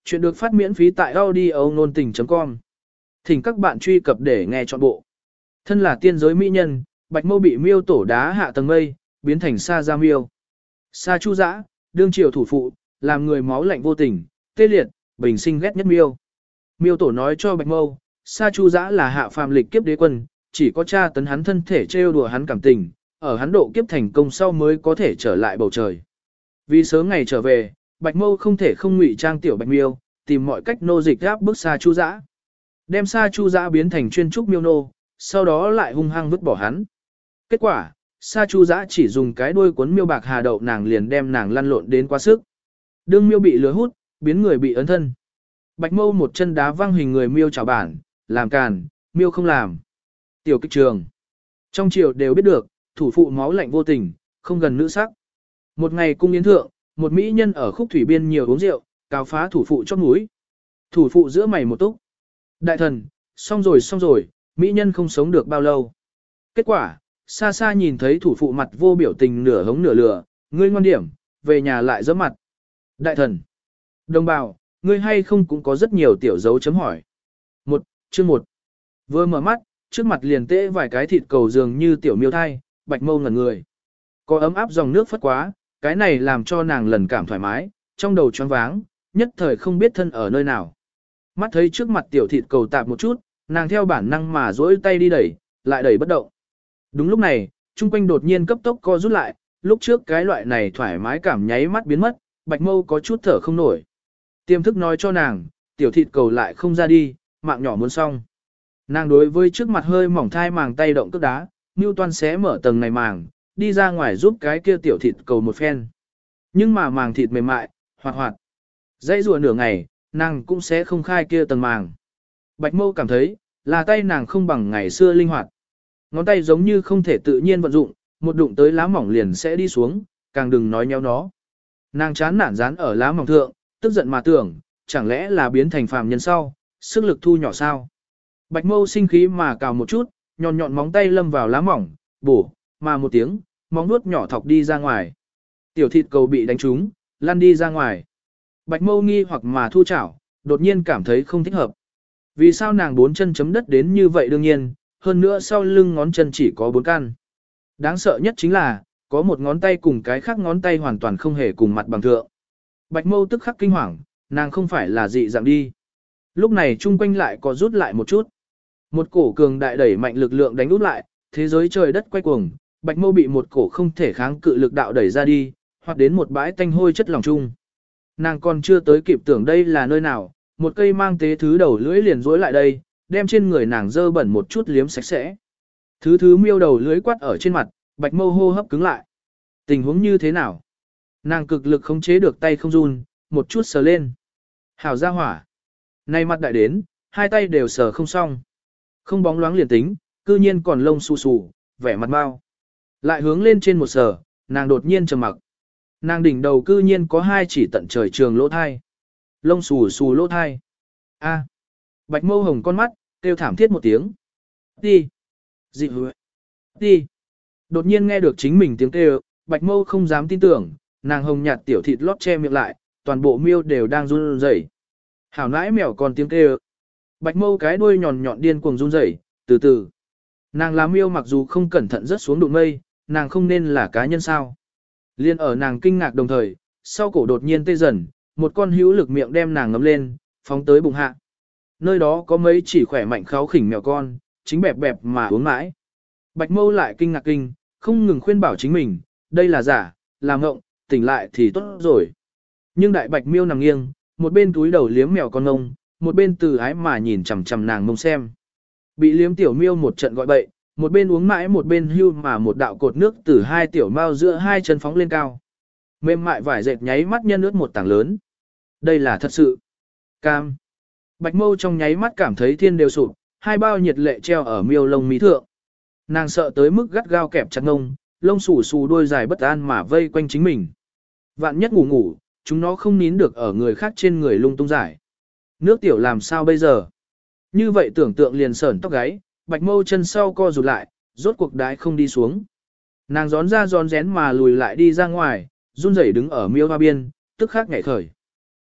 Chuyện được phát miễn phí tại audio nôn tình.com. Thỉnh các bạn truy cập để nghe trọn bộ. Thân là tiên giới mỹ nhân, Bạch Mâu bị miêu tổ đá hạ tầng mây, biến thành Sa Gia Miêu. Sa Chu Dã, đương triều thủ phụ, làm người máu lạnh vô tình, tê liệt, bình sinh ghét nhất miêu. Miêu tổ nói cho Bạch Mâu, Sa Chu Dã là hạ phàm lịch kiếp đế quân, chỉ có tra tấn hắn thân thể trêu đùa hắn cảm tình, ở hắn độ kiếp thành công sau mới có thể trở lại bầu trời. Vì sớm ngày trở về, Bạch Mâu không thể không ngụy trang tiểu Bạch Miêu, tìm mọi cách nô dịch áp bức Sa Chu Dã. Đem Sa Chu Dã biến thành chuyên trúc miêu nô, sau đó lại hung hăng vứt bỏ hắn. Kết quả, Sa Chu Dã chỉ dùng cái đuôi cuốn miêu bạc hà đậu nàng liền đem nàng lăn lộn đến quá sức. Đương miêu bị lừa hút, biến người bị ấn thân. Bạch Mâu một chân đá văng hình người miêu chảo bản, làm càn, miêu không làm. Tiểu kịch trường. Trong triều đều biết được, thủ phụ máu lạnh vô tình, không gần nữ sắc. Một ngày cung yến thượng, một mỹ nhân ở khúc thủy biên nhiều uống rượu, cào phá thủ phụ chót mũi. Thủ phụ giữa mày một túc. Đại thần, xong rồi, mỹ nhân không sống được bao lâu. Kết quả, xa xa nhìn thấy thủ phụ mặt vô biểu tình nửa hống nửa lửa, ngươi ngoan điểm, về nhà lại giẫm mặt. Đại thần, đồng bào, ngươi hay không cũng có rất nhiều tiểu dấu chấm hỏi. Chương 1. Vừa mở mắt, trước mặt liền tễ vài cái thịt cầu dường như tiểu miêu thai, Bạch Mâu ngẩn người. Có ấm áp dòng nước phất quá, cái này làm cho nàng lần cảm thoải mái, trong đầu choáng váng, nhất thời không biết thân ở nơi nào. Mắt thấy trước mặt tiểu thịt cầu tạp một chút, nàng theo bản năng mà duỗi tay đi đẩy, lại đẩy bất động. Đúng lúc này, trung quanh đột nhiên cấp tốc co rút lại, lúc trước cái loại này thoải mái cảm nháy mắt biến mất, Bạch Mâu có chút thở không nổi. Tiềm thức nói cho nàng, tiểu thịt cầu lại không ra đi, mạng nhỏ muốn xong. Nàng đối với trước mặt hơi mỏng thai màng tay động cước đá, Newton xé mở tầng này màng, đi ra ngoài giúp cái kia tiểu thịt cầu một phen. Nhưng mà màng thịt mềm mại, hoạt hoạt. Dãy rùa nửa ngày, nàng cũng sẽ không khai kia tầng màng. Bạch Mâu cảm thấy, là tay nàng không bằng ngày xưa linh hoạt. Ngón tay giống như không thể tự nhiên vận dụng, một đụng tới lá mỏng liền sẽ đi xuống, càng đừng nói nhéo nó. Nàng chán nản dán ở lá mỏng thượng, tức giận mà tưởng, chẳng lẽ là biến thành phàm nhân sau, sức lực thu nhỏ sao. Bạch Mâu sinh khí mà cào một chút, nhọn nhọn móng tay lâm vào lá mỏng, bổ, mà một tiếng, móng vuốt nhỏ thọc đi ra ngoài. Tiểu thịt cầu bị đánh trúng, lăn đi ra ngoài. Bạch Mâu nghi hoặc mà thu chảo, đột nhiên cảm thấy không thích hợp. Vì sao nàng 4 chân chấm đất đến như vậy đương nhiên, hơn nữa sau lưng ngón chân chỉ có 4 căn. Đáng sợ nhất chính là, có một ngón tay cùng cái khác ngón tay hoàn toàn không hề cùng mặt bằng thượng. Bạch Mâu tức khắc kinh hoàng, nàng không phải là dị dạng đi. Lúc này chung quanh lại có rút lại một chút. Một cổ cường đại đẩy mạnh lực lượng đánh út lại, thế giới trời đất quay cuồng, Bạch Mâu bị một cổ không thể kháng cự lực đạo đẩy ra đi, hoặc đến một bãi tanh hôi chất lỏng chung. Nàng còn chưa tới kịp tưởng đây là nơi nào, một cây mang tế thứ đầu lưỡi liền rối lại đây, đem trên người nàng dơ bẩn một chút liếm sạch sẽ. Thứ miêu đầu lưỡi quát ở trên mặt, Bạch Mâu hô hấp cứng lại. Tình huống như thế nào? Nàng cực lực khống chế được tay không run, một chút sờ lên. Hảo ra hỏa. Nay mặt đại đến, hai tay đều sờ không xong. Không bóng loáng liền tính, cư nhiên còn lông xù xù, vẻ mặt bao. Lại hướng lên trên một sờ, nàng đột nhiên trầm mặc. Nàng đỉnh đầu cư nhiên có hai chỉ tận trời trường lỗ thai. Lông xù xù lỗ thai. A. Bạch Mâu hồng con mắt, kêu thảm thiết một tiếng. Đi. Dị hứa. Đi. Đột nhiên nghe được chính mình tiếng kêu, Bạch Mâu không dám tin tưởng, nàng hồng nhạt tiểu thịt lót che miệng lại, toàn bộ miêu đều đang run rẩy. Hảo nãi mèo còn tiếng kêu. Bạch Mâu cái đuôi nhọn nhọn điên cuồng run rẩy, từ từ. Nàng là miêu mặc dù không cẩn thận rớt xuống đụng mây, nàng không nên là cá nhân sao. Liên ở nàng kinh ngạc đồng thời, sau cổ đột nhiên tê dần, một con hữu lực miệng đem nàng ngấm lên, phóng tới bụng hạ. Nơi đó có mấy chỉ khỏe mạnh kháo khỉnh mèo con, chính bẹp bẹp mà uống mãi. Bạch Mâu lại kinh ngạc không ngừng khuyên bảo chính mình, đây là giả, là ngộng, tỉnh lại thì tốt rồi. Nhưng đại bạch miêu nằm nghiêng, một bên túi đầu liếm mèo con ngông, một bên từ ái mà nhìn chằm chằm nàng mông xem. Bị liếm tiểu miêu một trận gọi bậy, một bên uống mãi một bên hưu mà một đạo cột nước từ hai tiểu mao giữa hai chân phóng lên cao. Mềm mại vải dệt nháy mắt nhân ướt một tảng lớn. Đây là thật sự. Cam. Bạch Mâu trong nháy mắt cảm thấy thiên đều sụp, hai bao nhiệt lệ treo ở miêu lông mí thượng. Nàng sợ tới mức gắt gao kẹp chặt ngông, lông xù xù đuôi dài bất an mà vây quanh chính mình. Vạn nhất ngủ ngủ, chúng nó không nín được ở người khác trên người lung tung giải. Nước tiểu làm sao bây giờ? Như vậy tưởng tượng liền sởn tóc gáy, Bạch Mâu chân sau co rụt lại, rốt cuộc đái không đi xuống. Nàng gión ra gión rén mà lùi lại đi ra ngoài, run rẩy đứng ở miêu hoa biên, tức khắc nhảy khởi.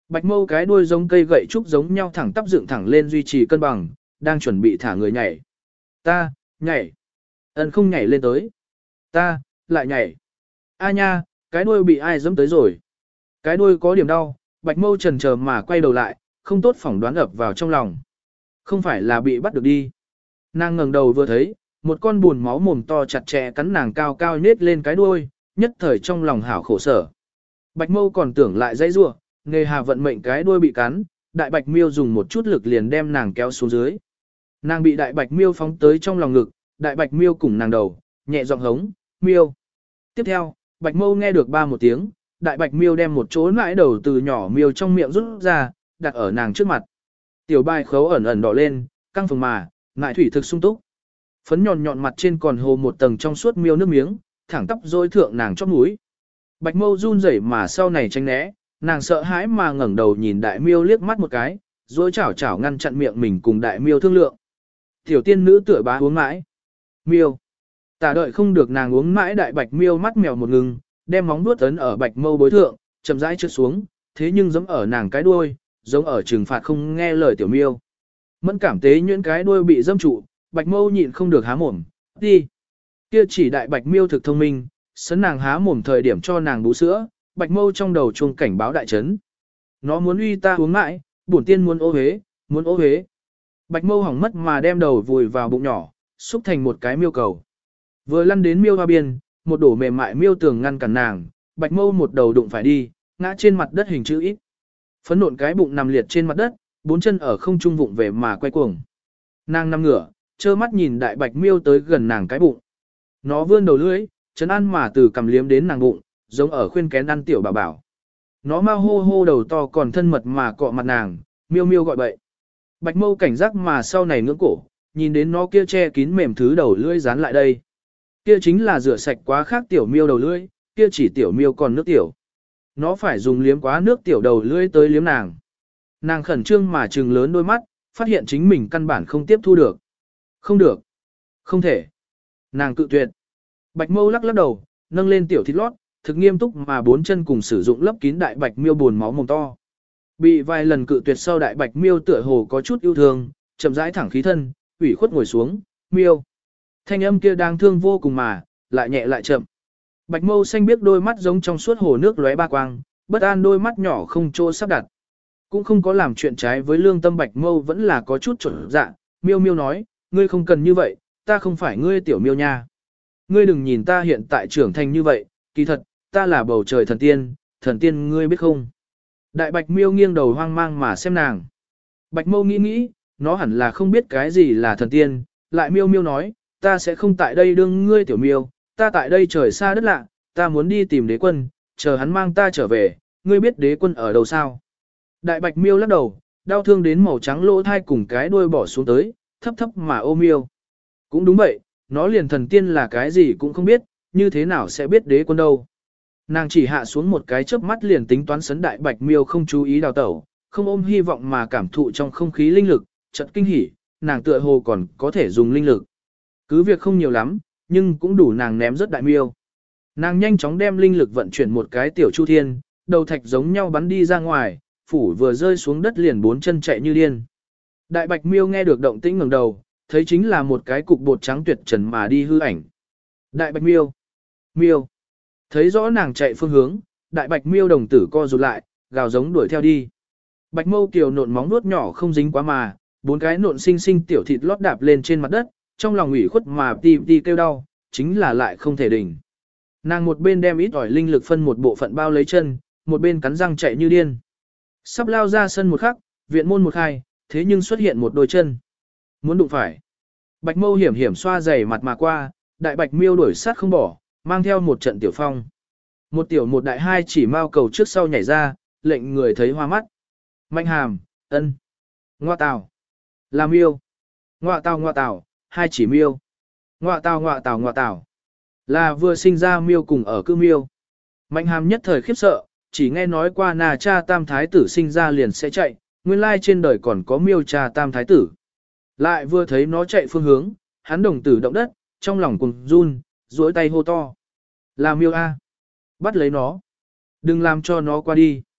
Bạch mâu cái đuôi giống cây gậy trúc giống nhau thẳng tắp dựng thẳng lên duy trì cân bằng, đang chuẩn bị thả người nhảy. Ta, nhảy. Ân không nhảy lên tới. Ta, lại nhảy. A nha, cái đuôi bị ai giẫm tới rồi. Cái đuôi có điểm đau, bạch mâu chần chờ mà quay đầu lại, không tốt phỏng đoán ập vào trong lòng. Không phải là bị bắt được đi. Nàng ngẩng đầu vừa thấy, một con buồn máu mồm to chặt chẽ cắn nàng cao cao nết lên cái đuôi, nhất thời trong lòng hảo khổ sở. Bạch mâu còn tưởng lại dãy rủa, nghề hà vận mệnh cái đuôi bị cắn, đại bạch miêu dùng một chút lực liền đem nàng kéo xuống dưới. Nàng bị đại bạch miêu phóng tới trong lòng ngực, đại bạch miêu cùng nàng đầu, nhẹ giọng hống, miêu. Tiếp theo, bạch mâu nghe được ba một tiếng, đại bạch miêu đem một chỗ nãi đầu từ nhỏ miêu trong miệng rút ra, đặt ở nàng trước mặt. Tiểu bài khấu ẩn ẩn đỏ lên, căng phồng mà, nãi thủy thực sung túc. Phấn nhọn nhọn mặt trên còn hồ một tầng trong suốt miêu nước miếng, thẳng tắp rôi thượng nàng chóp mũi. Bạch mâu run rẩy mà sau này tránh né, nàng sợ hãi mà ngẩng đầu nhìn đại miêu liếc mắt một cái, rồi chảo chảo ngăn chặn miệng mình cùng đại miêu thương lượng. Tiểu tiên nữ tựa bá uống mãi. Miêu. Tả đợi không được nàng uống mãi đại bạch miêu mắt mèo một ngừng, đem móng vuốt ấn ở bạch mâu bối thượng, chậm rãi trượt xuống, thế nhưng giẫm ở nàng cái đuôi, giống ở trừng phạt không nghe lời tiểu miêu. Mẫn cảm tế nhuyễn cái đuôi bị dâm trụ, bạch mâu nhịn không được há mồm, đi. Kia chỉ đại bạch miêu thực thông minh, sấn nàng há mồm thời điểm cho nàng bú sữa, bạch mâu trong đầu chuông cảnh báo đại chấn. Nó muốn uy ta uống mãi, bổn tiên muốn ô hế, muốn ô hế. Bạch mâu hỏng mất mà đem đầu vùi vào bụng nhỏ, xúc thành một cái miêu cầu. Vừa lăn đến miêu hoa biên, một đổ mềm mại miêu tường ngăn cản nàng, bạch mâu một đầu đụng phải đi, ngã trên mặt đất hình chữ ít. Phấn nộn cái bụng nằm liệt trên mặt đất, bốn chân ở không trung vụng về mà quay cuồng. Nàng nằm ngửa, trơ mắt nhìn đại bạch miêu tới gần nàng cái bụng. Nó vươn đầu lưỡi, chấn ăn mà từ cầm liếm đến nàng bụng, giống ở khuyên kén ăn tiểu bảo bảo. Nó mau hô hô đầu to còn thân mật mà cọ mặt nàng, miêu miêu gọi bậy. Bạch mâu cảnh giác mà sau này ngưỡng cổ, nhìn đến nó kia che kín mềm thứ đầu lưỡi dán lại đây. Kia chính là rửa sạch quá khác tiểu miêu đầu lưỡi, kia chỉ tiểu miêu còn nước tiểu. Nó phải dùng liếm quá nước tiểu đầu lưỡi tới liếm nàng. Nàng khẩn trương mà trừng lớn đôi mắt, phát hiện chính mình căn bản không tiếp thu được. Không được. Không thể. Nàng cự tuyệt. Bạch mâu lắc lắc đầu, nâng lên tiểu thịt lót, thực nghiêm túc mà bốn chân cùng sử dụng lấp kín đại bạch miêu buồn máu mồm to. Bị vài lần cự tuyệt sau đại bạch miêu tựa hồ có chút yêu thương, chậm rãi thẳng khí thân, ủy khuất ngồi xuống, miêu. Thanh âm kia đang thương vô cùng mà, lại nhẹ lại chậm. Bạch mâu xanh biết đôi mắt giống trong suốt hồ nước lóe ba quang, bất an đôi mắt nhỏ không chỗ sắp đặt. Cũng không có làm chuyện trái với lương tâm bạch mâu vẫn là có chút trở dạ, miêu miêu nói, ngươi không cần như vậy, ta không phải ngươi tiểu miêu nha. Ngươi đừng nhìn ta hiện tại trưởng thành như vậy, kỳ thật, ta là bầu trời thần tiên ngươi biết không? Đại bạch miêu nghiêng đầu hoang mang mà xem nàng. Bạch mâu nghĩ nghĩ, nó hẳn là không biết cái gì là thần tiên, lại miêu miêu nói, ta sẽ không tại đây đương ngươi tiểu miêu, ta tại đây trời xa đất lạ, ta muốn đi tìm đế quân, chờ hắn mang ta trở về, ngươi biết đế quân ở đâu sao? Đại bạch miêu lắc đầu, đau thương đến màu trắng lỗ thai cùng cái đuôi bỏ xuống tới, thấp thấp mà ôm miêu. Cũng đúng vậy, nó liền thần tiên là cái gì cũng không biết, như thế nào sẽ biết đế quân đâu. Nàng chỉ hạ xuống một cái chớp mắt liền tính toán sấn đại bạch miêu không chú ý đào tẩu, không ôm hy vọng mà cảm thụ trong không khí linh lực, chợt kinh hỉ, nàng tựa hồ còn có thể dùng linh lực. Cứ việc không nhiều lắm, nhưng cũng đủ nàng ném rất đại miêu. Nàng nhanh chóng đem linh lực vận chuyển một cái tiểu chu thiên, đầu thạch giống nhau bắn đi ra ngoài, phủ vừa rơi xuống đất liền bốn chân chạy như điên. Đại bạch miêu nghe được động tĩnh ngẩng đầu, thấy chính là một cái cục bột trắng tuyệt trần mà đi hư ảnh. Đại bạch miêu, miêu, thấy rõ nàng chạy phương hướng, đại bạch miêu đồng tử co rụt lại, gào giống đuổi theo đi. Bạch mâu kiều nộn móng nuốt nhỏ không dính quá mà, bốn cái nộn xinh xinh tiểu thịt lót đạp lên trên mặt đất, trong lòng ủy khuất mà đi kêu đau, chính là lại không thể đỉnh. Nàng một bên đem ít ỏi linh lực phân một bộ phận bao lấy chân, một bên cắn răng chạy như điên. Sắp lao ra sân một khắc, viện môn một khai, thế nhưng xuất hiện một đôi chân. Muốn đụng phải. Bạch mâu hiểm hiểm xoa dày mặt mà qua, đại bạch miêu đuổi sát không bỏ, mang theo một trận tiểu phong. Một tiểu một đại hai chỉ mao cầu trước sau nhảy ra, lệnh người thấy hoa mắt. Mạnh hàm, ân, ngoa tào, là miêu, ngoa tào, hai chỉ miêu, ngoa tào, là vừa sinh ra miêu cùng ở cư miêu. Mạnh hàm nhất thời khiếp sợ, chỉ nghe nói qua nà cha tam thái tử sinh ra liền sẽ chạy, nguyên lai trên đời còn có miêu cha tam thái tử. Lại vừa thấy nó chạy phương hướng, hắn đồng tử động đất, trong lòng cùng run, duỗi tay hô to. Là miêu A. Bắt lấy nó. Đừng làm cho nó qua đi.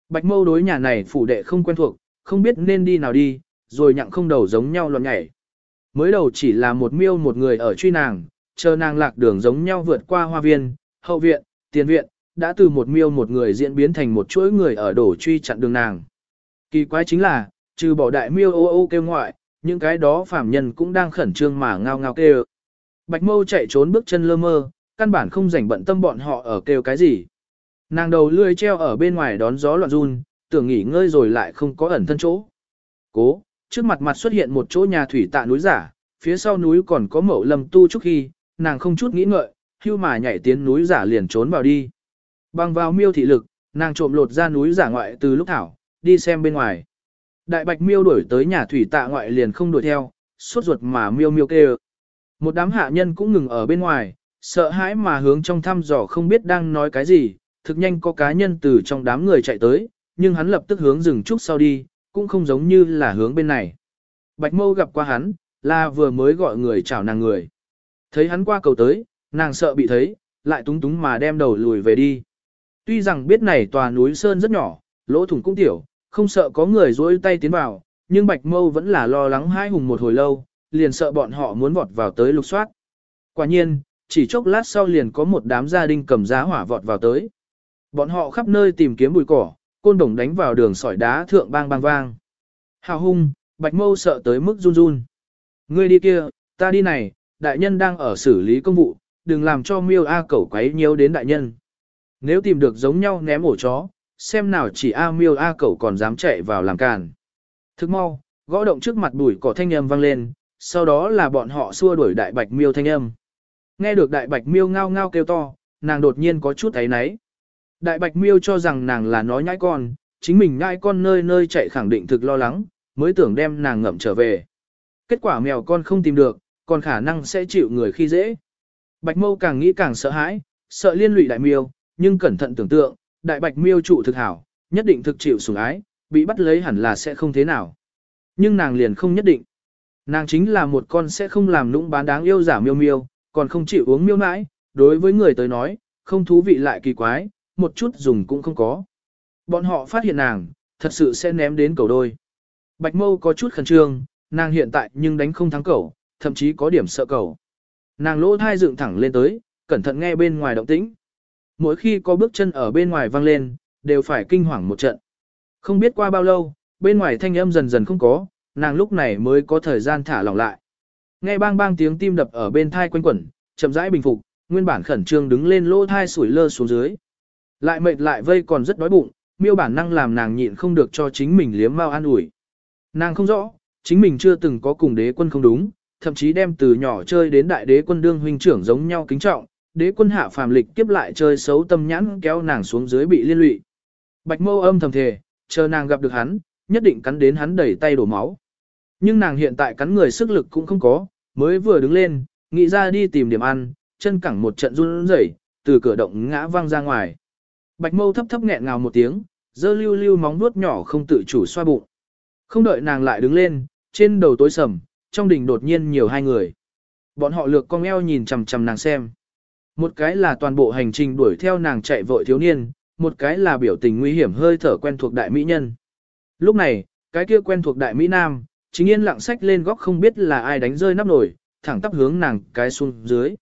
Bạch Mâu đối nhà này phủ đệ không quen thuộc, không biết nên đi nào đi, rồi nhặng không đầu giống nhau loạn nhảy. Mới đầu chỉ là một miêu một người ở truy nàng, chờ nàng lạc đường giống nhau vượt qua hoa viên, hậu viện, tiền viện, đã từ một miêu một người diễn biến thành một chuỗi người ở đổ truy chặn đường nàng. Kỳ quái chính là, trừ bỏ đại miêu ô ô kêu ngoại, những cái đó phàm nhân cũng đang khẩn trương mà ngao ngao kêu. Bạch Mâu chạy trốn bước chân lơ mơ, căn bản không rảnh bận tâm bọn họ ở kêu cái gì. Nàng đầu lươi treo ở bên ngoài đón gió loạn run, tưởng nghỉ ngơi rồi lại không có ẩn thân chỗ. Cố, trước mặt mặt xuất hiện một chỗ nhà thủy tạ núi giả, phía sau núi còn có mẫu lâm tu trúc khi, nàng không chút nghĩ ngợi, hưu mà nhảy tiến núi giả liền trốn vào đi. Bằng vào miêu thị lực, nàng trộm lột ra núi giả ngoại từ lúc thảo, đi xem bên ngoài. Đại bạch miêu đuổi tới nhà thủy tạ ngoại liền không đuổi theo, sốt ruột mà miêu miêu kêu. Một đám hạ nhân cũng ngừng ở bên ngoài, sợ hãi mà hướng trong thăm dò không biết đang nói cái gì, thực nhanh có cá nhân từ trong đám người chạy tới, nhưng hắn lập tức hướng rừng trúc sau đi, cũng không giống như là hướng bên này. Bạch Mâu gặp qua hắn, là vừa mới gọi người chào nàng người. Thấy hắn qua cầu tới, nàng sợ bị thấy, lại túng túng mà đem đầu lùi về đi. Tuy rằng biết này tòa núi sơn rất nhỏ, lỗ thủng cũng tiểu, không sợ có người dối tay tiến vào, nhưng Bạch Mâu vẫn là lo lắng hai hùng một hồi lâu, liền sợ bọn họ muốn vọt vào tới lục soát. Quả nhiên, chỉ chốc lát sau liền có một đám gia đình cầm giá hỏa vọt vào tới. Bọn họ khắp nơi tìm kiếm bụi cỏ, côn đồng đánh vào đường sỏi đá thượng bang bang vang. Hào hung, Bạch Mâu sợ tới mức run run. Ngươi đi kia, ta đi này, đại nhân đang ở xử lý công vụ, đừng làm cho miêu A cẩu quấy nhiễu đến đại nhân. Nếu tìm được giống nhau ném ổ chó, xem nào chỉ A miêu A cẩu còn dám chạy vào làm càn. Thức mau, gõ động trước mặt bụi cỏ thanh âm vang lên, sau đó là bọn họ xua đuổi đại bạch miêu thanh âm. Nghe được đại bạch miêu ngao ngao kêu to, nàng đột nhiên có chút áy náy. Đại bạch miêu cho rằng nàng là nói nhãi con, chính mình nhãi con nơi nơi chạy khẳng định thực lo lắng, mới tưởng đem nàng ngậm trở về. Kết quả mèo con không tìm được, còn khả năng sẽ chịu người khi dễ. Bạch Mâu càng nghĩ càng sợ hãi, sợ liên lụy đại miêu, nhưng cẩn thận tưởng tượng, đại bạch miêu trụ thực hảo, nhất định thực chịu sủng ái, bị bắt lấy hẳn là sẽ không thế nào. Nhưng nàng liền không nhất định. Nàng chính là một con sẽ không làm nũng bán đáng yêu giả miêu miêu, còn không chịu uống miêu nãi, đối với người tới nói, không thú vị lại kỳ quái, một chút dùng cũng không có. Bọn họ phát hiện nàng, thật sự sẽ ném đến cầu đôi. Bạch Mâu có chút khẩn trương, nàng hiện tại nhưng đánh không thắng cầu, thậm chí có điểm sợ cầu. Nàng lỗ thai dựng thẳng lên tới, cẩn thận nghe bên ngoài động tĩnh. Mỗi khi có bước chân ở bên ngoài vang lên, đều phải kinh hoàng một trận. Không biết qua bao lâu, bên ngoài thanh âm dần dần không có, nàng lúc này mới có thời gian thả lỏng lại. Nghe bang bang tiếng tim đập ở bên thai quanh quẩn, chậm rãi bình phục, nguyên bản khẩn trương đứng lên lỗ thai sủi lơ xuống dưới. Lại mệt lại vây còn rất đói bụng, miêu bản năng làm nàng nhịn không được cho chính mình liếm mao an ủi. Nàng không rõ, chính mình chưa từng có cùng đế quân không đúng, thậm chí đem từ nhỏ chơi đến đại đế quân đương huynh trưởng giống nhau kính trọng, đế quân hạ phàm lịch kiếp lại chơi xấu tâm nhãn kéo nàng xuống dưới bị liên lụy. Bạch Mâu âm thầm thề, chờ nàng gặp được hắn, nhất định cắn đến hắn đẩy tay đổ máu. Nhưng nàng hiện tại cắn người sức lực cũng không có, mới vừa đứng lên, nghĩ ra đi tìm điểm ăn, chân cẳng một trận run rẩy, từ cửa động ngã văng ra ngoài. Bạch Mâu thấp thấp nghẹn ngào một tiếng, giơ lưu lưu móng vuốt nhỏ không tự chủ xoa bụng. Không đợi nàng lại đứng lên, trên đầu tối sầm, trong đình đột nhiên nhiều hai người. Bọn họ lược cong eo nhìn chằm chằm nàng xem. Một cái là toàn bộ hành trình đuổi theo nàng chạy vội thiếu niên, một cái là biểu tình nguy hiểm hơi thở quen thuộc đại mỹ nhân. Lúc này, cái kia quen thuộc đại mỹ nam, chính yên lặng sách lên góc không biết là ai đánh rơi nắp nồi, thẳng tắp hướng nàng cái xuống dưới.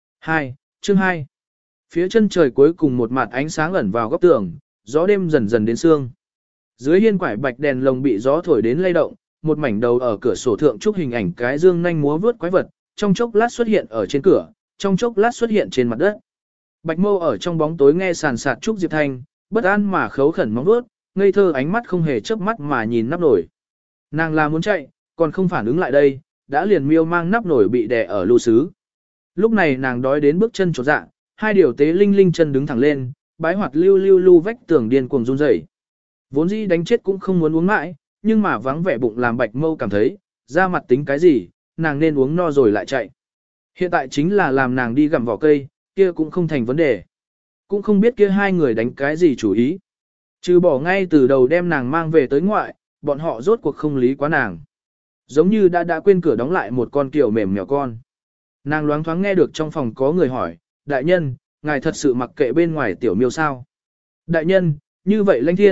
Chương 2. Phía chân trời cuối cùng một mặt ánh sáng ẩn vào góc tường, gió đêm dần dần đến sương. Dưới hiên quải bạch đèn lồng bị gió thổi đến lay động, một mảnh đầu ở cửa sổ thượng trúc hình ảnh cái dương nhanh múa vướt quái vật, trong chốc lát xuất hiện ở trên cửa, trong chốc lát xuất hiện trên mặt đất. Bạch Mâu ở trong bóng tối nghe sàn sạt trúc diệp thanh, bất an mà khấu khẩn móng vuốt, ngây thơ ánh mắt không hề chớp mắt mà nhìn nắp nổi. Nàng là muốn chạy, còn không phản ứng lại đây, đã liền miêu mang nắp nổi bị đè ở lưu xứ. Lúc này nàng đói đến bước chân trột dạ, hai điều tế linh linh chân đứng thẳng lên, bái hoạt lưu lưu lưu vách tường điên cuồng run rẩy. Vốn dĩ đánh chết cũng không muốn uống mãi, nhưng mà vắng vẻ bụng làm Bạch Mâu cảm thấy, ra mặt tính cái gì, nàng nên uống no rồi lại chạy. Hiện tại chính là làm nàng đi gặm vỏ cây, kia cũng không thành vấn đề. Cũng không biết kia hai người đánh cái gì chủ ý. Trừ bỏ ngay từ đầu đem nàng mang về tới ngoại, bọn họ rốt cuộc không lý quá nàng. Giống như đã quên cửa đóng lại một con kiểu mềm nhỏ con. Nàng loáng thoáng nghe được trong phòng có người hỏi, đại nhân, ngài thật sự mặc kệ bên ngoài tiểu miêu sao? Đại nhân, như vậy lãnh thiên,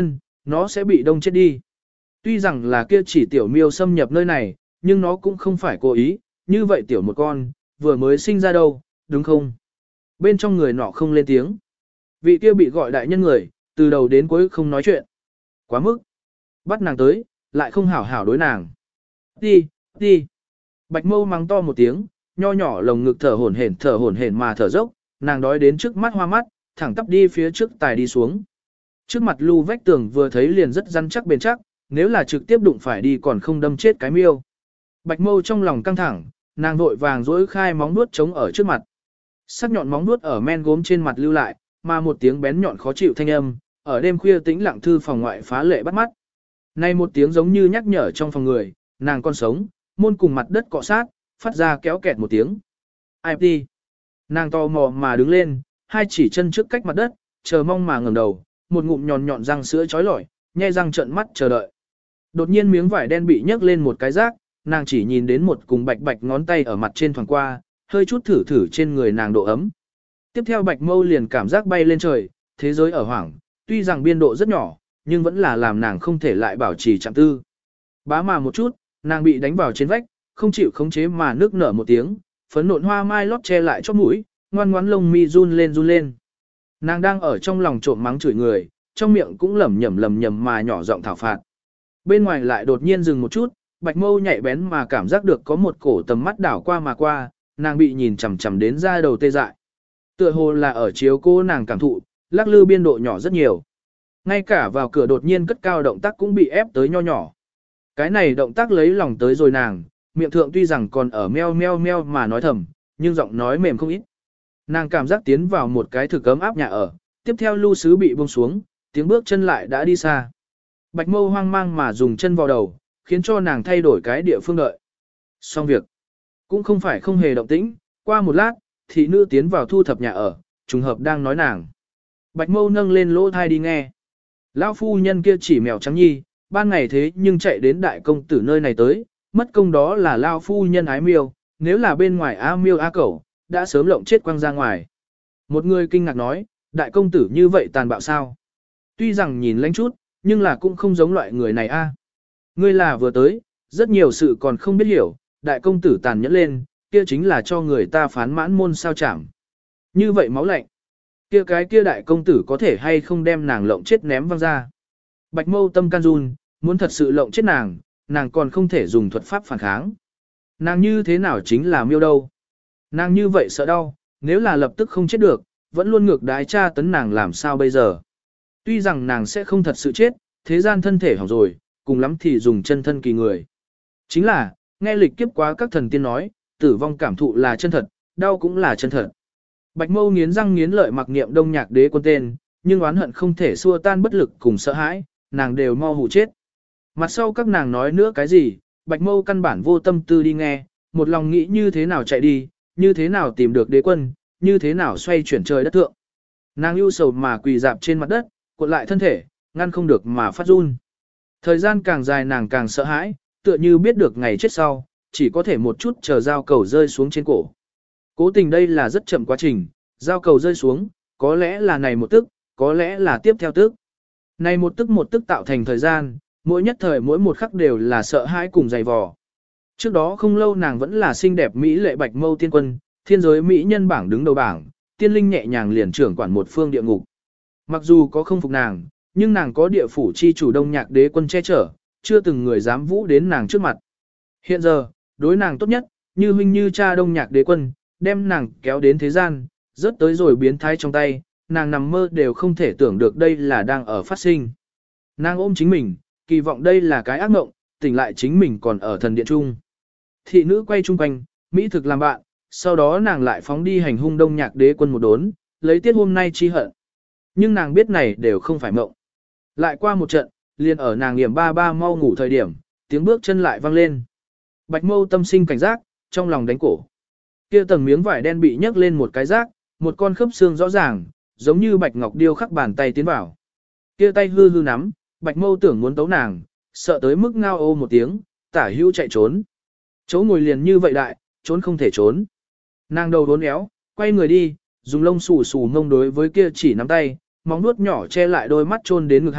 nó sẽ bị đông chết đi. Tuy rằng là kia chỉ tiểu miêu xâm nhập nơi này, nhưng nó cũng không phải cố ý, như vậy tiểu một con, vừa mới sinh ra đâu, đúng không? Bên trong người nọ không lên tiếng. Vị kia bị gọi đại nhân người, từ đầu đến cuối không nói chuyện. Quá mức. Bắt nàng tới, lại không hảo hảo đối nàng. Đi, đi. Bạch Mâu mắng to một tiếng, nho nhỏ lồng ngực thở hổn hển mà thở dốc, nàng đói đến trước mắt hoa mắt, thẳng tắp đi phía trước tài đi xuống. Trước mặt lưu vách tường vừa thấy liền rất rắn chắc bền chắc, nếu là trực tiếp đụng phải đi còn không đâm chết cái miêu. Bạch Mâu trong lòng căng thẳng, nàng vội vàng duỗi khai móng vuốt chống ở trước mặt. Sắc nhọn móng vuốt ở men gốm trên mặt lưu lại, mà một tiếng bén nhọn khó chịu thanh âm, ở đêm khuya tĩnh lặng thư phòng ngoại phá lệ bắt mắt. Nay một tiếng giống như nhắc nhở trong phòng người, nàng còn sống, môn cùng mặt đất cọ sát, phát ra kéo kẹt một tiếng. Ai đi? Nàng to mò mà đứng lên, hai chỉ chân trước cách mặt đất, chờ mong mà ngẩng đầu, một ngụm nhọn nhọn răng sữa chói lọi, nhe răng trợn mắt chờ đợi. Đột nhiên miếng vải đen bị nhấc lên một cái rác, nàng chỉ nhìn đến một cùng bạch bạch ngón tay ở mặt trên thoảng qua, hơi chút thử thử trên người nàng độ ấm. Tiếp theo Bạch Mâu liền cảm giác bay lên trời, thế giới ở hoảng, tuy rằng biên độ rất nhỏ, nhưng vẫn là làm nàng không thể lại bảo trì trạng tư. Bá mà một chút, nàng bị đánh vào trên vách, không chịu khống chế mà nước nở một tiếng, phấn nộn hoa mai lót che lại chóp mũi, ngoan ngoãn lông mi run lên run lên. Nàng đang ở trong lòng trộm mắng chửi người, trong miệng cũng lẩm nhẩm mà nhỏ giọng thảo phạt. Bên ngoài lại đột nhiên dừng một chút, Bạch Mâu nhạy bén mà cảm giác được có một cổ tầm mắt đảo qua mà qua, nàng bị nhìn chằm chằm đến ra đầu tê dại. Tựa hồ là ở chiếu cô nàng cảm thụ, lắc lư biên độ nhỏ rất nhiều. Ngay cả vào cửa đột nhiên cất cao động tác cũng bị ép tới nho nhỏ. Cái này động tác lấy lòng tới rồi nàng, miệng thượng tuy rằng còn ở meo meo meo mà nói thầm, nhưng giọng nói mềm không ít. Nàng cảm giác tiến vào một cái thực ấm áp nhà ở, tiếp theo lưu sứ bị buông xuống, tiếng bước chân lại đã đi xa. Bạch Mâu hoang mang mà dùng chân vào đầu, khiến cho nàng thay đổi cái địa phương đợi. Xong việc, cũng không phải không hề động tĩnh, qua một lát, thị nữ tiến vào thu thập nhà ở, trùng hợp đang nói nàng. Bạch Mâu nâng lên lỗ thai đi nghe. Lão phu nhân kia chỉ mèo trắng nhi, ban ngày thế nhưng chạy đến đại công tử nơi này tới, mất công đó là lão phu nhân ái miêu, nếu là bên ngoài á miêu á cẩu, đã sớm lộng chết quăng ra ngoài. Một người kinh ngạc nói, đại công tử như vậy tàn bạo sao? Tuy rằng nhìn lánh chút, nhưng là cũng không giống loại người này a. Ngươi là vừa tới, rất nhiều sự còn không biết hiểu, đại công tử tàn nhẫn lên, kia chính là cho người ta phán mãn môn sao chảm. Như vậy máu lạnh, kia cái kia đại công tử có thể hay không đem nàng lộng chết ném văng ra. Bạch Mâu tâm can run, muốn thật sự lộng chết nàng, nàng còn không thể dùng thuật pháp phản kháng. Nàng như thế nào chính là miêu đâu. Nàng như vậy sợ đau, nếu là lập tức không chết được, vẫn luôn ngược đái tra tấn nàng làm sao bây giờ. Tuy rằng nàng sẽ không thật sự chết, thế gian thân thể hỏng rồi, cùng lắm thì dùng chân thân kỳ người. Chính là, nghe lịch kiếp quá các thần tiên nói, tử vong cảm thụ là chân thật, đau cũng là chân thật. Bạch Mâu nghiến răng nghiến lợi mặc niệm Đông Nhạc Đế quân tên, nhưng oán hận không thể xua tan bất lực cùng sợ hãi, nàng đều mau hù chết. Mặt sau các nàng nói nữa cái gì, Bạch Mâu căn bản vô tâm tư đi nghe, một lòng nghĩ như thế nào chạy đi, như thế nào tìm được đế quân, như thế nào xoay chuyển trời đất thượng. Nàng ưu sầu mà quỳ dạp trên mặt đất, cuộn lại thân thể, ngăn không được mà phát run. Thời gian càng dài nàng càng sợ hãi, tựa như biết được ngày chết sau, chỉ có thể một chút chờ dao cầu rơi xuống trên cổ. Cố tình đây là rất chậm quá trình, dao cầu rơi xuống, có lẽ là này một tức, có lẽ là tiếp theo tức. Này một tức tạo thành thời gian, mỗi nhất thời mỗi một khắc đều là sợ hãi cùng dày vò. Trước đó không lâu nàng vẫn là xinh đẹp Mỹ lệ Bạch Mâu tiên quân, thiên giới Mỹ nhân bảng đứng đầu bảng, tiên linh nhẹ nhàng liền trưởng quản một phương địa ngục. Mặc dù có không phục nàng, nhưng nàng có địa phủ chi chủ Đông Nhạc Đế quân che chở, chưa từng người dám vũ đến nàng trước mặt. Hiện giờ, đối nàng tốt nhất, như huynh như cha Đông Nhạc Đế quân, đem nàng kéo đến thế gian, rớt tới rồi biến thái trong tay, nàng nằm mơ đều không thể tưởng được đây là đang ở phát sinh. Nàng ôm chính mình, kỳ vọng đây là cái ác mộng, tỉnh lại chính mình còn ở thần điện trung. Thị nữ quay chung quanh, Mỹ thực làm bạn, sau đó nàng lại phóng đi hành hung Đông Nhạc Đế quân một đốn, lấy tiết hôm nay chi hận. Nhưng nàng biết này đều không phải mộng. Lại qua một trận, liền ở nàng niệm ba ba mau ngủ thời điểm, tiếng bước chân lại vang lên. Bạch Mâu tâm sinh cảnh giác, trong lòng đánh cổ. Kia tầng miếng vải đen bị nhấc lên một cái rác, một con khớp xương rõ ràng, giống như bạch ngọc điêu khắc bàn tay tiến vào. Kia tay hư hư nắm, Bạch Mâu tưởng muốn tấu nàng, sợ tới mức ngao ô một tiếng, tả hữu chạy trốn. Chỗ ngồi liền như vậy đại, trốn không thể trốn. Nàng đầu đốn éo, quay người đi, dùng lông xù xù ngông đối với kia chỉ nắm tay, móng nuốt nhỏ che lại đôi mắt chôn đến ngực hạ,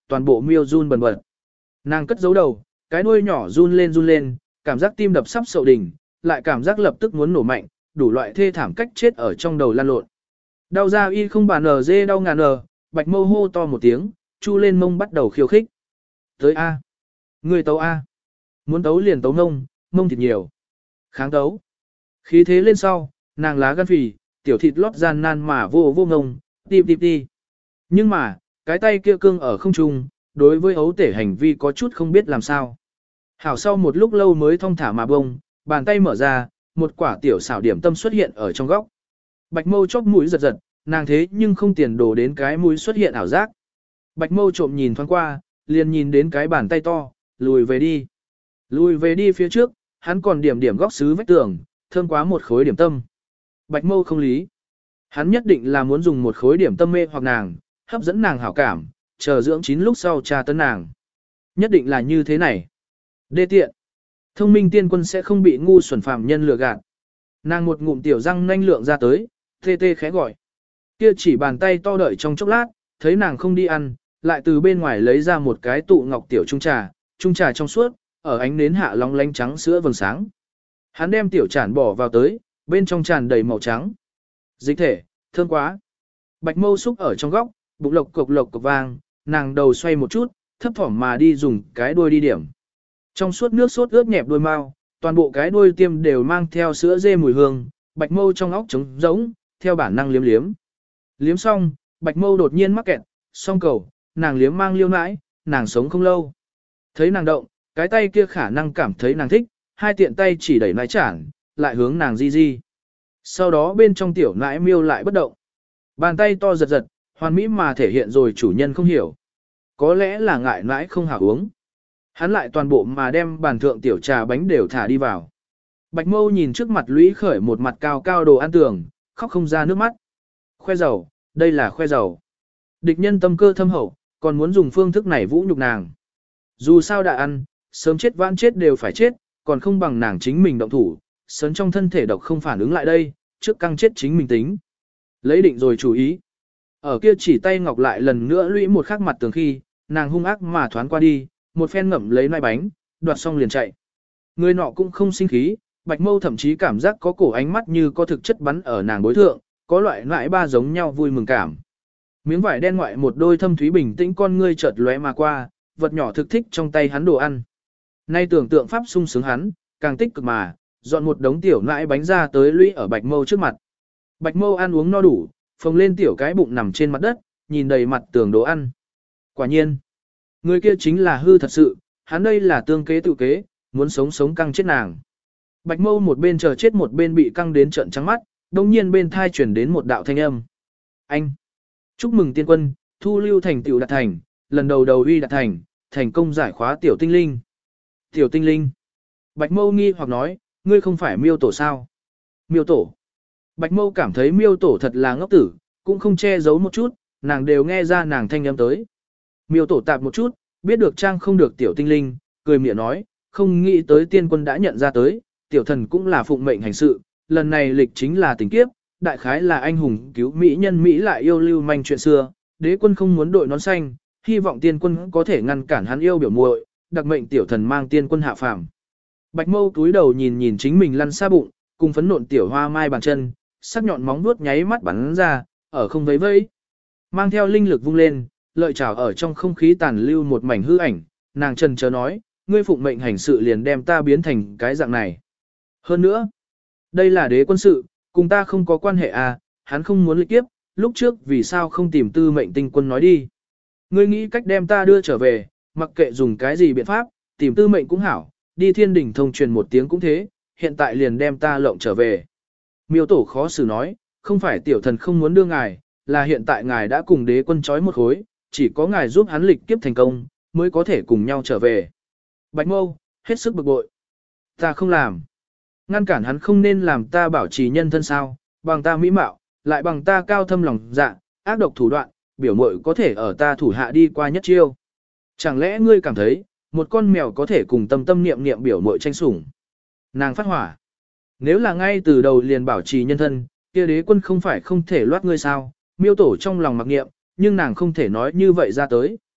toàn bộ miêu run bần bật. Nàng cất giấu đầu, cái đuôi nhỏ run lên, cảm giác tim đập sắp sậu đỉnh, lại cảm giác lập tức muốn nổ mạnh, đủ loại thê thảm cách chết ở trong đầu lan lộn. Đau ra y không bàn nở dê đau ngàn nở, Bạch Mâu hô to một tiếng, chu lên mông bắt đầu khiêu khích. Tới A. Người tấu A. Muốn tấu liền tấu mông thịt nhiều. Kháng tấu. Khí thế lên sau, nàng lá gan phì, tiểu thịt lót gian nan mà vô ngông, tìm đi. Nhưng mà, cái tay kia cương ở không trung, đối với ấu tể hành vi có chút không biết làm sao. Hảo sau một lúc lâu mới thong thả mà bông, bàn tay mở ra, một quả tiểu xảo điểm tâm xuất hiện ở trong góc. Bạch Mâu chóp mũi giật giật, nàng thế nhưng không tiền đồ đến cái mũi xuất hiện ảo giác. Bạch Mâu trộm nhìn thoáng qua, liền nhìn đến cái bàn tay to, lùi về đi. Lùi về đi phía trước, hắn còn điểm góc xứ vách tường, thơm quá một khối điểm tâm. Bạch Mâu không lý. Hắn nhất định là muốn dùng một khối điểm tâm mê hoặc nàng, hấp dẫn nàng hảo cảm, chờ dưỡng chín lúc sau tra tấn nàng. Nhất định là như thế này. Đê tiện. Thông minh tiên quân sẽ không bị ngu xuẩn phàm nhân lừa gạt. Nàng một ngụm tiểu răng nanh lượng ra tới, tê khẽ gọi. Kia chỉ bàn tay to đợi trong chốc lát, thấy nàng không đi ăn, lại từ bên ngoài lấy ra một cái tụ ngọc tiểu trung trà trong suốt, ở ánh nến hạ long lánh trắng sữa vầng sáng. Hắn đem tiểu chản bỏ vào tới, bên trong tràn đầy màu trắng. Dịch thể, thơm quá. Bạch Mâu xúc ở trong góc, bụng lộc cộc vang, nàng đầu xoay một chút, thấp thỏm mà đi dùng cái đuôi đi điểm. Trong suốt nước sốt ướt nhẹp đuôi mao, toàn bộ cái đuôi tiêm đều mang theo sữa dê mùi hương, Bạch Mâu trong óc trống rỗng, theo bản năng liếm. Liếm xong, Bạch Mâu đột nhiên mắc kẹt, xong cầu, nàng liếm mang liêu nãi, nàng sống không lâu. Thấy nàng động, cái tay kia khả năng cảm thấy nàng thích, hai tiện tay chỉ đẩy nãi chản, lại hướng nàng di. Sau đó bên trong tiểu nãi miêu lại bất động. Bàn tay to giật, hoàn mỹ mà thể hiện rồi chủ nhân không hiểu. Có lẽ là ngại nãi không hảo uống. Hắn lại toàn bộ mà đem bàn thượng tiểu trà bánh đều thả đi vào. Bạch Mâu nhìn trước mặt lũy khởi một mặt cao đồ ăn tường, khóc không ra nước mắt. Khoe giàu, đây là khoe giàu. Địch nhân tâm cơ thâm hậu, còn muốn dùng phương thức này vũ nhục nàng. Dù sao đã ăn, sớm chết vãn chết đều phải chết, còn không bằng nàng chính mình động thủ, sớm trong thân thể độc không phản ứng lại đây, trước căng chết chính mình tính. Lấy định rồi chú ý. Ở kia chỉ tay ngọc lại lần nữa lũy một khắc mặt tường khi, nàng hung ác mà thoán qua đi, một phen ngậm lấy nai bánh, đoạt xong liền chạy. Người nọ cũng không sinh khí, Bạch Mâu thậm chí cảm giác có cổ ánh mắt như có thực chất bắn ở nàng đối thượng, có loại nãi ba giống nhau vui mừng cảm. Miếng vải đen ngoại một đôi thâm thúy bình tĩnh con ngươi chợt lóe mà qua, vật nhỏ thực thích trong tay hắn đồ ăn. Nay tưởng tượng pháp sung sướng hắn, càng tích cực mà, dọn một đống tiểu nãi bánh ra tới lũy ở Bạch Mâu trước mặt. Bạch Mâu ăn uống no đủ, phồng lên tiểu cái bụng nằm trên mặt đất, nhìn đầy mặt tường đồ ăn. Quả nhiên, người kia chính là hư thật sự, hắn đây là tương kế tự kế, muốn sống căng chết nàng. Bạch Mâu một bên chờ chết một bên bị căng đến trợn trắng mắt, đồng nhiên bên thai chuyển đến một đạo thanh âm. Anh! Chúc mừng tiên quân, thu lưu thành tiểu đạt thành, lần đầu uy đạt thành công giải khóa tiểu tinh linh. Tiểu tinh linh! Bạch Mâu nghi hoặc nói, ngươi không phải miêu tổ sao? Miêu tổ! Bạch Mâu cảm thấy miêu tổ thật là ngốc tử, cũng không che giấu một chút, nàng đều nghe ra nàng thanh âm tới. Miêu tổ tạp một chút, biết được trang không được tiểu tinh linh, cười miệng nói, không nghĩ tới tiên quân đã nhận ra tới, tiểu thần cũng là phụng mệnh hành sự, lần này lịch chính là tình kiếp, đại khái là anh hùng cứu mỹ nhân Mỹ lại yêu lưu manh chuyện xưa, đế quân không muốn đội nón xanh, hy vọng tiên quân có thể ngăn cản hắn yêu biểu muội, đặc mệnh tiểu thần mang tiên quân hạ phàm. Bạch Mâu túi đầu nhìn chính mình lăn xa bụng, cùng phấn nộn tiểu hoa mai bàn chân, sắc nhọn móng vuốt nháy mắt bắn ra, ở không vấy vây. Mang theo linh lực vung lên, lợi chảo ở trong không khí tàn lưu một mảnh hư ảnh, nàng trần chờ nói, ngươi phụng mệnh hành sự liền đem ta biến thành cái dạng này. Hơn nữa, đây là đế quân sự, cùng ta không có quan hệ à, hắn không muốn lịch kiếp, lúc trước vì sao không tìm tư mệnh tinh quân nói đi. Ngươi nghĩ cách đem ta đưa trở về, mặc kệ dùng cái gì biện pháp, tìm tư mệnh cũng hảo, đi thiên đỉnh thông truyền một tiếng cũng thế, hiện tại liền đem ta lộng trở về. Miêu tổ khó xử nói, không phải tiểu thần không muốn đưa ngài, là hiện tại ngài đã cùng đế quân trói một khối, chỉ có ngài giúp hắn lịch kiếp thành công, mới có thể cùng nhau trở về. Bạch Mâu, hết sức bực bội. Ta không làm. Ngăn cản hắn không nên làm ta bảo trì nhân thân sao, bằng ta mỹ mạo, lại bằng ta cao thâm lòng dạ, ác độc thủ đoạn, biểu mội có thể ở ta thủ hạ đi qua nhất chiêu. Chẳng lẽ ngươi cảm thấy, một con mèo có thể cùng tâm tâm niệm niệm biểu mội tranh sủng? Nàng phát hỏa. Nếu là ngay từ đầu liền bảo trì nhân thân, kia đế quân không phải không thể loát ngươi sao? Miêu tổ trong lòng mặc niệm, nhưng nàng không thể nói như vậy ra tới.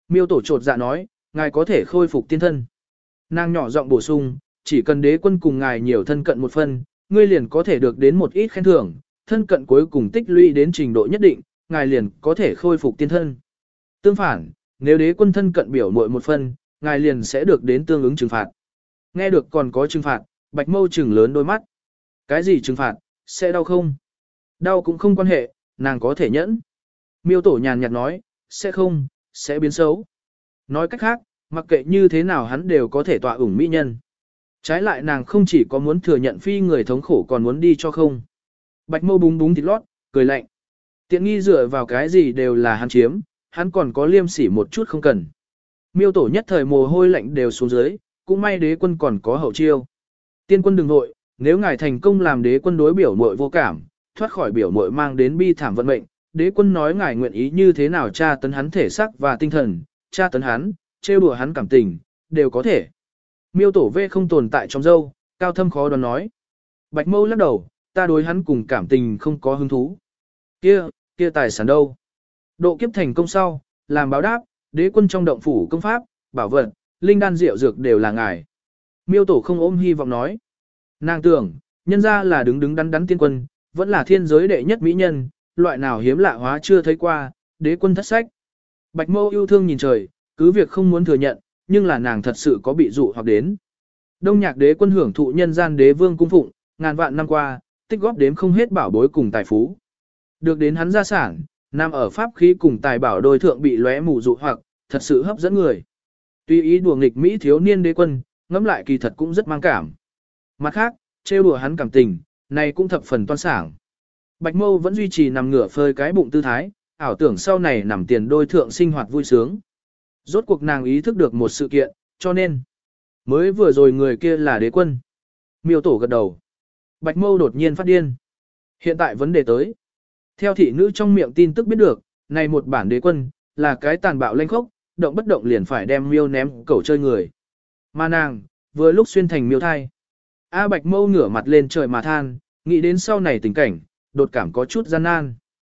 Miêu tổ trột dạ nói, ngài có thể khôi phục tiên thân. Nàng nhỏ giọng bổ sung, chỉ cần đế quân cùng ngài nhiều thân cận một phần, ngươi liền có thể được đến một ít khen thưởng, thân cận cuối cùng tích lũy đến trình độ nhất định, ngài liền có thể khôi phục tiên thân. Tương phản, nếu đế quân thân cận biểu muội một phần, ngài liền sẽ được đến tương ứng trừng phạt. Nghe được còn có trừng phạt, Bạch Mâu trừng lớn đôi mắt. Cái gì trừng phạt, sẽ đau không? Đau cũng không quan hệ, nàng có thể nhẫn. Miêu tổ nhàn nhạt nói, sẽ không, sẽ biến xấu. Nói cách khác, mặc kệ như thế nào hắn đều có thể tọa ủng mỹ nhân. Trái lại nàng không chỉ có muốn thừa nhận phi người thống khổ còn muốn đi cho không. Bạch Mâu búng búng thịt lót, cười lạnh. Tiện nghi dựa vào cái gì đều là hắn chiếm, hắn còn có liêm sỉ một chút không cần. Miêu tổ nhất thời mồ hôi lạnh đều xuống dưới, cũng may đế quân còn có hậu chiêu. Tiên quân đừng nội, nếu ngài thành công làm đế quân đối biểu muội vô cảm, thoát khỏi biểu muội mang đến bi thảm vận mệnh, đế quân nói ngài nguyện ý như thế nào tra tấn hắn thể xác và tinh thần, tra tấn hắn, trêu đùa hắn cảm tình, đều có thể. Miêu tổ vê không tồn tại trong dâu, cao thâm khó đoán nói. Bạch Mâu lắc đầu, ta đối hắn cùng cảm tình không có hứng thú. Kia tài sản đâu? Độ kiếp thành công sau, làm báo đáp, đế quân trong động phủ công pháp, bảo vật, linh đan rượu dược đều là ngài. Miêu tổ không ôm hy vọng nói. Nàng tưởng, nhân ra là đứng đắn đắn tiên quân, vẫn là thiên giới đệ nhất mỹ nhân, loại nào hiếm lạ hóa chưa thấy qua, đế quân thất sách. Bạch Mâu yêu thương nhìn trời, cứ việc không muốn thừa nhận, nhưng là nàng thật sự có bị dụ hoặc đến. Đông Nhạc đế quân hưởng thụ nhân gian đế vương cung phụng, ngàn vạn năm qua, tích góp đếm không hết bảo bối cùng tài phú. Được đến hắn gia sản, nằm ở pháp khí cùng tài bảo đôi thượng bị lóe mù dụ hoặc, thật sự hấp dẫn người. Tuy ý đùa nghịch Mỹ thiếu niên đế quân, ngẫm lại kỳ thật cũng rất mang cảm. Mặt khác, trêu đùa hắn cảm tình, này cũng thập phần toan sảng. Bạch Mâu vẫn duy trì nằm ngửa phơi cái bụng tư thái, ảo tưởng sau này nằm tiền đôi thượng sinh hoạt vui sướng. Rốt cuộc nàng ý thức được một sự kiện, cho nên mới vừa rồi người kia là đế quân. Miêu tổ gật đầu. Bạch Mâu đột nhiên phát điên. Hiện tại vấn đề tới. Theo thị nữ trong miệng tin tức biết được, này một bản đế quân, là cái tàn bạo lanh khốc, động bất động liền phải đem miêu ném cẩu chơi người. Mà nàng, vừa lúc xuyên thành miêu thai. Bạch Mâu ngửa mặt lên trời mà than, nghĩ đến sau này tình cảnh, đột cảm có chút gian nan.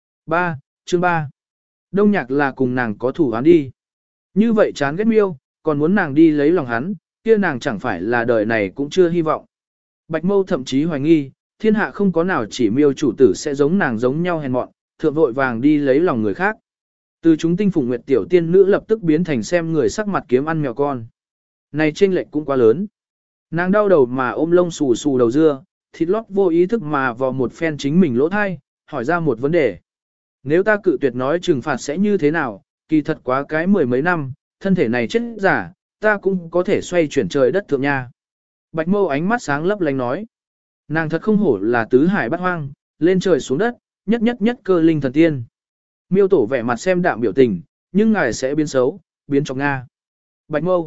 Chương 3 Đông Nhạc là cùng nàng có thủ án đi. Như vậy chán ghét miêu, còn muốn nàng đi lấy lòng hắn, kia nàng chẳng phải là đời này cũng chưa hy vọng. Bạch Mâu thậm chí hoài nghi, thiên hạ không có nào chỉ miêu chủ tử sẽ giống nàng giống nhau hèn mọn, thượng vội vàng đi lấy lòng người khác. Từ chúng tinh phùng nguyệt tiểu tiên nữ lập tức biến thành xem người sắc mặt kiếm ăn mèo con. Này chênh lệch cũng quá lớn. Nàng đau đầu mà ôm lông xù xù đầu dưa, thịt lót vô ý thức mà vào một phen chính mình lỗ thai, hỏi ra một vấn đề. Nếu ta cự tuyệt nói trừng phạt sẽ như thế nào, kỳ thật quá cái mười mấy năm, thân thể này chết giả, ta cũng có thể xoay chuyển trời đất thượng nha. Bạch Mâu ánh mắt sáng lấp lánh nói. Nàng thật không hổ là tứ hải bát hoang, lên trời xuống đất, nhất cơ linh thần tiên. Miêu tổ vẻ mặt xem đạm biểu tình, nhưng ngài sẽ biến xấu, biến trong Nga. Bạch Mâu,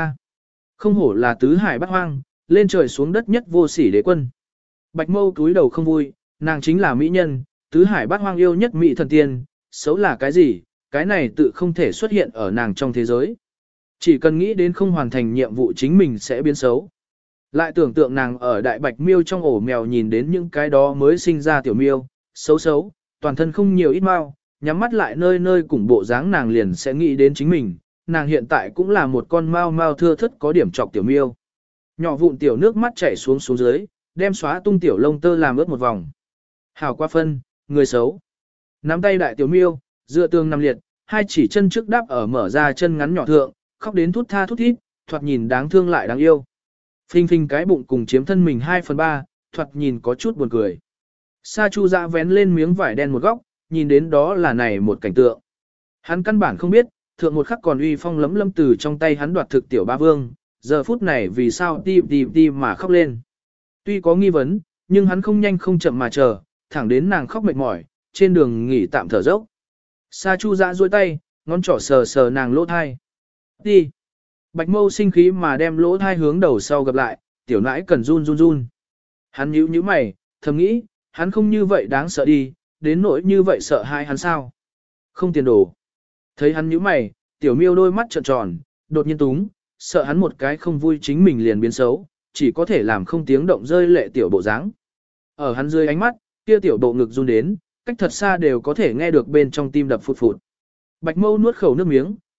không hổ là tứ hải bát hoang, lên trời xuống đất nhất vô sỉ đế quân. Bạch Mâu cúi đầu không vui, nàng chính là mỹ nhân, tứ hải bát hoang yêu nhất mỹ thần tiên, xấu là cái gì, cái này tự không thể xuất hiện ở nàng trong thế giới. Chỉ cần nghĩ đến không hoàn thành nhiệm vụ chính mình sẽ biến xấu. Lại tưởng tượng nàng ở đại bạch miêu trong ổ mèo nhìn đến những cái đó mới sinh ra tiểu miêu, xấu, toàn thân không nhiều ít mau, nhắm mắt lại nơi nơi cùng bộ dáng nàng liền sẽ nghĩ đến chính mình, nàng hiện tại cũng là một con mau thưa thất có điểm trọc tiểu miêu. Nhỏ vụn tiểu nước mắt chảy xuống dưới, đem xóa tung tiểu lông tơ làm ướt một vòng. Hảo qua phân, người xấu. Nắm tay đại tiểu miêu, dựa tường nằm liệt, hai chỉ chân trước đáp ở mở ra chân ngắn nhỏ thượng, khóc đến thút tha thút thít, thoạt nhìn đáng thương lại đáng yêu. Phình cái bụng cùng chiếm thân mình 2/3, thoạt nhìn có chút buồn cười. Sa Chu Dạ vén lên miếng vải đen một góc, nhìn đến đó là này một cảnh tượng. Hắn căn bản không biết, thượng một khắc còn uy phong lấm lâm từ trong tay hắn đoạt thực tiểu ba vương, giờ phút này vì sao ti mà khóc lên. Tuy có nghi vấn, nhưng hắn không nhanh không chậm mà chờ, thẳng đến nàng khóc mệt mỏi, trên đường nghỉ tạm thở dốc. Sa Chu Dạ duỗi tay, ngón trỏ sờ nàng lỗ thai. Đi. Bạch Mâu sinh khí mà đem lỗ thai hướng đầu sau gặp lại, tiểu nãi cần run. Hắn nhíu mày, thầm nghĩ, hắn không như vậy đáng sợ đi, đến nỗi như vậy sợ hai hắn sao. Không tiền đồ. Thấy hắn nhíu mày, tiểu miêu đôi mắt trợn tròn, đột nhiên túng, sợ hắn một cái không vui chính mình liền biến xấu, chỉ có thể làm không tiếng động rơi lệ tiểu bộ dáng. Ở hắn dưới ánh mắt, kia tiểu bộ ngực run đến, cách thật xa đều có thể nghe được bên trong tim đập phụt phụt. Bạch Mâu nuốt khẩu nước miếng,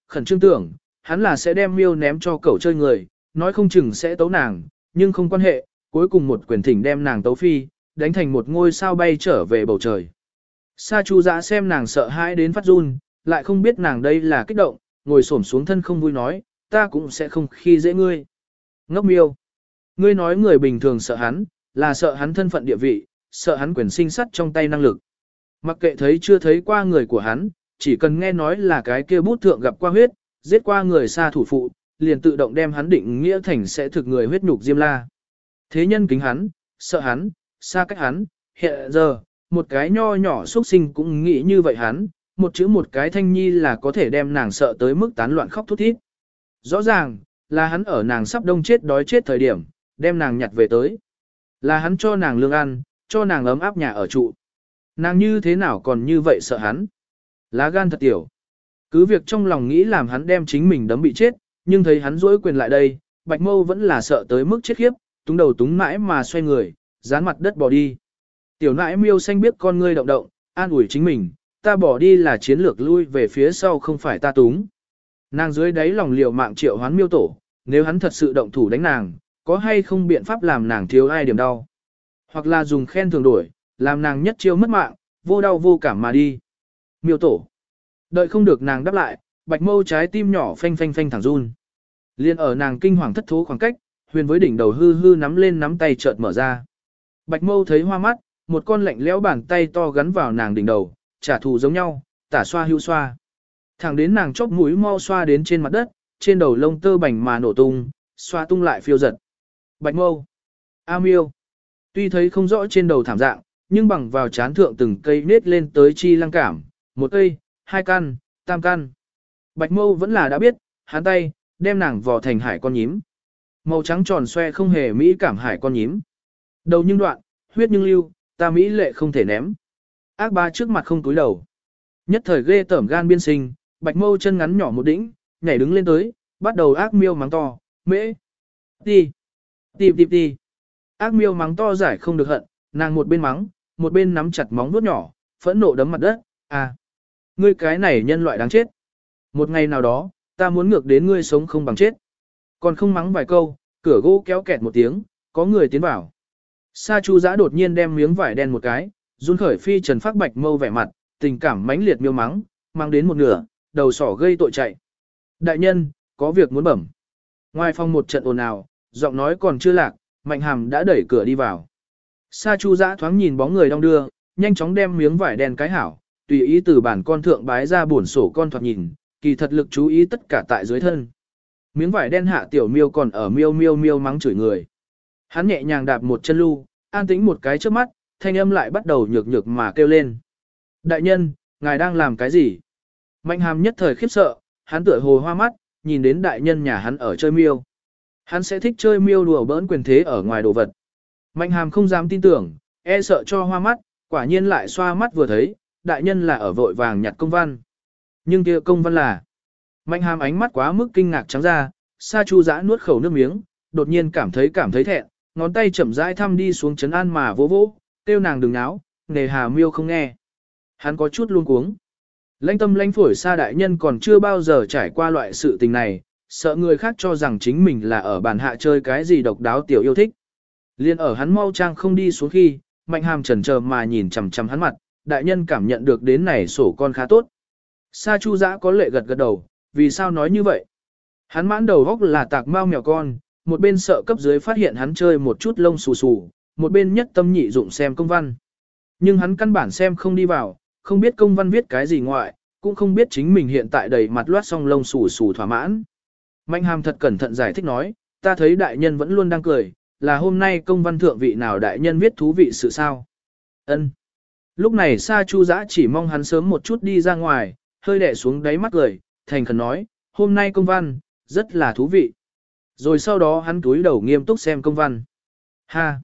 khẩn trương tưởng, hắn là sẽ đem miêu ném cho cậu chơi người, nói không chừng sẽ tấu nàng, nhưng không quan hệ, cuối cùng một quyền thỉnh đem nàng tấu phi, đánh thành một ngôi sao bay trở về bầu trời. Sa Chu Dã xem nàng sợ hãi đến phát run, lại không biết nàng đây là kích động, ngồi xổm xuống thân không vui nói, ta cũng sẽ không khi dễ ngươi. Ngốc miêu. Ngươi nói người bình thường sợ hắn, là sợ hắn thân phận địa vị, sợ hắn quyền sinh sắt trong tay năng lực. Mặc kệ thấy chưa thấy qua người của hắn, chỉ cần nghe nói là cái kia bút thượng gặp qua huyết, giết qua người xa thủ phụ, liền tự động đem hắn định nghĩa thành sẽ thực người huyết nhục Diêm La. Thế nhân kính hắn, sợ hắn, xa cách hắn, hiện giờ, một cái nho nhỏ xuất sinh cũng nghĩ như vậy hắn, một chữ một cái thanh nhi là có thể đem nàng sợ tới mức tán loạn khóc thút thít. Rõ ràng, là hắn ở nàng sắp đông chết đói chết thời điểm, đem nàng nhặt về tới. Là hắn cho nàng lương ăn, cho nàng ấm áp nhà ở trụ. Nàng như thế nào còn như vậy sợ hắn. Lá gan thật tiểu. Cứ việc trong lòng nghĩ làm hắn đem chính mình đấm bị chết, nhưng thấy hắn duỗi quyền lại đây, Bạch Mâu vẫn là sợ tới mức chết khiếp, túng đầu túng mãi mà xoay người, dán mặt đất bỏ đi. Tiểu nãi miêu xanh biết con ngươi động động, an ủi chính mình, ta bỏ đi là chiến lược lui về phía sau không phải ta túng. Nàng dưới đáy lòng liều mạng triệu hoán miêu tổ, nếu hắn thật sự động thủ đánh nàng, có hay không biện pháp làm nàng thiếu ai điểm đau. Hoặc là dùng khen thường đổi, làm nàng nhất chiêu mất mạng, vô đau vô cảm mà đi. Miêu tổ. Đợi không được nàng đáp lại, Bạch Mâu trái tim nhỏ phanh phanh phanh thẳng run. Liên ở nàng kinh hoàng thất thố khoảng cách, huyền với đỉnh đầu hư hư nắm lên nắm tay chợt mở ra. Bạch Mâu thấy hoa mắt, một con lạnh lẽo bàn tay to gắn vào nàng đỉnh đầu, trả thù giống nhau, tả xoa hữu xoa. Thẳng đến nàng chóp mũi mau xoa đến trên mặt đất, trên đầu lông tơ bành mà nổ tung, xoa tung lại phiêu giật. Bạch Mâu. A Miêu. Tuy thấy không rõ trên đầu thảm dạng, nhưng bằng vào chán thượng từng cây nết lên tới chi lăng cảm, một cây, hai căn, tam căn. Bạch Mâu vẫn là đã biết, hắn tay, đem nàng vò thành hải con nhím. Màu trắng tròn xoe không hề mỹ cảm hải con nhím. Đầu nhưng đoạn, huyết nhưng lưu, ta mỹ lệ không thể ném. Ác ba trước mặt không túi đầu. Nhất thời ghê tởm gan biên sinh, Bạch Mâu chân ngắn nhỏ một đỉnh, nhảy đứng lên tới, bắt đầu ác miêu mắng to, mễ, ti, ti ti ti. Ác miêu mắng to giải không được hận, nàng một bên mắng, một bên nắm chặt móng vuốt nhỏ, phẫn nộ đấm mặt đất, à, ngươi cái này nhân loại đáng chết. Một ngày nào đó, ta muốn ngược đến ngươi sống không bằng chết. Còn không mắng vài câu, cửa gỗ kéo kẹt một tiếng, có người tiến vào. Sa Chu Dã đột nhiên đem miếng vải đen một cái, run khởi phi trần phát Bạch Mâu vẻ mặt, tình cảm mãnh liệt miêu mắng, mang đến một nửa, đầu sỏ gây tội chạy. Đại nhân, có việc muốn bẩm. Ngoài phòng một trận ồn ào, giọng nói còn chưa lạc, Mạnh Hàm đã đẩy cửa đi vào. Sa Chu Dã thoáng nhìn bóng người đong đưa, nhanh chóng đem miếng vải đen cái hảo, tùy ý từ bản con thượng bái ra buồn sổ con thoạt nhìn, kỳ thật lực chú ý tất cả tại dưới thân. Miếng vải đen hạ tiểu miêu còn ở miêu miêu miêu mắng chửi người. Hắn nhẹ nhàng đạp một chân lưu, an tĩnh một cái trước mắt, thanh âm lại bắt đầu nhược nhược mà kêu lên. Đại nhân, ngài đang làm cái gì? Mạnh Hàm nhất thời khiếp sợ, hắn tựa hồ hoa mắt, nhìn đến đại nhân nhà hắn ở chơi miêu. Hắn sẽ thích chơi miêu đùa bỡn quyền thế ở ngoài đồ vật. Mạnh Hàm không dám tin tưởng, e sợ cho hoa mắt, quả nhiên lại xoa mắt vừa thấy, đại nhân là ở vội vàng nhặt công văn. Nhưng kia công văn là... Mạnh Hàm ánh mắt quá mức kinh ngạc trắng ra, Sa Chu Dã nuốt khẩu nước miếng, đột nhiên cảm thấy thẹn, ngón tay chậm rãi thăm đi xuống chấn an mà vỗ vỗ, kêu nàng đừng náo, nề hà miêu không nghe. Hắn có chút luống cuống. Lãnh tâm lãnh phổi Sa đại nhân còn chưa bao giờ trải qua loại sự tình này, sợ người khác cho rằng chính mình là ở bàn hạ chơi cái gì độc đáo tiểu yêu thích. Liên ở hắn mau trang không đi xuống khi, Mạnh Hàm chần chờ mà nhìn chằm chằm hắn mặt, đại nhân cảm nhận được đến này sổ con khá tốt. Sa Chu Dã có lệ gật gật đầu, vì sao nói như vậy? Hắn mãn đầu góc là tạc mau mèo con, một bên sợ cấp dưới phát hiện hắn chơi một chút lông xù xù, một bên nhất tâm nhị dụng xem công văn. Nhưng hắn căn bản xem không đi vào, không biết công văn viết cái gì ngoại, cũng không biết chính mình hiện tại đầy mặt loát xong lông xù xù thỏa mãn. Mạnh Hàm thật cẩn thận giải thích nói, ta thấy đại nhân vẫn luôn đang cười, là hôm nay công văn thượng vị nào đại nhân viết thú vị sự sao? Ân. Lúc này Sa Chu Dã chỉ mong hắn sớm một chút đi ra ngoài, hơi đè xuống đáy mắt cười, thành khẩn nói, hôm nay công văn, rất là thú vị. Rồi sau đó hắn túi đầu nghiêm túc xem công văn. Ha!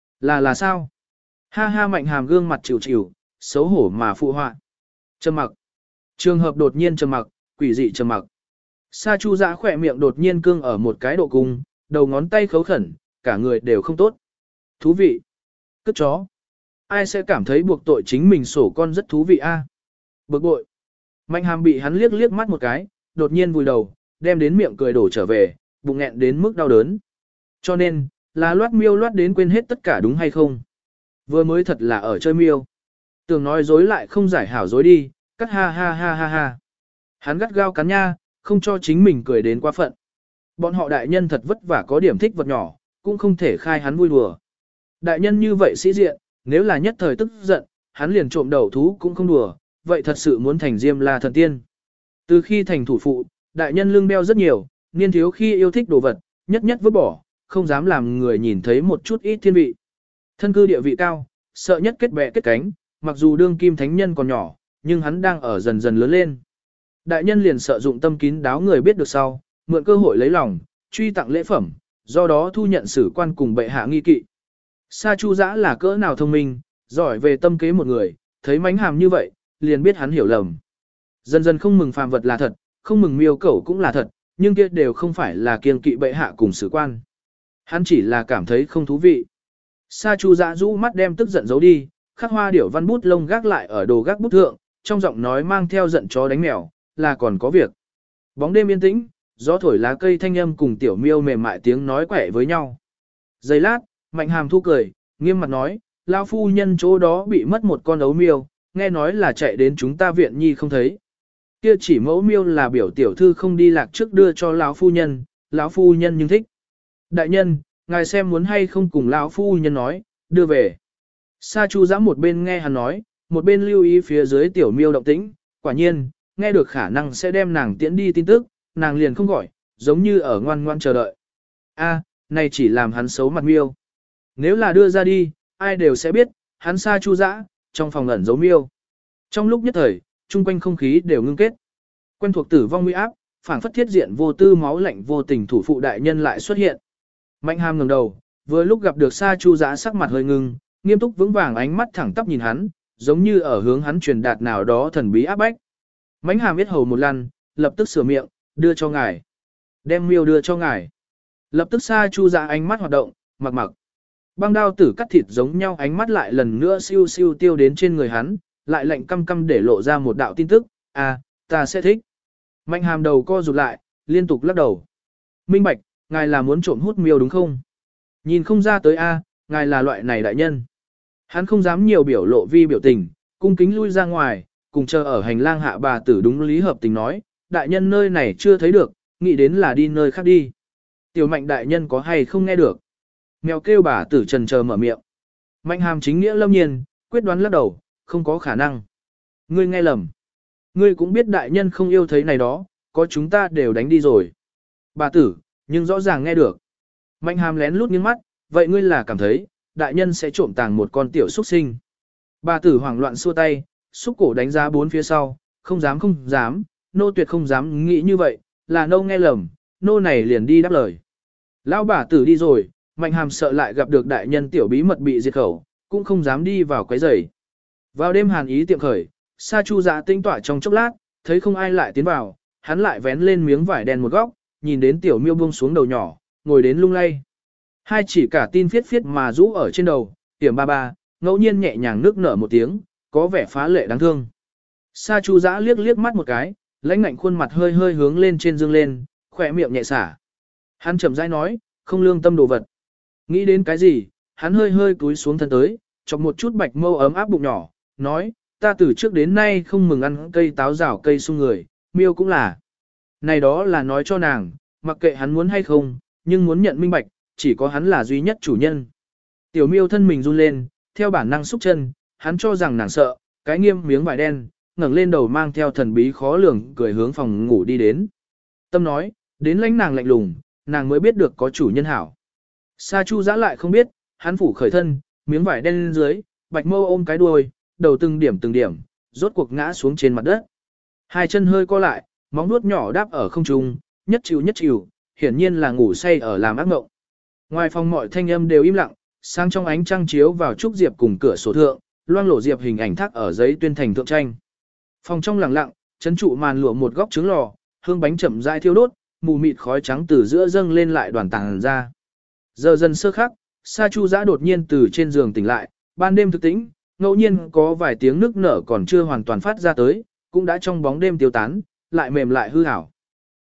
Là sao? Ha ha Mạnh Hàm gương mặt chịu chịu, xấu hổ mà phụ họa. Trầm mặc. Trường hợp đột nhiên trầm mặc, quỷ dị trầm mặc. Sa Chu Dã khỏe miệng đột nhiên cương ở một cái độ cung, đầu ngón tay khấu khẩn, cả người đều không tốt. Thú vị. Cất chó. Ai sẽ cảm thấy buộc tội chính mình sổ con rất thú vị a? Bực bội. Mạnh Hàm bị hắn liếc liếc mắt một cái, đột nhiên vùi đầu, đem đến miệng cười đổ trở về, bụng nghẹn đến mức đau đớn. Cho nên, là loát miêu loát đến quên hết tất cả đúng hay không? Vừa mới thật là ở chơi miêu. Tưởng nói dối lại không giải hảo dối đi, cắt ha ha ha ha ha. Hắn gắt gao cắn nha, không cho chính mình cười đến quá phận. Bọn họ đại nhân thật vất vả có điểm thích vật nhỏ, cũng không thể khai hắn vui đùa. Đại nhân như vậy sĩ diện, nếu là nhất thời tức giận, hắn liền trộm đầu thú cũng không đùa, vậy thật sự muốn thành Diêm La thần tiên. Từ khi thành thủ phụ, đại nhân lương đeo rất nhiều, niên thiếu khi yêu thích đồ vật, nhất nhất vứt bỏ, không dám làm người nhìn thấy một chút ít thiên vị. Thân cư địa vị cao, sợ nhất kết bè kết cánh, mặc dù đương kim thánh nhân còn nhỏ, nhưng hắn đang ở dần dần lớn lên. Đại nhân liền sợ dụng tâm kín đáo người biết được sau, mượn cơ hội lấy lòng, truy tặng lễ phẩm, do đó thu nhận sử quan cùng bệ hạ nghi kỵ. Sa Chu Dã là cỡ nào thông minh, giỏi về tâm kế một người, thấy mánh hàm như vậy, liền biết hắn hiểu lầm. Dần dần không mừng phàm vật là thật, không mừng miêu cẩu cũng là thật, nhưng kia đều không phải là kiêng kỵ bệ hạ cùng sử quan. Hắn chỉ là cảm thấy không thú vị. Sa Chu Dã rũ mắt đem tức giận giấu đi, khắc hoa điểu văn bút lông gác lại ở đồ gác bút thượng, trong giọng nói mang theo giận chó đánh mèo, là còn có việc. Bóng đêm yên tĩnh, gió thổi lá cây thanh âm cùng tiểu miêu mềm mại tiếng nói quẻ với nhau. Giây lát, Mạnh Hàm thu cười, nghiêm mặt nói, lão phu nhân chỗ đó bị mất một con ấu miêu, nghe nói là chạy đến chúng ta viện nhi không thấy. Kia chỉ mẫu miêu là biểu tiểu thư không đi lạc trước đưa cho lão phu nhân nhưng thích. Đại nhân, ngài xem muốn hay không cùng lão phu nhân nói, đưa về. Sa Chu Dã một bên nghe hắn nói, một bên lưu ý phía dưới tiểu miêu động tĩnh, quả nhiên, nghe được khả năng sẽ đem nàng tiễn đi tin tức, nàng liền không gọi, giống như ở ngoan ngoan chờ đợi. A, này chỉ làm hắn xấu mặt miêu. Nếu là đưa ra đi, ai đều sẽ biết, hắn Sa Chu Dã, trong phòng ẩn giấu miêu. Trong lúc nhất thời, chung quanh không khí đều ngưng kết. Quen thuộc tử vong nguy áp, phảng phất thiết diện vô tư máu lạnh vô tình thủ phụ đại nhân lại xuất hiện. Mạnh Hàm ngẩng đầu, vừa lúc gặp được Sa Chu Dã sắc mặt hơi ngưng, nghiêm túc vững vàng ánh mắt thẳng tắp nhìn hắn, giống như ở hướng hắn truyền đạt nào đó thần bí áp bách. Mạnh Hàm biết hầu một lần, lập tức sửa miệng, đưa cho ngài. Đem miêu đưa cho ngài. Lập tức Sa Chu Dã ánh mắt hoạt động, mặc mặc. Băng đao tử cắt thịt giống nhau ánh mắt lại lần nữa siêu siêu tiêu đến trên người hắn, lại lạnh căm căm để lộ ra một đạo tin tức, ta sẽ thích. Mạnh Hàm đầu co rụt lại, liên tục lắc đầu. Minh bạch, ngài là muốn trộm hút miêu đúng không? Nhìn không ra tới ngài là loại này đại nhân. Hắn không dám nhiều biểu lộ vi biểu tình, cung kính lui ra ngoài, cùng chờ ở hành lang hạ bà tử đúng lý hợp tình nói, đại nhân nơi này chưa thấy được, nghĩ đến là đi nơi khác đi. Tiểu Mạnh đại nhân có hay không nghe được? Mèo kêu bà tử trần chờ mở miệng. Mạnh Hàm chính nghĩa lâm nhiên, quyết đoán lắc đầu, không có khả năng. Ngươi nghe lầm. Ngươi cũng biết đại nhân không yêu thấy này đó, có chúng ta đều đánh đi rồi. Bà tử, nhưng rõ ràng nghe được. Mạnh Hàm lén lút nghiêng mắt, vậy ngươi là cảm thấy, đại nhân sẽ trộm tàng một con tiểu xuất sinh. Bà tử hoảng loạn xua tay, xúc cổ đánh giá bốn phía sau, không dám, nô tuyệt không dám nghĩ như vậy, là nô nghe lầm, nô này liền đi đáp lời. Lão bà tử đi rồi, Mạnh Hàm sợ lại gặp được đại nhân tiểu bí mật bị diệt khẩu, cũng không dám đi vào quấy rầy. Vào đêm hàn ý tiệm khởi, Sa Chu Dã tinh tỏa trong chốc lát, thấy không ai lại tiến vào, hắn lại vén lên miếng vải đen một góc, nhìn đến tiểu miêu buông xuống đầu nhỏ, ngồi đến lung lay. Hai chỉ cả tin phiết phiết mà rũ ở trên đầu, tiệm ba, ngẫu nhiên nhẹ nhàng nước nở một tiếng, có vẻ phá lệ đáng thương. Sa Chu Dã liếc liếc mắt một cái, lãnh ngạnh khuôn mặt hơi hơi hướng lên trên dương lên, khỏe miệng nhẹ xả. Hắn chậm rãi nói, không lương tâm đồ vật. Nghĩ đến cái gì, hắn hơi hơi cúi xuống thân tới, chọc một chút bạch mâu ấm áp bụng nhỏ, nói, ta từ trước đến nay không mừng ăn cây táo rào cây sung người, miêu cũng là. Này đó là nói cho nàng, mặc kệ hắn muốn hay không, nhưng muốn nhận minh bạch, chỉ có hắn là duy nhất chủ nhân. Tiểu miêu thân mình run lên, theo bản năng xúc chân, hắn cho rằng nàng sợ, cái nghiêm miếng vải đen, ngẩng lên đầu mang theo thần bí khó lường cười hướng phòng ngủ đi đến. Tâm nói, đến lãnh nàng lạnh lùng, nàng mới biết được có chủ nhân hảo. Sa Chu Dã lại không biết, hắn phủ khởi thân, miếng vải đen lên dưới, bạch mâu ôm cái đuôi, đầu từng điểm, rốt cuộc ngã xuống trên mặt đất. Hai chân hơi co lại, móng vuốt nhỏ đáp ở không trung, nhất chịu, hiển nhiên là ngủ say ở làm ác mộng. Ngoài phòng mọi thanh âm đều im lặng, sang trong ánh trăng chiếu vào trúc diệp cùng cửa sổ thượng, loang lổ diệp hình ảnh thác ở giấy tuyên thành thượng tranh. Phòng trong lặng lặng, chấn trụ màn lụa một góc trứng lò, hương bánh chậm rãi thiêu đốt, mù mịt khói trắng từ giữa dâng lên lại đoàn tàng ra. Giờ dần sơ khắc, Sa Chu Dã đột nhiên từ trên giường tỉnh lại, ban đêm thực tĩnh, ngẫu nhiên có vài tiếng nức nở còn chưa hoàn toàn phát ra tới, cũng đã trong bóng đêm tiêu tán, lại mềm lại hư ảo.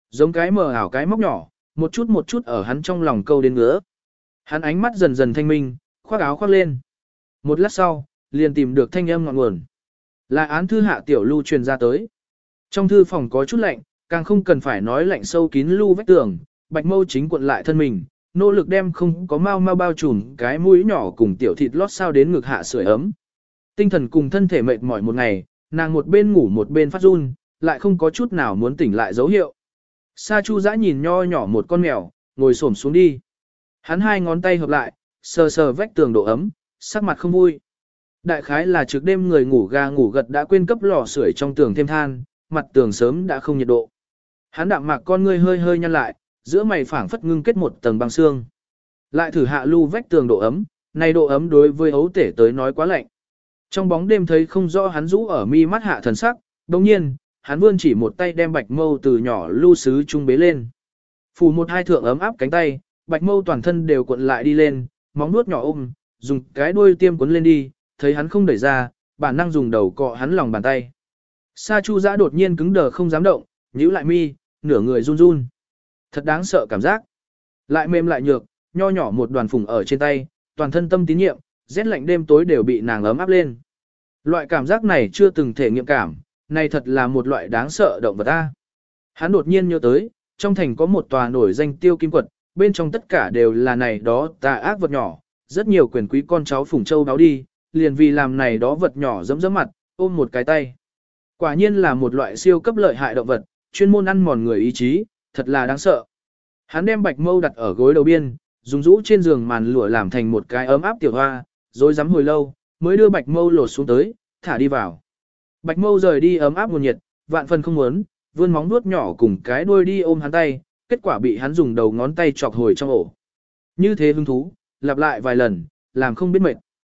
Giống cái mờ ảo cái móc nhỏ, một chút ở hắn trong lòng câu đến ngứa. Hắn ánh mắt dần dần thanh minh, khoác áo khoác lên. Một lát sau, liền tìm được thanh âm ngọn nguồn. Là án thư Hạ Tiểu Lưu truyền ra tới. Trong thư phòng có chút lạnh, càng không cần phải nói lạnh sâu kín lưu vách tường, Bạch Mâu chính cuộn lại thân mình, nỗ lực đem không có mau bao trùm cái mũi nhỏ cùng tiểu thịt lót sao đến ngực hạ sưởi ấm. Tinh thần cùng thân thể mệt mỏi một ngày, nàng một bên ngủ một bên phát run, lại không có chút nào muốn tỉnh lại dấu hiệu. Sa Chu Dã nhìn nho nhỏ một con mèo, ngồi xổm xuống đi. Hắn hai ngón tay hợp lại, sờ sờ vách tường độ ấm, sắc mặt không vui. Đại khái là trước đêm người ngủ ga ngủ gật đã quên cấp lò sưởi trong tường thêm than, mặt tường sớm đã không nhiệt độ. Hắn đạm mạc con ngươi hơi hơi nhăn lại, giữa mày phảng phất ngưng kết một tầng băng xương. Lại thử hạ lưu vách tường độ ấm, này độ ấm đối với ấu tể tới nói quá lạnh. Trong bóng đêm thấy không rõ hắn rũ ở mi mắt hạ thần sắc, đồng nhiên, hắn vươn chỉ một tay đem Bạch Mâu từ nhỏ lưu sứ trung bế lên. Phủ một hai thượng ấm áp cánh tay, Bạch Mâu toàn thân đều cuộn lại đi lên, móng nuốt nhỏ ôm, dùng cái đuôi tiêm cuốn lên đi, thấy hắn không đẩy ra, bản năng dùng đầu cọ hắn lòng bàn tay. Sa Chu Dã đột nhiên cứng đờ không dám động, nhíu lại mi, nửa người run run. Thật đáng sợ cảm giác. Lại mềm lại nhược, nho nhỏ một đoàn phùng ở trên tay, toàn thân tâm tín nhiệm, rét lạnh đêm tối đều bị nàng ấm áp lên. Loại cảm giác này chưa từng thể nghiệm cảm, này thật là một loại đáng sợ động vật ta. Hắn đột nhiên nhớ tới, trong thành có một tòa nổi danh tiêu kim quật, bên trong tất cả đều là này đó tà ác vật nhỏ, rất nhiều quyền quý con cháu phùng châu đáo đi, liền vì làm này đó vật nhỏ dẫm dẫm mặt, ôm một cái tay. Quả nhiên là một loại siêu cấp lợi hại động vật, chuyên môn ăn mòn người ý chí, thật là đáng sợ. Hắn đem Bạch Mâu đặt ở gối đầu biên, dùng rũ trên giường màn lụa làm thành một cái ấm áp tiểu hoa, rồi dám hồi lâu, mới đưa Bạch Mâu lột xuống tới, thả đi vào. Bạch Mâu rời đi ấm áp nguồn nhiệt, vạn phần không muốn, vươn móng vuốt nhỏ cùng cái đuôi đi ôm hắn tay, kết quả bị hắn dùng đầu ngón tay chọc hồi trong ổ. Như thế hứng thú, lặp lại vài lần, làm không biết mệt.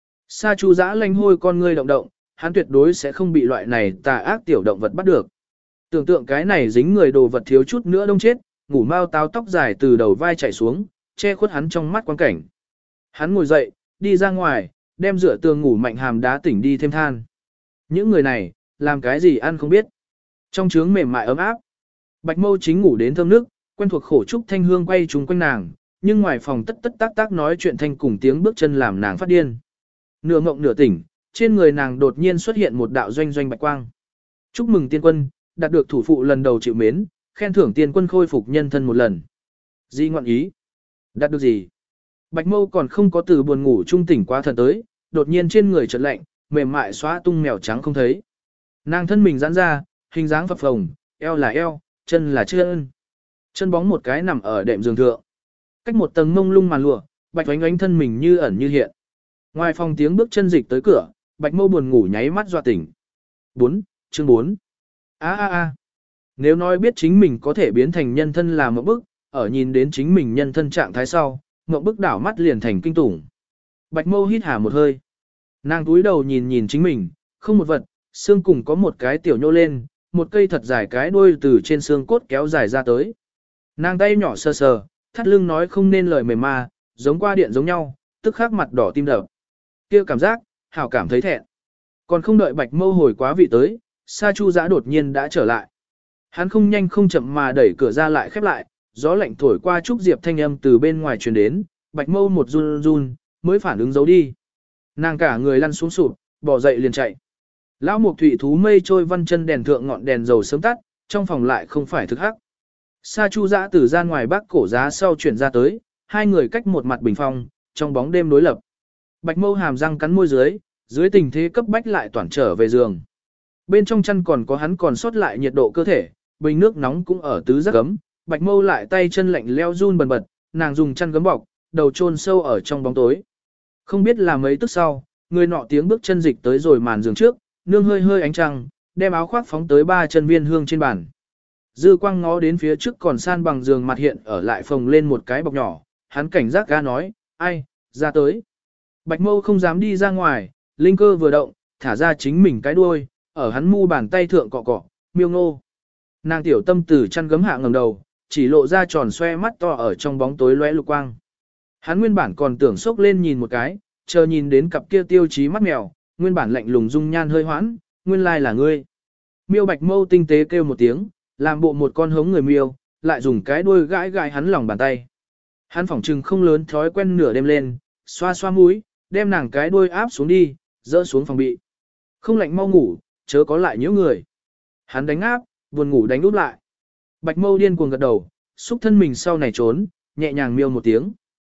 Sa Chu Dã lanh hôi con ngươi động động, hắn tuyệt đối sẽ không bị loại này tà ác tiểu động vật bắt được. Tưởng tượng cái này dính người đồ vật thiếu chút nữa đông chết, ngủ mau táo tóc dài từ đầu vai chảy xuống, che khuất hắn trong mắt quan cảnh. Hắn ngồi dậy, đi ra ngoài, đem rửa tường ngủ mạnh hàm đá tỉnh đi thêm than. Những người này, làm cái gì ăn không biết. Trong trướng mềm mại ấm áp, Bạch Mâu chính ngủ đến thơm nước, quen thuộc khổ trúc thanh hương quay trúng quanh nàng, nhưng ngoài phòng tất tất tác tác nói chuyện thanh cùng tiếng bước chân làm nàng phát điên. Nửa ngộng nửa tỉnh, trên người nàng đột nhiên xuất hiện một đạo doanh doanh bạch quang. Chúc mừng tiên quân, đạt được thủ phụ lần đầu chịu mến, khen thưởng tiên quân khôi phục nhân thân một lần. Di ngọn ý. Đạt được gì? Bạch Mâu còn không có từ buồn ngủ trung tỉnh qua thần tới, đột nhiên trên người chợt lạnh, mềm mại xóa tung mèo trắng không thấy. Nàng thân mình giãn ra, hình dáng phập phồng, eo là eo, chân là chân. Chân bóng một cái nằm ở đệm giường thượng. Cách một tầng mông lung màn lụa, Bạch Oánh Oánh thân mình như ẩn như hiện. Ngoài phòng tiếng bước chân dịch tới cửa, Bạch Mâu buồn ngủ nháy mắt dọa tỉnh. 4, chương 4. Nếu nói biết chính mình có thể biến thành nhân thân là một bức, ở nhìn đến chính mình nhân thân trạng thái sau, một bức đảo mắt liền thành kinh tủng. Bạch Mâu hít hà một hơi. Nàng túi đầu nhìn nhìn chính mình, không một vật, xương cùng có một cái tiểu nhô lên, một cây thật dài cái đuôi từ trên xương cốt kéo dài ra tới. Nàng tay nhỏ sờ sờ, thắt lưng nói không nên lời mềm ma, giống qua điện giống nhau, tức khắc mặt đỏ tim đập. Kia cảm giác, hảo cảm thấy thẹn. Còn không đợi Bạch Mâu hồi quá vị tới, Sa Chu Dã đột nhiên đã trở lại. Hắn không nhanh không chậm mà đẩy cửa ra lại khép lại, gió lạnh thổi qua trúc diệp thanh âm từ bên ngoài truyền đến, Bạch Mâu một run run, mới phản ứng giấu đi. Nàng cả người lăn xuống sụp, bỏ dậy liền chạy. Lão Mục Thủy thú mây trôi văn chân đèn thượng ngọn đèn dầu sớm tắt, trong phòng lại không phải thực hắc. Sa Chu Dã từ gian ngoài bắc cổ giá sau chuyển ra tới, hai người cách một mặt bình phong, trong bóng đêm đối lập. Bạch Mâu hàm răng cắn môi dưới tình thế cấp bách lại toàn trở về giường. Bên trong chăn còn có hắn còn sót lại nhiệt độ cơ thể, bình nước nóng cũng ở tứ giác gấm, Bạch Mâu lại tay chân lạnh leo run bần bật, nàng dùng chăn gấm bọc, đầu chôn sâu ở trong bóng tối. Không biết là mấy tức sau, người nọ tiếng bước chân dịch tới rồi màn giường trước, nương hơi hơi ánh trăng, đem áo khoác phóng tới 3 chân viên hương trên bàn. Dư quang ngó đến phía trước còn san bằng giường mặt hiện ở lại phồng lên một cái bọc nhỏ, hắn cảnh giác ga nói, ai, ra tới. Bạch Mâu không dám đi ra ngoài, linh cơ vừa động, thả ra chính mình cái đuôi, ở hắn mu bàn tay thượng cọ cọ, miêu ngô. Nàng tiểu tâm từ chăn gấm hạ ngẩng đầu, chỉ lộ ra tròn xoe mắt to ở trong bóng tối lóe lục quang. Hắn nguyên bản còn tưởng sốc lên nhìn một cái, chờ nhìn đến cặp kia tiêu chí mắt mèo, nguyên bản lạnh lùng dung nhan hơi hoãn, nguyên lai là ngươi. Miêu Bạch Mâu tinh tế kêu một tiếng, làm bộ một con hống người miêu, lại dùng cái đuôi gãi gãi hắn lòng bàn tay. Hắn phỏng trừng không lớn thói quen nửa đêm lên, xoa xoa mũi, đem nàng cái đuôi áp xuống đi, dỡ xuống phòng bị. Không lạnh mau ngủ, chớ có lại nhiễu người. Hắn đánh áp, buồn ngủ đánh úp lại. Bạch Mâu điên cuồng gật đầu, xúc thân mình sau này trốn, nhẹ nhàng miêu một tiếng.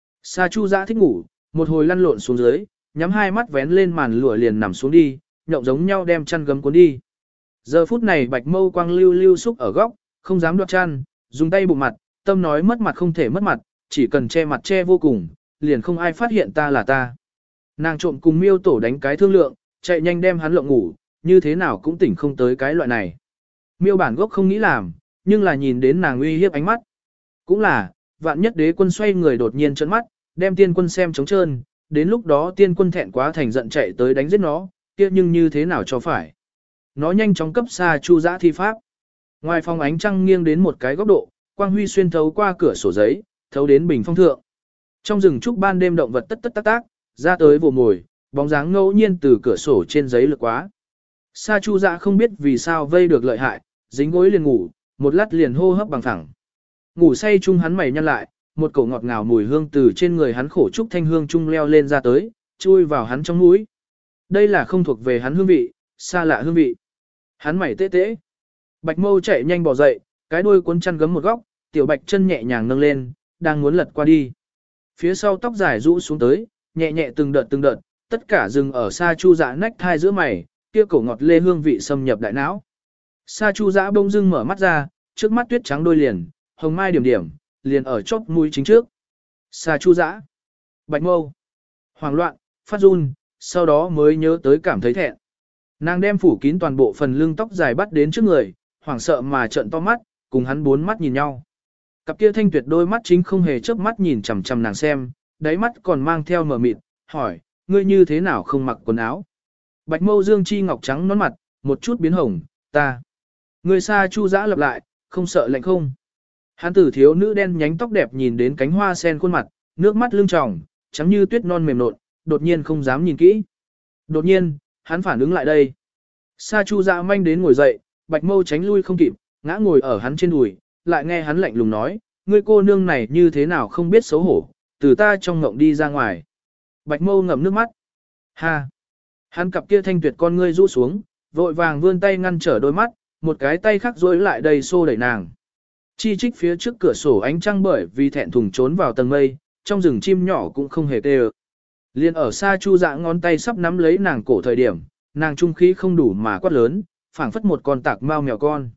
Sa Chu Dã thích ngủ, một hồi lăn lộn xuống dưới, nhắm hai mắt vén lên màn lụa liền nằm xuống đi, nhộng giống nhau đem chăn gấm cuốn đi. Giờ phút này Bạch Mâu quang lưu lưu xúc ở góc, không dám đoạt chăn, dùng tay bụng mặt, tâm nói mất mặt không thể mất mặt, chỉ cần che mặt che vô cùng, liền không ai phát hiện ta là ta. Nàng trộm cùng Miêu Tổ đánh cái thương lượng, chạy nhanh đem hắn lộng ngủ, như thế nào cũng tỉnh không tới cái loại này. Miêu bản gốc không nghĩ làm, nhưng là nhìn đến nàng uy hiếp ánh mắt. Cũng là, vạn nhất đế quân xoay người đột nhiên trợn mắt, đem tiên quân xem trống trơn, đến lúc đó tiên quân thẹn quá thành giận chạy tới đánh giết nó, kia nhưng như thế nào cho phải. Nó nhanh chóng cấp Sa Chu Dã thi pháp. Ngoài phòng ánh trăng nghiêng đến một cái góc độ, quang huy xuyên thấu qua cửa sổ giấy, thấu đến bình phong thượng. Trong rừng trúc ban đêm động vật tất tất tác tác, ra tới vồ mồi, bóng dáng ngẫu nhiên từ cửa sổ trên giấy lược quá. Sa Chu Dã không biết vì sao vây được lợi hại, dính gối liền ngủ, một lát liền hô hấp bằng phẳng. Ngủ say chung hắn mày nhăn lại, một cổ ngọt ngào mùi hương từ trên người hắn khổ trúc thanh hương chung leo lên ra tới, chui vào hắn trong mũi. Đây là không thuộc về hắn hương vị, xa lạ hương vị. Hắn mày tê tê. Bạch Mâu chạy nhanh bỏ dậy, cái đuôi cuốn chăn gấm một góc, tiểu Bạch chân nhẹ nhàng nâng lên, đang muốn lật qua đi. Phía sau tóc dài rũ xuống tới, nhẹ nhẹ từng đợt, tất cả dừng ở Sa Chu Dã nách thai giữa mày, kia cổ ngọt lê hương vị xâm nhập đại não. Sa Chu Dã bỗng dưng mở mắt ra, trước mắt tuyết trắng đôi liền, hồng mai điểm điểm, liền ở chóp mũi chính trước. Sa Chu Dã, Bạch Mâu, hoảng loạn, phát run, sau đó mới nhớ tới cảm thấy thẹn. Nàng đem phủ kín toàn bộ phần lưng tóc dài bắt đến trước người, hoảng sợ mà trợn to mắt, cùng hắn bốn mắt nhìn nhau. Cặp kia thanh tuyệt đôi mắt chính không hề chớp mắt nhìn chằm chằm nàng xem, đáy mắt còn mang theo mờ mịt, hỏi, ngươi như thế nào không mặc quần áo? Bạch Mâu dương chi ngọc trắng nón mặt, một chút biến hồng, ta. Người Sa Chu Dã lặp lại, không sợ lạnh không? Hắn tử thiếu nữ đen nhánh tóc đẹp nhìn đến cánh hoa sen khuôn mặt, nước mắt lưng tròng, trắng như tuyết non mềm nộn, đột nhiên không dám nhìn kỹ. Đột nhiên, hắn phản ứng lại đây. Sa Chu Dã manh đến ngồi dậy, Bạch Mâu tránh lui không kịp, ngã ngồi ở hắn trên đùi, lại nghe hắn lạnh lùng nói, ngươi cô nương này như thế nào không biết xấu hổ, từ ta trong ngộng đi ra ngoài. Bạch Mâu ngậm nước mắt. Ha! Hắn cặp kia thanh tuyệt con ngươi rũ xuống, vội vàng vươn tay ngăn trở đôi mắt, một cái tay khác duỗi lại đầy xô đẩy nàng. Chi trích phía trước cửa sổ ánh trăng bởi vì thẹn thùng trốn vào tầng mây, trong rừng chim nhỏ cũng không hề kêu. Liên ở Sa Chu Dã ngón tay sắp nắm lấy nàng cổ thời điểm, nàng trung khí không đủ mà quát lớn, phảng phất một con tạc mao mèo con.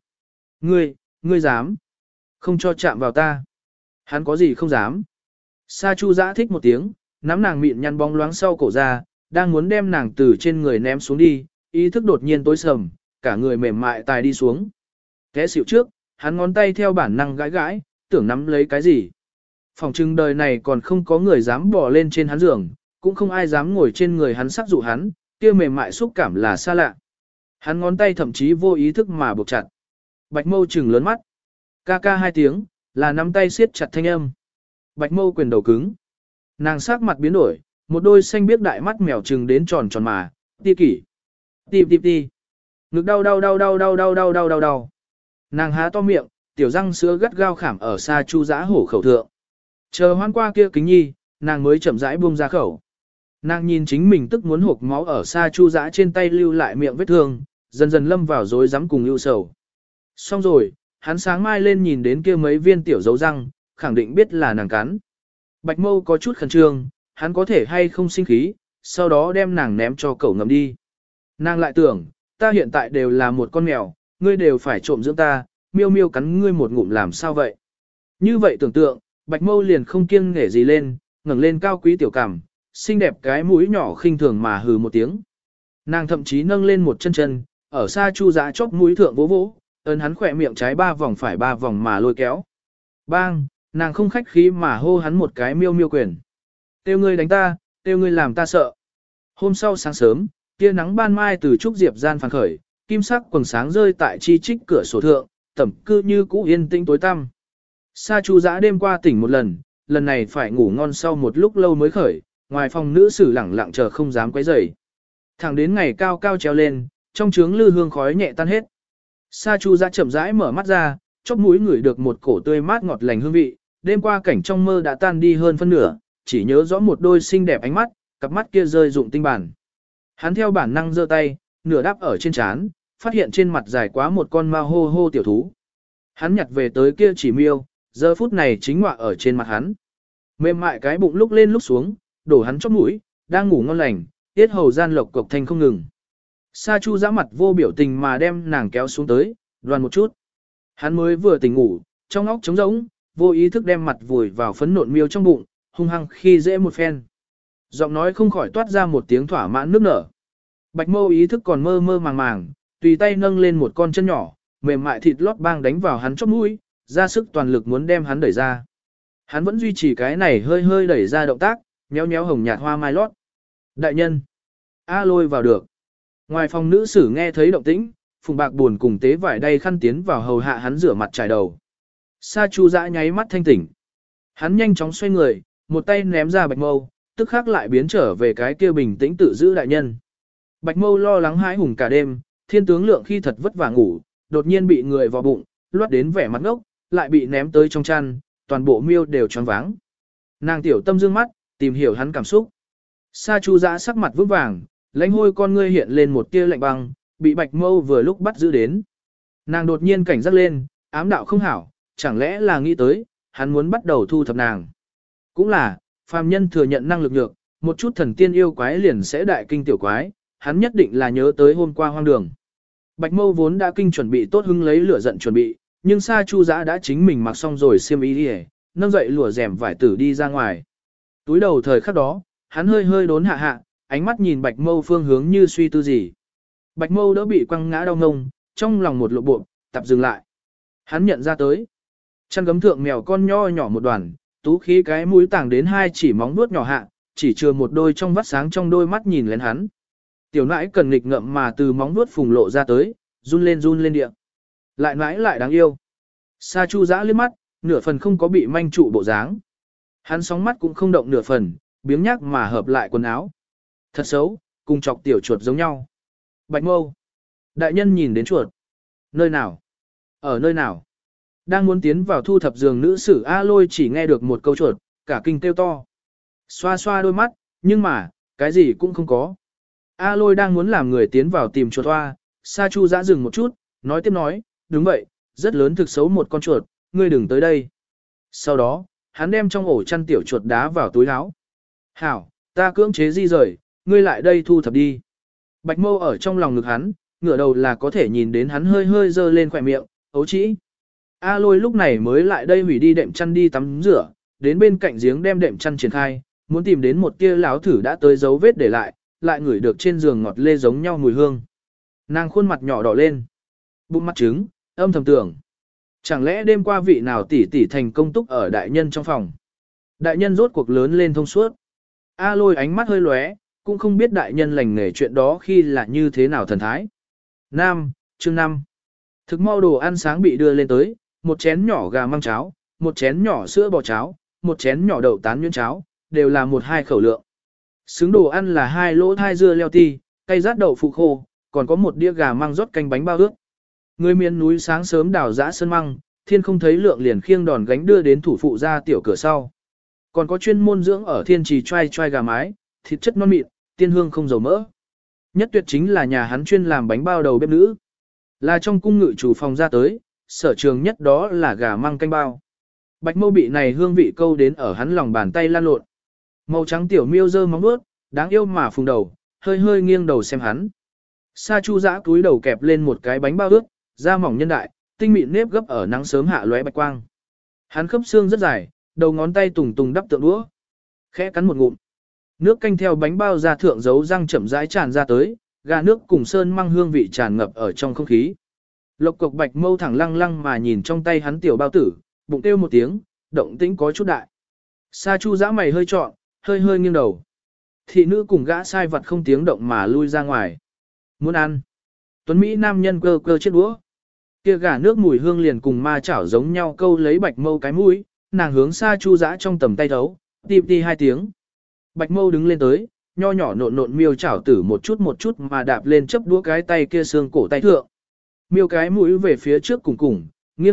Ngươi dám? Không cho chạm vào ta. Hắn có gì không dám? Sa Chu Dã thích một tiếng, nắm nàng mịn nhăn bóng loáng sau cổ ra, đang muốn đem nàng từ trên người ném xuống đi, ý thức đột nhiên tối sầm, cả người mềm mại tài đi xuống. Té xỉu trước, hắn ngón tay theo bản năng gãi gãi, tưởng nắm lấy cái gì. Phòng trưng đời này còn không có người dám bò lên trên hắn giường, cũng không ai dám ngồi trên người hắn sắc dụ hắn, kia mềm mại xúc cảm là xa lạ. Hắn ngón tay thậm chí vô ý thức mà buộc chặt. Bạch Mâu trừng lớn mắt. Ca ca hai tiếng, là nắm tay siết chặt thanh âm. Bạch Mâu quyền đầu cứng. Nàng sắc mặt biến đổi, một đôi xanh biếc đại mắt mèo trừng đến tròn tròn mà, ti kỷ. Ti. Ngực đau. Nàng há to miệng, tiểu răng sữa gắt gao khảm ở Sa Chu Dã hổ khẩu thượng. Chờ hoan qua kia kính nhi, nàng mới chậm rãi buông ra khẩu. Nàng nhìn chính mình tức muốn hộc máu ở Sa Chu Dã trên tay lưu lại miệng vết thương, dần dần lâm vào rối rắm cùng ưu sầu. Xong rồi, hắn sáng mai lên nhìn đến kia mấy viên tiểu dấu răng, khẳng định biết là nàng cắn. Bạch Mâu có chút khẩn trương, hắn có thể hay không sinh khí, sau đó đem nàng ném cho cẩu ngầm đi. Nàng lại tưởng, ta hiện tại đều là một con mèo, ngươi đều phải trộm dưỡng ta, miêu miêu cắn ngươi một ngụm làm sao vậy? Như vậy tưởng tượng, Bạch Mâu liền không kiêng nể gì lên, ngẩng lên cao quý tiểu cằm, xinh đẹp cái mũi nhỏ khinh thường mà hừ một tiếng. Nàng thậm chí nâng lên một chân, ở Sa Chu Dã chóp mũi thượng vỗ vỗ, ấn hắn khỏe miệng trái 3 vòng phải 3 vòng mà lôi kéo. Bang, nàng không khách khí mà hô hắn một cái miêu miêu quyền. Tiêu ngươi đánh ta, tiêu ngươi làm ta sợ. Hôm sau sáng sớm, tia nắng ban mai từ trúc diệp gian phản khởi, kim sắc quầng sáng rơi tại chi trích cửa sổ thượng, tẩm cư như cũ yên tĩnh tối tăm. Sa Chu Dã đêm qua tỉnh một lần này phải ngủ ngon sau một lúc lâu mới khởi, ngoài phòng nữ sử lẳng lặng chờ không dám quấy rầy. Thẳng đến ngày cao cao treo lên, trong trướng lư hương khói nhẹ tan hết. Sa Chu Dã chậm rãi mở mắt ra, chóp mũi ngửi được một cổ tươi mát ngọt lành hương vị, đêm qua cảnh trong mơ đã tan đi hơn phân nửa, chỉ nhớ rõ một đôi xinh đẹp ánh mắt, cặp mắt kia rơi rụng tinh bản. Hắn theo bản năng giơ tay, nửa đáp ở trên trán, phát hiện trên mặt dài quá một con ma hô hô tiểu thú. Hắn nhặt về tới kia chỉ miêu, giờ phút này chính ngọa ở trên mặt hắn. Mềm mại cái bụng lúc lên lúc xuống, đổ hắn chóp mũi, đang ngủ ngon lành, tiết hầu gian lộc cộc thanh không ngừng. Sa Chu giã mặt vô biểu tình mà đem nàng kéo xuống tới, đoan một chút. Hắn mới vừa tỉnh ngủ, trong óc trống rỗng, vô ý thức đem mặt vùi vào phấn nộn miêu trong bụng, hung hăng khi dễ một phen. Giọng nói không khỏi toát ra một tiếng thỏa mãn nước nở. Bạch Mâu ý thức còn mơ mơ màng màng, tùy tay nâng lên một con chân nhỏ, mềm mại thịt lót bang đánh vào hắn chóp mũi, ra sức toàn lực muốn đem hắn đẩy ra. Hắn vẫn duy trì cái này hơi hơi đẩy ra động tác, nhéo nhéo hồng nhạt hoa mai lót. Đại nhân, A Lôi vào được. Ngoài phòng nữ sử nghe thấy động tĩnh, Phùng Bạc buồn cùng tế vải đay khăn tiến vào hầu hạ hắn rửa mặt trải đầu. Sa Chu dã nháy mắt thanh tỉnh. Hắn nhanh chóng xoay người, một tay ném ra Bạch Mâu, tức khắc lại biến trở về cái kia bình tĩnh tự giữ đại nhân. Bạch Mâu lo lắng hãi hùng cả đêm, thiên tướng lượng khi thật vất vả ngủ, đột nhiên bị người vào bụng, loát đến vẻ mặt ngốc, lại bị ném tới trong chăn, toàn bộ miêu đều choáng váng. Nàng tiểu tâm dương mắt, tìm hiểu hắn cảm xúc. Sa Chu dã sắc mặt vững vàng, lãnh hôi con ngươi hiện lên một tia lạnh băng, bị Bạch Mâu vừa lúc bắt giữ đến. Nàng đột nhiên cảnh giác lên, ám đạo không hảo, chẳng lẽ là nghĩ tới, hắn muốn bắt đầu thu thập nàng. Cũng là, phàm nhân thừa nhận năng lực nhược, một chút thần tiên yêu quái liền sẽ đại kinh tiểu quái, hắn nhất định là nhớ tới hôm qua hoang đường. Bạch Mâu vốn đã kinh chuẩn bị tốt hưng lấy lửa giận chuẩn bị, nhưng Sa Chu dã đã chính mình mặc xong rồi xiêm y đi, nâng dậy lụa rèm vải tử đi ra ngoài. Túi đầu thời khắc đó, hắn hơi hơi đốn hạ hạ, ánh mắt nhìn Bạch Mâu phương hướng như suy tư gì. Bạch Mâu đã bị quăng ngã đau ngông, trong lòng một lộ bộ, tập dừng lại. Hắn nhận ra tới. Chăn gấm thượng mèo con nho nhỏ một đoàn, tú khí cái mũi tàng đến hai chỉ móng vuốt nhỏ hạ, chỉ chừa một đôi trong vắt sáng trong đôi mắt nhìn lên hắn. Tiểu nãi cần nghịch ngậm mà từ móng vuốt phùng lộ ra tới, run lên địa. Lại nãi lại đáng yêu. Sa Chu dã liếc mắt, nửa phần không có bị manh trụ bộ dáng. Hắn sóng mắt cũng không động nửa phần, biếng nhác mà hợp lại quần áo. Thật xấu, cùng chọc tiểu chuột giống nhau. Bạch Mâu. Đại nhân nhìn đến chuột. Nơi nào? Ở nơi nào? Đang muốn tiến vào thu thập giường nữ sử A Lôi chỉ nghe được một câu chuột, cả kinh kêu to. Xoa xoa đôi mắt, nhưng mà, cái gì cũng không có. A Lôi đang muốn làm người tiến vào tìm chuột hoa, Sa Chu dã dừng một chút, nói tiếp nói, đúng vậy, rất lớn thực xấu một con chuột, ngươi đừng tới đây. Sau đó, hắn đem trong ổ chăn tiểu chuột đá vào túi áo. Hảo, ta cưỡng chế di rời, ngươi lại đây thu thập đi. Bạch Mâu ở trong lòng ngực hắn, ngửa đầu là có thể nhìn đến hắn hơi hơi dơ lên khỏe miệng, ấu trĩ. A Lôi lúc này mới lại đây hủy đi đệm chăn đi tắm rửa, đến bên cạnh giếng đem đệm chăn triển khai, muốn tìm đến một tia láo thử đã tới dấu vết để lại ngửi được trên giường ngọt lê giống nhau mùi hương. Nàng khuôn mặt nhỏ đỏ lên, bụng mắt trứng, âm thầm tưởng. Chẳng lẽ đêm qua vị nào tỷ thành công túc ở đại nhân trong phòng. Đại nhân rốt cuộc lớn lên thông suốt. A Lôi ánh mắt hơi lóe, cũng không biết đại nhân lành nghề chuyện đó khi là như thế nào thần thái. Chương 5. Thực mau đồ ăn sáng bị đưa lên tới, một chén nhỏ gà măng cháo, một chén nhỏ sữa bò cháo, một chén nhỏ đậu tán nhuyễn cháo, đều là 1-2 khẩu lượng. Xứng đồ ăn là 2 lỗ thai dưa leo ti, cay rát đậu phụ khô, còn có một đĩa gà măng rót canh bánh bao ướt. Người miền núi sáng sớm đào giã sơn măng, thiên không thấy lượng liền khiêng đòn gánh đưa đến thủ phụ ra tiểu cửa sau. Còn có chuyên môn dưỡng ở thiên trì choai gà mái, thịt chất non mịn, tiên hương không dầu mỡ. Nhất tuyệt chính là nhà hắn chuyên làm bánh bao đầu bếp nữ. Là trong cung ngự chủ phòng ra tới, sở trường nhất đó là gà măng canh bao. Bạch Mâu bị này hương vị câu đến ở hắn lòng bàn tay lan lộn. Màu trắng tiểu miêu dơ móng vuốt, đáng yêu mà phùng đầu, hơi hơi nghiêng đầu xem hắn. Sa Chu dã túi đầu kẹp lên một cái bánh bao ướt, da mỏng nhân đại, tinh mịn nếp gấp ở nắng sớm hạ lóe bạch quang. Hắn khớp xương rất dài, đầu ngón tay tùng tùng đắp tượng đũa. Khẽ cắn một ngụm. Nước canh theo bánh bao ra thượng dấu răng chậm rãi tràn ra tới, gà nước cùng sơn măng hương vị tràn ngập ở trong không khí. Lộc cộc Bạch Mâu thẳng lăng lăng mà nhìn trong tay hắn tiểu bao tử, bụng kêu một tiếng, động tĩnh có chút đại. Sa Chu dã mày hơi trọn, hơi hơi nghiêng đầu. Thị nữ cùng gã sai vật không tiếng động mà lui ra ngoài. Muốn ăn. Tuấn Mỹ nam nhân cơ cơ chiếc đũa. Kia gà nước mùi hương liền cùng ma chảo giống nhau câu lấy Bạch Mâu cái mũi, nàng hướng Sa Chu dã trong tầm tay thấu, tìm đi 2 tiếng. Bạch Mâu đứng lên tới, nho nhỏ nộn miêu chảo tử một chút mà đạp lên chấp đũa cái tay kia xương cổ tay thượng. Miêu cái mũi về phía trước cùng, nghiêng mặt,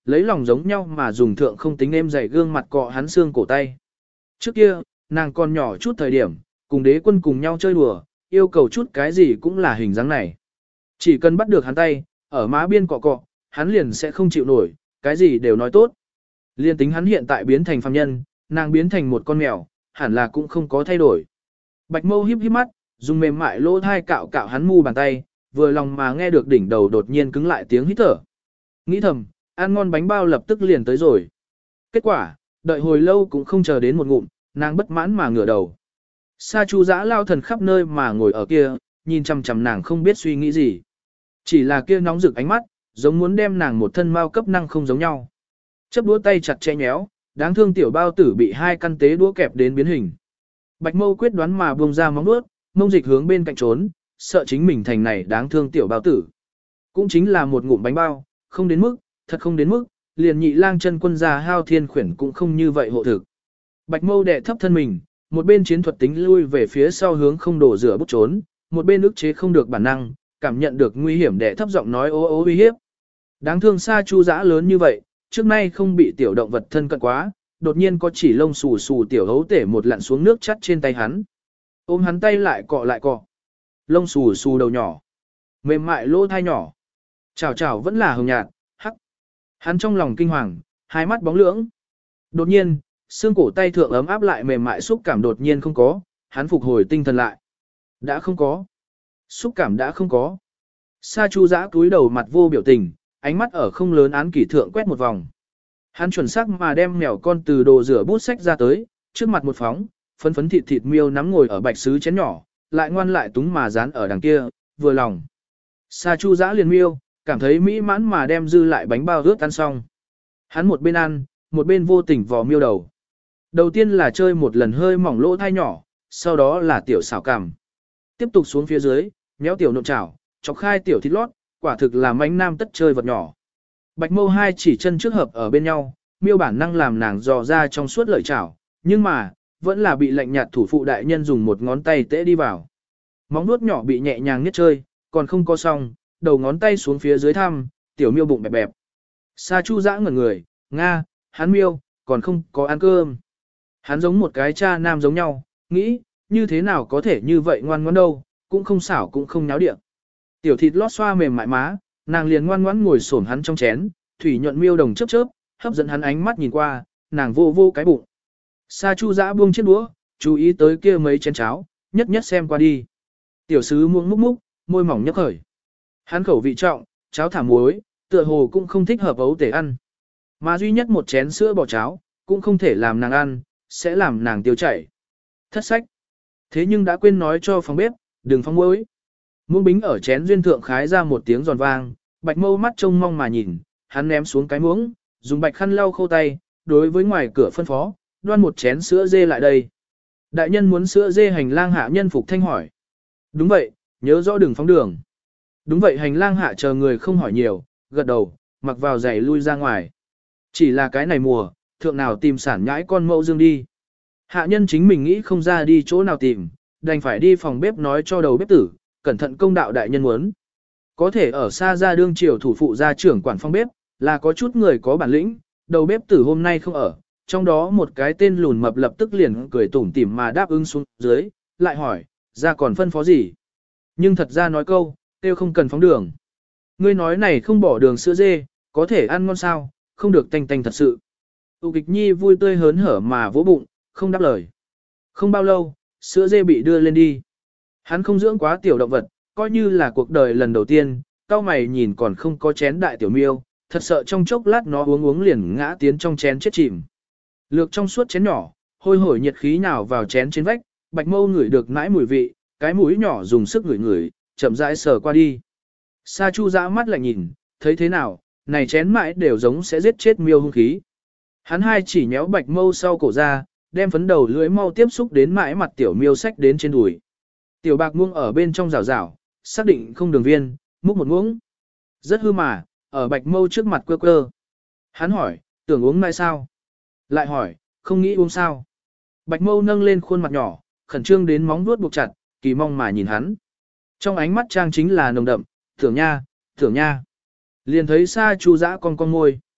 lấy lòng giống nhau mà dùng thượng không tính êm dày gương mặt cọ hắn xương cổ tay. Trước kia, nàng còn nhỏ chút thời điểm, cùng đế quân cùng nhau chơi đùa, yêu cầu chút cái gì cũng là hình dáng này. Chỉ cần bắt được hắn tay, ở má biên cọ cọ, hắn liền sẽ không chịu nổi, cái gì đều nói tốt. Liên tính hắn hiện tại biến thành phàm nhân, nàng biến thành một con mèo, hẳn là cũng không có thay đổi. Bạch Mâu híp híp mắt, dùng mềm mại lỗ thai cạo cạo hắn mu bàn tay, vừa lòng mà nghe được đỉnh đầu đột nhiên cứng lại tiếng hít thở. Nghĩ thầm, ăn ngon bánh bao lập tức liền tới rồi. Kết quả, đợi hồi lâu cũng không chờ đến một ngụm, nàng bất mãn mà ngửa đầu. Sa Chu Dã lao thần khắp nơi mà ngồi ở kia, nhìn chằm chằm nàng không biết suy nghĩ gì. Chỉ là kia nóng rực ánh mắt, giống muốn đem nàng một thân mao cấp năng không giống nhau. Chấp đũa tay chặt chẽ nhéo, đáng thương tiểu bao tử bị hai căn tế đũa kẹp đến biến hình. Bạch Mâu quyết đoán mà buông ra móng đuốt, mông dịch hướng bên cạnh trốn, sợ chính mình thành này đáng thương tiểu bao tử. Cũng chính là một ngụm bánh bao, không đến mức, thật không đến mức, liền nhị lang chân quân gia hao thiên khuyển cũng không như vậy hộ thực. Bạch Mâu đè thấp thân mình, một bên chiến thuật tính lui về phía sau hướng không đổ rửa bút trốn, một bên ức chế không được bản năng, cảm nhận được nguy hiểm đè thấp giọng nói ố ố uy hiếp. Đáng thương Sa Chu Dã lớn như vậy, trước nay không bị tiểu động vật thân cận quá, đột nhiên có chỉ lông xù xù tiểu hấu tể một lặn xuống nước chắt trên tay hắn. Ôm hắn tay lại cọ. Lông xù xù đầu nhỏ, mềm mại lỗ thai nhỏ. Chào chào vẫn là hồng nhạt, hắc. Hắn trong lòng kinh hoàng, hai mắt bóng lưỡng. Đột nhiên, xương cổ tay thượng ấm áp lại mềm mại xúc cảm đột nhiên không có, hắn phục hồi tinh thần lại. Đã không có. Xúc cảm đã không có. Sa Chu Dã cúi đầu mặt vô biểu tình, ánh mắt ở không lớn án kỷ thượng quét một vòng. Hắn chuẩn xác mà đem mèo con từ đồ rửa bút sách ra tới, trước mặt một phóng, phấn phấn thịt thịt miêu nắm ngồi ở bạch sứ chén nhỏ, lại ngoan lại túng mà dán ở đằng kia, vừa lòng. Sa Chu Dã liền miêu, cảm thấy mỹ mãn mà đem dư lại bánh bao rớt ăn xong. Hắn một bên ăn, một bên vô tình vò miêu đầu. Đầu tiên là chơi một lần hơi mỏng lỗ thai nhỏ, sau đó là tiểu xảo cằm. Tiếp tục xuống phía dưới, méo tiểu nộm chảo, chọc khai tiểu thịt lót, quả thực là mánh nam tất chơi vật nhỏ. Bạch Mâu hai chỉ chân trước hợp ở bên nhau, miêu bản năng làm nàng dò ra trong suốt lợi chảo, nhưng mà, vẫn là bị lạnh nhạt thủ phụ đại nhân dùng một ngón tay tễ đi vào. Móng nuốt nhỏ bị nhẹ nhàng niết chơi, còn không có xong, đầu ngón tay xuống phía dưới thăm, tiểu miêu bụng bẹp bẹp. Sa Chu Dã ngẩn người, Nga, hắn miêu, còn không có ăn cơm. Hắn giống một cái cha nam giống nhau, nghĩ, như thế nào có thể như vậy ngoan ngoãn đâu, cũng không xảo cũng không nháo điện. Tiểu thịt lót xoa mềm mại má, nàng liền ngoan ngoãn ngồi xổm hắn trong chén, thủy nhuận miêu đồng chớp chớp, hấp dẫn hắn ánh mắt nhìn qua, nàng vô vô cái bụng. Sa Chu Dã buông chiếc đũa, chú ý tới kia mấy chén cháo, nhất nhất xem qua đi. Tiểu sứ muỗng múc múc, môi mỏng nhấp khởi. Hắn khẩu vị trọng, cháo thả muối, tựa hồ cũng không thích hợp ấu tể ăn. Mà duy nhất một chén sữa bò cháo, cũng không thể làm nàng ăn, sẽ làm nàng tiêu chảy. Thất sách. Thế nhưng đã quên nói cho phòng bếp, đừng phóng muối. Muỗng bính ở chén duyên thượng khái ra một tiếng giòn vang, Bạch Mâu mắt trông mong mà nhìn, hắn ném xuống cái muỗng, dùng bạch khăn lau khô tay, đối với ngoài cửa phân phó, đoan một chén sữa dê lại đây. Đại nhân muốn sữa dê hành lang hạ nhân phục thanh hỏi. Đúng vậy, nhớ rõ đừng phóng đường. Đúng vậy hành lang hạ chờ người không hỏi nhiều, gật đầu, mặc vào giày lui ra ngoài. Chỉ là cái này mùa, thượng nào tìm sản nhãi con mẫu dương đi. Hạ nhân chính mình nghĩ không ra đi chỗ nào tìm, đành phải đi phòng bếp nói cho đầu bếp tử, cẩn thận công đạo đại nhân muốn. Có thể ở xa ra đương triều thủ phụ gia trưởng quản phòng bếp, là có chút người có bản lĩnh, đầu bếp tử hôm nay không ở, trong đó một cái tên lùn mập lập tức liền cười tủm tỉm mà đáp ứng xuống dưới, lại hỏi, ra còn phân phó gì? Nhưng thật ra nói câu, tiêu không cần phóng đường. Ngươi nói này không bỏ đường sữa dê, có thể ăn ngon sao, không được tanh tanh thật sự. Tụ Kịch Nhi vui tươi hớn hở mà vỗ bụng, không đáp lời. Không bao lâu, sữa dê bị đưa lên đi. Hắn không dưỡng quá tiểu động vật, coi như là cuộc đời lần đầu tiên, cao mày nhìn còn không có chén đại tiểu miêu, thật sợ trong chốc lát nó uống liền ngã tiến trong chén chết chìm. Lược trong suốt chén nhỏ, hôi hổi nhiệt khí nào vào chén trên vách, Bạch Mâu ngửi được nãi mùi vị, cái mũi nhỏ dùng sức ngửi ngửi, chậm rãi sờ qua đi. Sa Chu Dã mắt lại nhìn, thấy thế nào, này chén mãi đều giống sẽ giết chết miêu hung khí. Hắn hai chỉ nhéo Bạch Mâu sau cổ ra, đem phấn đầu lưỡi mau tiếp xúc đến mãi mặt tiểu miêu sách đến trên đùi. Tiểu bạc muông ở bên trong rào rào, xác định không đường viên, múc một muỗng. Rất hư mà, ở Bạch Mâu trước mặt quơ quơ. Hắn hỏi, tưởng uống mai sao? Lại hỏi, không nghĩ uống sao? Bạch Mâu nâng lên khuôn mặt nhỏ, khẩn trương đến móng vuốt buộc chặt, kỳ mong mà nhìn hắn. Trong ánh mắt trang chính là nồng đậm, tưởng nha. Liền thấy Sa Chu Dã con môi.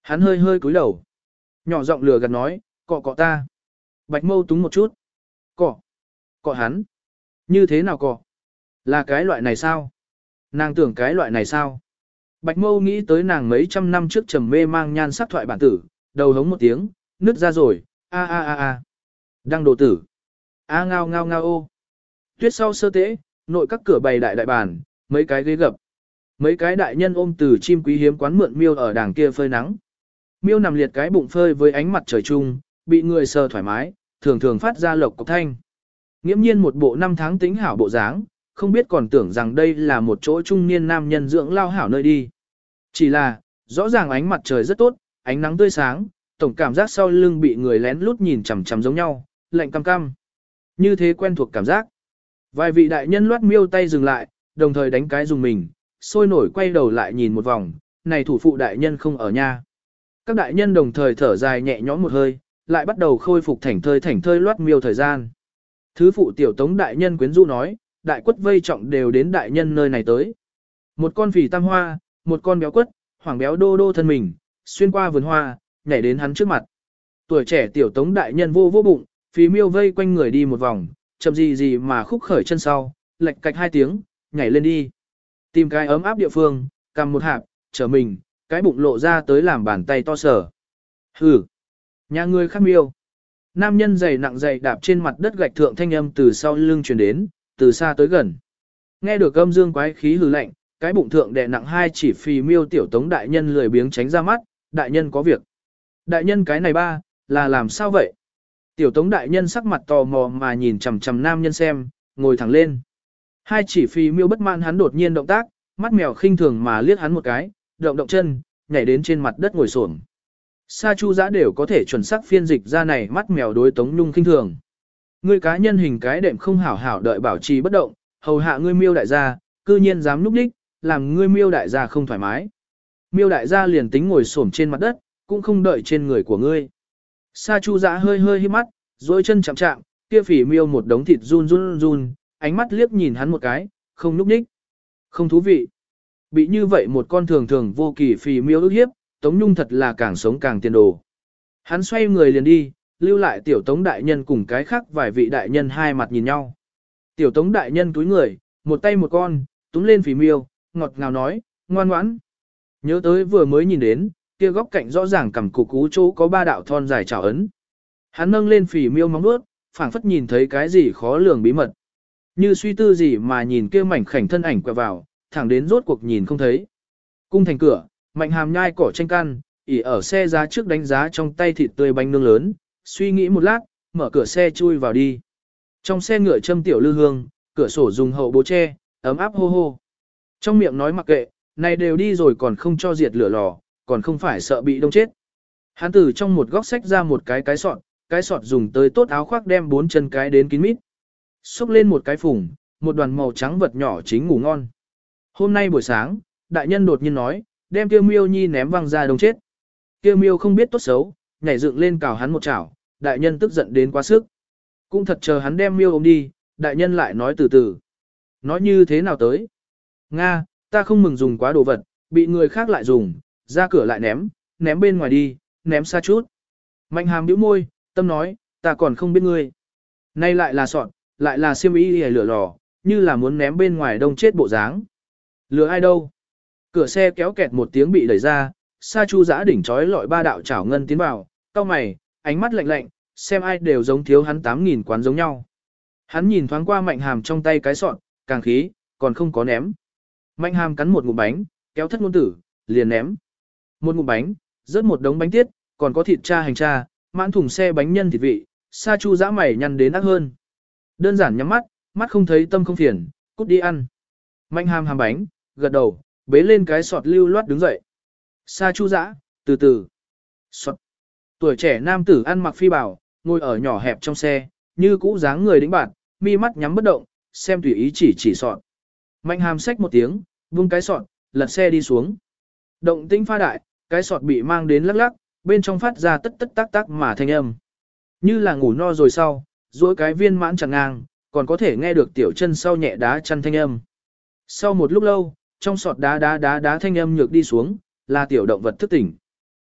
Hắn hơi hơi cúi đầu. Nhỏ giọng lừa gạt nói, cọ cọ ta. Bạch mâu túng một chút. Cọ. Cọ hắn. Như thế nào cọ? Là cái loại này sao? Nàng tưởng cái loại này sao? Bạch mâu nghĩ tới nàng mấy trăm năm trước trầm mê mang nhan sắc thoại bản tử, đầu hống một tiếng, nứt ra rồi, a a a a. Đăng đồ tử. A ngao ngao ngao ô. Tuyết sau sơ tế, nội các cửa bày đại đại bàn, mấy cái ghế gập. Mấy cái đại nhân ôm từ chim quý hiếm quán mượn miêu ở đàng kia phơi nắng. Miêu nằm liệt cái bụng phơi với ánh mặt trời chung, bị người sờ thoải mái, thường thường phát ra lộc cộc thanh. Nghiễm nhiên một bộ năm tháng tính hảo bộ dáng, không biết còn tưởng rằng đây là một chỗ trung niên nam nhân dưỡng lao hảo nơi đi. Chỉ là, rõ ràng ánh mặt trời rất tốt, ánh nắng tươi sáng, tổng cảm giác sau lưng bị người lén lút nhìn chằm chằm giống nhau, lạnh cam cam. Như thế quen thuộc cảm giác. Vài vị đại nhân loát miêu tay dừng lại, đồng thời đánh cái dùng mình, sôi nổi quay đầu lại nhìn một vòng, này thủ phụ đại nhân không ở nha. Các đại nhân đồng thời thở dài nhẹ nhõm một hơi, lại bắt đầu khôi phục thảnh thơi loát miêu thời gian. Thứ phụ tiểu tống đại nhân quyến rũ nói, đại quất vây trọng đều đến đại nhân nơi này tới. Một con phì tam hoa, một con béo quất, hoàng béo đô đô thân mình, xuyên qua vườn hoa, nhảy đến hắn trước mặt. Tuổi trẻ tiểu tống đại nhân vô vô bụng, phì miêu vây quanh người đi một vòng, chậm gì mà khúc khởi chân sau, lệch cạch 2 tiếng, nhảy lên đi. Tìm cái ấm áp địa phương, cầm một hạp, trở mình, cái bụng lộ ra tới làm bàn tay to sở. Hừ, nhà người khác miêu. Nam nhân giày nặng giày đạp trên mặt đất gạch thượng thanh âm từ sau lưng truyền đến, từ xa tới gần. Nghe được âm dương quái khí hừ lạnh, cái bụng thượng đè nặng 2 chỉ phì miêu tiểu tống đại nhân lười biếng tránh ra mắt, đại nhân có việc. Đại nhân cái này ba, là làm sao vậy? Tiểu tống đại nhân sắc mặt tò mò mà nhìn chằm chằm nam nhân xem, ngồi thẳng lên. 2 chỉ phì miêu bất mãn hắn đột nhiên động tác, mắt mèo khinh thường mà liếc hắn một cái, động chân, nhảy đến trên mặt đất ngồi xổm. Sa Chu Giã đều có thể chuẩn xác phiên dịch ra này mắt mèo đối Tống Nhung khinh thường. Ngươi cá nhân hình cái đệm không hảo hảo đợi bảo trì bất động, hầu hạ ngươi miêu đại gia, cư nhiên dám núp đích, làm ngươi miêu đại gia không thoải mái. Miêu đại gia liền tính ngồi xổm trên mặt đất, cũng không đợi trên người của ngươi. Sa Chu Giã hơi hơi hít mắt, duỗi chân chạm chạm, kia phỉ miêu một đống thịt run, ánh mắt liếc nhìn hắn một cái, không núp đích. Không thú vị. Bị như vậy một con thường thường vô kỳ phì miêu ức hiếp, Tống Nhung thật là càng sống càng tiền đồ. Hắn xoay người liền đi, lưu lại tiểu Tống đại nhân cùng cái khác vài vị đại nhân hai mặt nhìn nhau. Tiểu Tống đại nhân túi người, một tay một con, túm lên phì miêu, ngọt ngào nói, ngoan ngoãn. Nhớ tới vừa mới nhìn đến, kia góc cạnh rõ ràng cầm cục cú chỗ có 3 đạo thon dài trảo ấn. Hắn nâng lên phì miêu móng vuốt, phảng phất nhìn thấy cái gì khó lường bí mật. Như suy tư gì mà nhìn kia mảnh khảnh thân ảnh quẹo vào, thẳng đến rốt cuộc nhìn không thấy. Cung thành cửa, Mạnh Hàm nhai cỏ tranh căn, ỉ ở xe giá trước đánh giá trong tay thịt tươi bánh nướng lớn, suy nghĩ một lát, mở cửa xe chui vào đi. Trong xe ngựa châm tiểu lư hương, cửa sổ dùng hậu bố tre, ấm áp hô hô. Trong miệng nói mặc kệ, này đều đi rồi còn không cho diệt lửa lò, còn không phải sợ bị đông chết. Hắn từ trong một góc xách ra một cái sọt dùng tới tốt áo khoác đem 4 chân cái đến kín mít. Xúc lên một cái phùng, một đoàn màu trắng vật nhỏ chính ngủ ngon. Hôm nay buổi sáng, đại nhân đột nhiên nói, đem Tiêu Miêu Nhi ném văng ra đông chết. Tiêu Miêu không biết tốt xấu, nhảy dựng lên cào hắn một chảo, đại nhân tức giận đến quá sức. Cũng thật chờ hắn đem Miêu ôm đi, đại nhân lại nói từ từ. Nói như thế nào tới? Nga, ta không mừng dùng quá đồ vật, bị người khác lại dùng, ra cửa lại ném bên ngoài đi, ném xa chút. Mạnh Hàm bĩu môi, tâm nói, ta còn không biết ngươi. Nay lại là sọt, lại là xiêm y lửa lò, như là muốn ném bên ngoài đông chết bộ dáng. Lừa ai đâu? Cửa xe kéo kẹt một tiếng bị đẩy ra, Sa Chu Giã đỉnh trói lọi 3 đạo chảo ngân tiến vào, cau mày, ánh mắt lạnh lạnh, xem ai đều giống thiếu hắn 8.000 quán giống nhau. Hắn nhìn thoáng qua Mạnh Hàm trong tay cái sọt, càng khí, còn không có ném. Mạnh Hàm cắn một ngụm bánh, kéo thất ngôn tử, liền ném. Một ngụm bánh, rớt một đống bánh tiết, còn có thịt cha hành cha, mãn thùng xe bánh nhân thịt vị, Sa Chu Giã mày nhăn đến ác hơn. Đơn giản nhắm mắt, mắt không thấy tâm không phiền, cút đi ăn. Mạnh Hàm hàm bánh, gật đầu, bế lên cái sọt lưu loát đứng dậy. Sa Chu Giã, từ từ. Sọt. Tuổi trẻ nam tử ăn mặc phi bảo, ngồi ở nhỏ hẹp trong xe, như cũ dáng người đĩnh bạt, mi mắt nhắm bất động, xem tùy ý chỉ sọt. Mạnh Hàm xách một tiếng, vung cái sọt, lật xe đi xuống. Động tĩnh pha đại, cái sọt bị mang đến lắc lắc, bên trong phát ra tất tất tác tác mà thanh âm. Như là ngủ no rồi sau, duỗi cái viên mãn chẳng ngang, còn có thể nghe được tiểu chân sau nhẹ đá chăn thanh âm. Sau một lúc lâu, trong sọt đá thanh âm nhược đi xuống, là tiểu động vật thức tỉnh.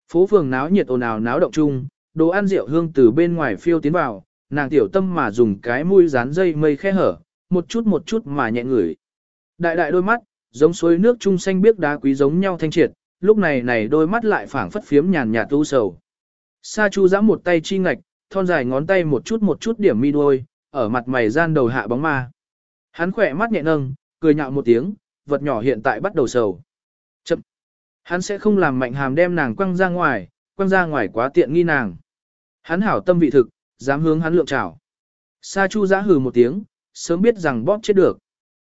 Phố phường náo nhiệt ồn ào náo động chung, đồ ăn rượu hương từ bên ngoài phiêu tiến vào, nàng tiểu tâm mà dùng cái mũi dán dây mây khe hở, một chút mà nhẹ ngửi. Đại đại đôi mắt, giống suối nước trung xanh biếc đá quý giống nhau thanh triệt, lúc này đôi mắt lại phảng phất phiếm nhàn nhạt u sầu. Sa Chu giẫm một tay chi ngạch, thon dài ngón tay một chút điểm mi đuôi, ở mặt mày gian đầu hạ bóng ma. Hắn khỏe mắt nhẹ nâng, cười nhạo một tiếng, vật nhỏ hiện tại bắt đầu sầu. Chậm. Hắn sẽ không làm Mạnh Hàm đem nàng quăng ra ngoài quá tiện nghi nàng. Hắn hảo tâm vị thực, dám hướng hắn lượng trảo. Sa Chu giã hừ một tiếng, sớm biết rằng bóp chết được.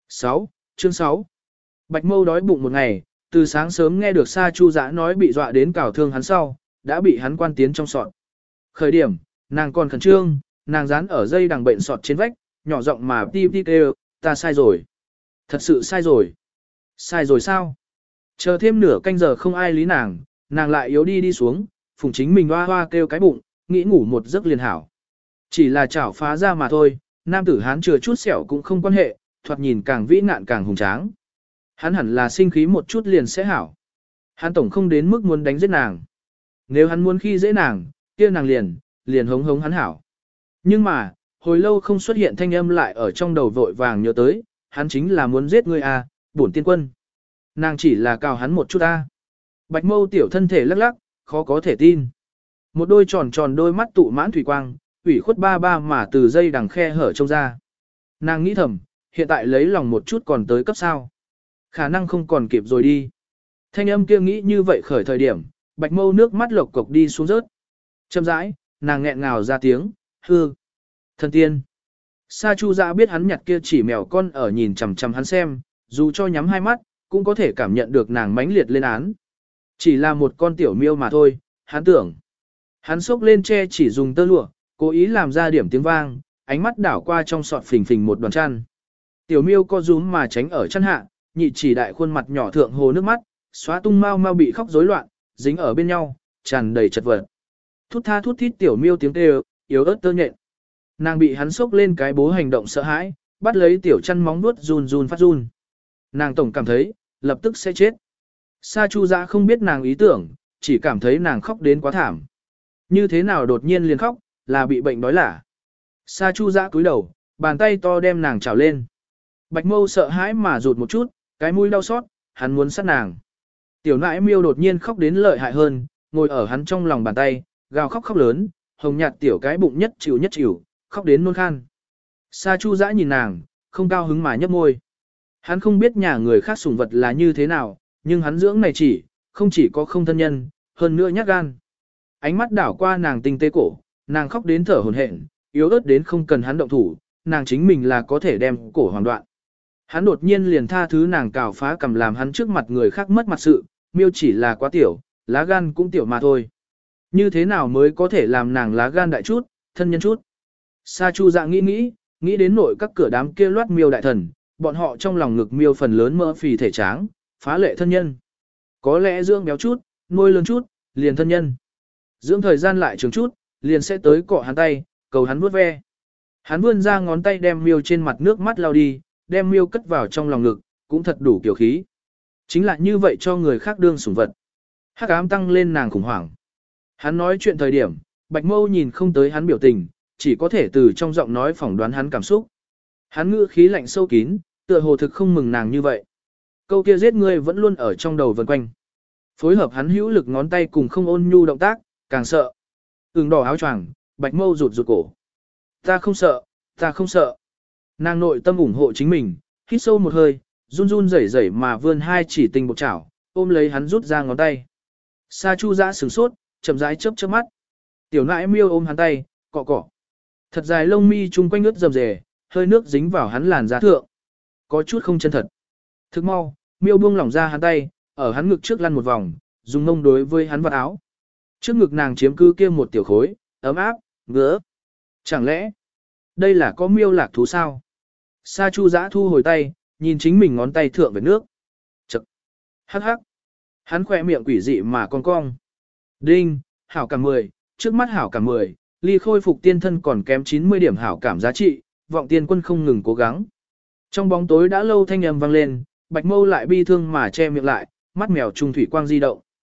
6. Chương 6. Bạch Mâu đói bụng một ngày, từ sáng sớm nghe được Sa Chu giã nói bị dọa đến cào thương hắn sau, đã bị hắn quan tiến trong sọt. Khởi điểm, nàng còn khẩn trương, nàng dán ở dây đằng bệnh sọt trên vách, nhỏ giọng mà ti kêu, ta sai rồi. Thật sự sai rồi. Sai rồi sao? Chờ thêm nửa canh giờ không ai lý nàng, nàng lại yếu đi xuống, phùng chính mình hoa hoa kêu cái bụng, nghĩ ngủ một giấc liền hảo. Chỉ là chảo phá ra mà thôi, nam tử hán chừa chút sẹo cũng không quan hệ, thoạt nhìn càng vĩ nạn càng hùng tráng. Hắn hẳn là sinh khí một chút liền sẽ hảo. Hắn tổng không đến mức muốn đánh giết nàng. Nếu hắn muốn khi dễ nàng, kia nàng liền hống hắn hảo. Nhưng mà, hồi lâu không xuất hiện thanh âm lại ở trong đầu vội vàng nhớ tới, hắn chính là muốn giết ngươi à, bổn tiên quân. Nàng chỉ là cào hắn một chút à. Bạch Mâu tiểu thân thể lắc lắc, khó có thể tin. Một đôi tròn đôi mắt tụ mãn thủy quang, ủy khuất ba mà từ dây đằng khe hở trông ra. Nàng nghĩ thầm, hiện tại lấy lòng một chút còn tới cấp sao. Khả năng không còn kịp rồi đi. Thanh âm kia nghĩ như vậy khởi thời điểm, Bạch Mâu nước mắt lộc cộc đi xuống rớt. Chậm rãi, nàng nghẹn ngào ra tiếng, hư. Thần tiên. Sa Chu Dạ biết hắn nhặt kia chỉ mèo con ở nhìn chằm chằm hắn xem, dù cho nhắm hai mắt, cũng có thể cảm nhận được nàng mãnh liệt lên án. Chỉ là một con tiểu miêu mà thôi, hắn tưởng. Hắn xốc lên che chỉ dùng tơ lụa, cố ý làm ra điểm tiếng vang, ánh mắt đảo qua trong sọt phình phình một đoàn chăn. Tiểu miêu co rúm mà tránh ở chăn hạ, nhị chỉ đại khuôn mặt nhỏ thượng hồ nước mắt, xóa tung mau bị khóc rối loạn, dính ở bên nhau, tràn đầy chật vật. Thút tha thút thít tiểu miêu tiếng kêu, yếu ớt tơ nhện. Nàng bị hắn xốc lên cái bố hành động sợ hãi, bắt lấy tiểu chăn móng nuốt run phát run. Nàng tổng cảm thấy, lập tức sẽ chết. Sa Chu Dạ không biết nàng ý tưởng, chỉ cảm thấy nàng khóc đến quá thảm. Như thế nào đột nhiên liền khóc, là bị bệnh đói lả. Sa Chu Dạ cúi đầu, bàn tay to đem nàng trào lên. Bạch Mâu sợ hãi mà rụt một chút, cái mũi đau xót, hắn muốn sát nàng. Tiểu nãi miêu đột nhiên khóc đến lợi hại hơn, ngồi ở hắn trong lòng bàn tay, gào khóc lớn, hồng nhạt tiểu cái bụng nhất chịu, khóc đến nôn khan. Sa Chu Dã nhìn nàng, không cao hứng mà nhấp môi. Hắn không biết nhà người khác sủng vật là như thế nào, nhưng hắn dưỡng này không chỉ có không thân nhân, hơn nữa nhát gan. Ánh mắt đảo qua nàng tinh tế cổ, nàng khóc đến thở hổn hển, yếu ớt đến không cần hắn động thủ, nàng chính mình là có thể đem cổ hoàn đoạn. Hắn đột nhiên liền tha thứ nàng cào phá cầm làm hắn trước mặt người khác mất mặt sự, miêu chỉ là quá tiểu, lá gan cũng tiểu mà thôi. Như thế nào mới có thể làm nàng lá gan đại chút, thân nhân chút. Sa Chu Dạ nghĩ đến nội các cửa đám kia loát miêu đại thần, bọn họ trong lòng ngực miêu phần lớn mỡ phì thể tráng, phá lệ thân nhân. Có lẽ dưỡng béo chút, nuôi lớn chút, liền thân nhân. Dưỡng thời gian lại trường chút, liền sẽ tới cọ hắn tay, cầu hắn vuốt ve. Hắn vươn ra ngón tay đem miêu trên mặt nước mắt lau đi, đem miêu cất vào trong lòng ngực, cũng thật đủ kiểu khí. Chính là như vậy cho người khác đương sủng vật. Hắc ám tăng lên nàng khủng hoảng. Hắn nói chuyện thời điểm, Bạch Mâu nhìn không tới hắn biểu tình, chỉ có thể từ trong giọng nói phỏng đoán hắn cảm xúc. Hắn ngữ khí lạnh sâu kín, tựa hồ thực không mừng nàng như vậy. Câu kia giết ngươi vẫn luôn ở trong đầu vần quanh. Phối hợp hắn hữu lực ngón tay cùng không ôn nhu động tác, càng sợ. Ửng đỏ áo choàng, Bạch Mâu rụt cổ. Ta không sợ. Nàng nội tâm ủng hộ chính mình, hít sâu một hơi, run rẩy mà vươn hai chỉ tinh bột chảo, ôm lấy hắn rút ra ngón tay. Sa Chu Dã sửng sốt, chậm rãi chớp mắt. Tiểu nãi miêu ôm hắn tay, cọ. Thật dài lông mi chung quanh ướt rầm rề, hơi nước dính vào hắn làn da thượng. Có chút không chân thật. Thức mau, miêu buông lỏng ra hắn tay, ở hắn ngực trước lăn một vòng, dùng mông đối với hắn vạt áo. Trước ngực nàng chiếm cứ kia một tiểu khối, ấm áp, ngứa. Chẳng lẽ, đây là có miêu lạc thú sao? Sa Chu Dã thu hồi tay, nhìn chính mình ngón tay thượng về nước. Chậc. Hắc. Hắn khỏe miệng quỷ dị mà cong. Đinh, hảo cảm 10, trước mắt hảo cảm 10, ly khôi phục tiên thân còn kém 90 điểm hảo cảm giá trị, vọng tiên quân không ngừng cố gắng. Trong bóng tối đã lâu thanh âm vang lên, Bạch Mâu lại bi thương mà che miệng lại, mắt mèo trung thủy quang di động.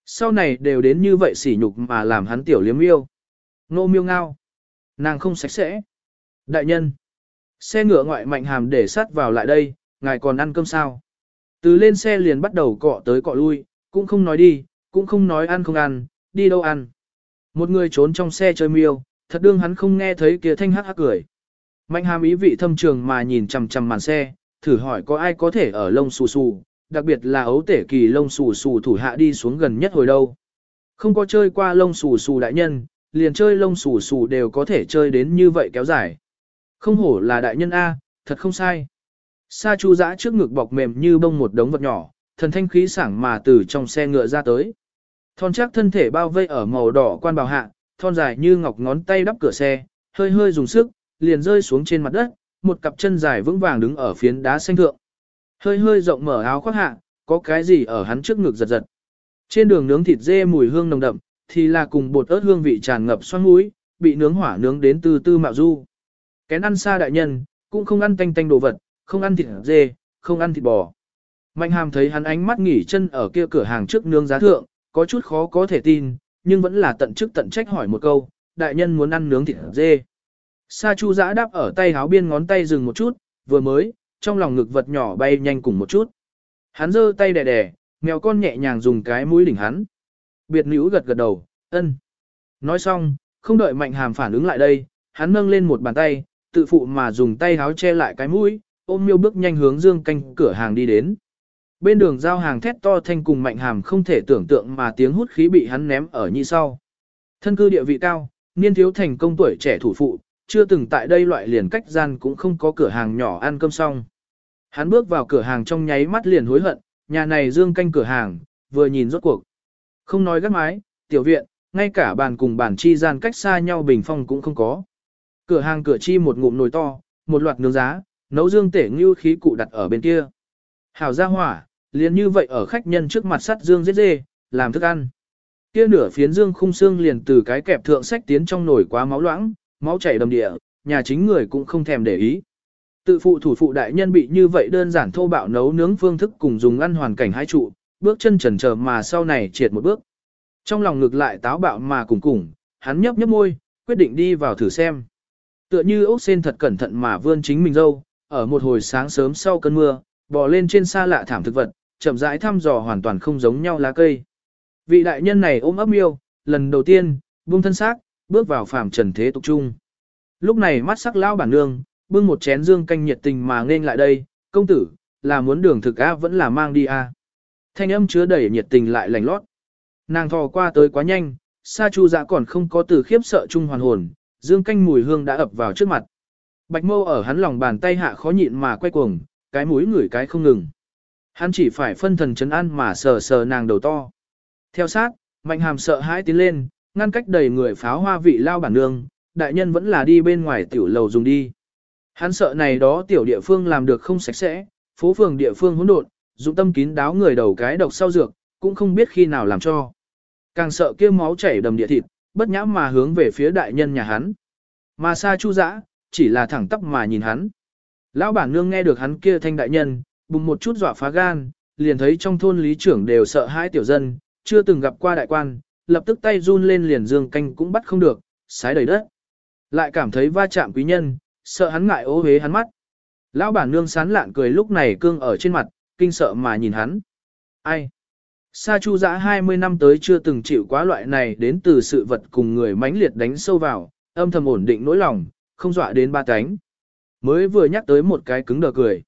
Sau này đều đến như vậy sỉ nhục mà làm hắn tiểu liếm yêu. Nô miêu ngao. Nàng không sạch sẽ. Đại nhân. Xe ngựa ngoại Mạnh Hàm để sát vào lại đây, ngài còn ăn cơm sao? Từ lên xe liền bắt đầu cọ tới cọ lui, cũng không nói đi, cũng không nói ăn không ăn, đi đâu ăn. Một người trốn trong xe chơi miêu, thật đương hắn không nghe thấy kia thanh hắc hắc cười. Mạnh Hàm ý vị thâm trường mà nhìn chằm chằm màn xe, thử hỏi có ai có thể ở lông xù xù, đặc biệt là ấu tể kỳ lông xù xù thủ hạ đi xuống gần nhất hồi đâu. Không có chơi qua lông xù xù đại nhân, liền chơi lông xù xù đều có thể chơi đến như vậy kéo dài. Không hổ là đại nhân A, thật không sai. Sa Chu Dã trước ngực bọc mềm như bông một đống vật nhỏ, thần thanh khí sảng mà từ trong xe ngựa ra tới. Thon chắc thân thể bao vây ở màu đỏ quan bào hạ, thon dài như ngọc ngón tay đắp cửa xe, hơi hơi dùng sức, liền rơi xuống trên mặt đất, một cặp chân dài vững vàng đứng ở phiến đá xanh thượng. Hơi hơi rộng mở áo khoác hạ, có cái gì ở hắn trước ngực giật giật. Trên đường nướng thịt dê mùi hương nồng đậm, thì là cùng bột ớt hương vị tràn ngập xoắn mũi, bị nướng hỏa nướng đến từ từ mạo du. Kén ăn xa đại nhân, cũng không ăn tanh tanh đồ vật, không ăn thịt dê, không ăn thịt bò. Mạnh Hàm thấy hắn ánh mắt nghỉ chân ở kia cửa hàng trước nướng giá thượng, có chút khó có thể tin, nhưng vẫn là tận chức tận trách hỏi một câu, đại nhân muốn ăn nướng thịt dê. Sa Chu Dã đáp ở tay háo biên ngón tay dừng một chút, vừa mới, trong lòng ngực vật nhỏ bay nhanh cùng một chút. Hắn giơ tay đè đè, mèo con nhẹ nhàng dùng cái mũi đỉnh hắn. Biệt nữ gật gật đầu, ân. Nói xong, không đợi Mạnh Hàm phản ứng lại đây, hắn nâng lên một bàn tay, tự phụ mà dùng tay háo che lại cái mũi, ôm miêu bước nhanh hướng Dương Canh cửa hàng đi đến. Bên đường giao hàng thét to thanh cùng Mạnh Hàm không thể tưởng tượng mà tiếng hút khí bị hắn ném ở như sau. Thân cư địa vị cao, niên thiếu thành công tuổi trẻ thủ phụ, chưa từng tại đây loại liền cách gian cũng không có cửa hàng nhỏ ăn cơm xong. Hắn bước vào cửa hàng trong nháy mắt liền hối hận, nhà này Dương Canh cửa hàng, vừa nhìn rốt cuộc. Không nói gác mái, tiểu viện, ngay cả bàn cùng bàn chi gian cách xa nhau bình phong cũng không có. Cửa hàng cửa chi một ngụm nồi to, một loạt nướng giá, nấu dương tể ngưu khí cụ đặt ở bên kia. Hảo ra hỏa, liền như vậy ở khách nhân trước mặt sắt dương giết dê, làm thức ăn. Kia nửa phiến dương khung xương liền từ cái kẹp thượng sách tiến trong nồi quá máu loãng, máu chảy đầm địa, nhà chính người cũng không thèm để ý. Tự phụ thủ phụ đại nhân bị như vậy đơn giản thô bạo nấu nướng phương thức cùng dùng ăn hoàn cảnh hai trụ, bước chân chần chờ mà sau này triệt một bước. Trong lòng ngược lại táo bạo mà cùng, hắn nhấp nhấp môi, quyết định đi vào thử xem. Tựa như ốc sen thật cẩn thận mà vươn chính mình dâu, ở một hồi sáng sớm sau cơn mưa, bò lên trên xa lạ thảm thực vật, chậm rãi thăm dò hoàn toàn không giống nhau lá cây. Vị đại nhân này ôm ấp miêu, lần đầu tiên, buông thân xác, bước vào phàm trần thế tục trung. Lúc này mắt sắc lão bản nương, bưng một chén dương canh nhiệt tình mà nghênh lại đây, công tử, là muốn đường thực a vẫn là mang đi a. Thanh âm chứa đầy nhiệt tình lại lành lót. Nàng thò qua tới quá nhanh, Sa Chu Dã còn không có từ khiếp sợ chung hoàn hồn, dương canh mùi hương đã ập vào trước mặt. Bạch Mâu ở hắn lòng bàn tay hạ khó nhịn mà quay cuồng, cái mũi ngửi cái không ngừng. Hắn chỉ phải phân thần chấn an mà sờ sờ nàng đầu to. Theo sát, Mạnh Hàm sợ hãi tiến lên, ngăn cách đầy người pháo hoa vị lao bản nương, đại nhân vẫn là đi bên ngoài tiểu lầu dùng đi. Hắn sợ này đó tiểu địa phương làm được không sạch sẽ, phố phường địa phương hỗn độn, dụng tâm kín đáo người đầu cái độc sau dược, cũng không biết khi nào làm cho. Càng sợ kia máu chảy đầm địa thịt, bất nhã mà hướng về phía đại nhân nhà hắn. Mà Sa Chu Dã, chỉ là thẳng tắp mà nhìn hắn. Lão bản nương nghe được hắn kia thanh đại nhân, bùng một chút dọa phá gan, liền thấy trong thôn lý trưởng đều sợ hãi tiểu dân, chưa từng gặp qua đại quan, lập tức tay run lên liền dương canh cũng bắt không được, sái đầy đất. Lại cảm thấy va chạm quý nhân, sợ hắn ngại ố hế hắn mắt. Lão bản nương sán lạn cười lúc này cương ở trên mặt, kinh sợ mà nhìn hắn. Ai? Sa Chu Dã 20 năm tới chưa từng chịu quá loại này đến từ sự vật cùng người mãnh liệt đánh sâu vào, âm thầm ổn định nỗi lòng, không dọa đến ba cánh. Mới vừa nhắc tới một cái cứng đờ cười.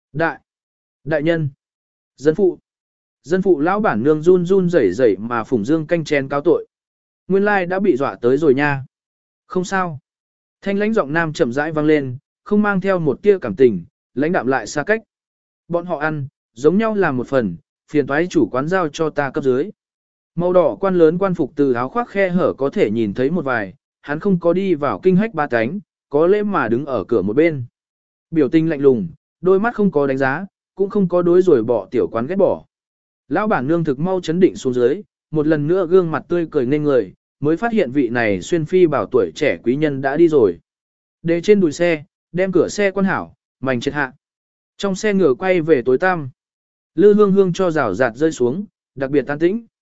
Đại nhân. Dân phụ lão bản nương run run rẩy rẩy mà phủng dương canh chén cáo tội. Nguyên lai đã bị dọa tới rồi nha. Không sao. Thanh lãnh giọng nam chậm rãi vang lên, không mang theo một tia cảm tình, lãnh đạm lại xa cách. Bọn họ ăn, giống nhau làm một phần, phiền toái chủ quán giao cho ta cấp dưới. Màu đỏ quan lớn quan phục từ áo khoác khe hở có thể nhìn thấy một vài, hắn không có đi vào kinh hách ba cánh, có lẽ mà đứng ở cửa một bên. Biểu tình lạnh lùng, đôi mắt không có đánh giá, cũng không có đối rồi bỏ tiểu quán ghét bỏ. Lão bản nương thực mau chấn định xuống dưới, một lần nữa gương mặt tươi cười nên người, mới phát hiện vị này xuyên phi bảo tuổi trẻ quý nhân đã đi rồi. Để trên đùi xe, đem cửa xe quan hảo, mảnh triệt hạ. Trong xe ngựa quay về tối tăm. Lư hương hương cho rào rạt rơi xuống, đặc biệt tan tĩnh.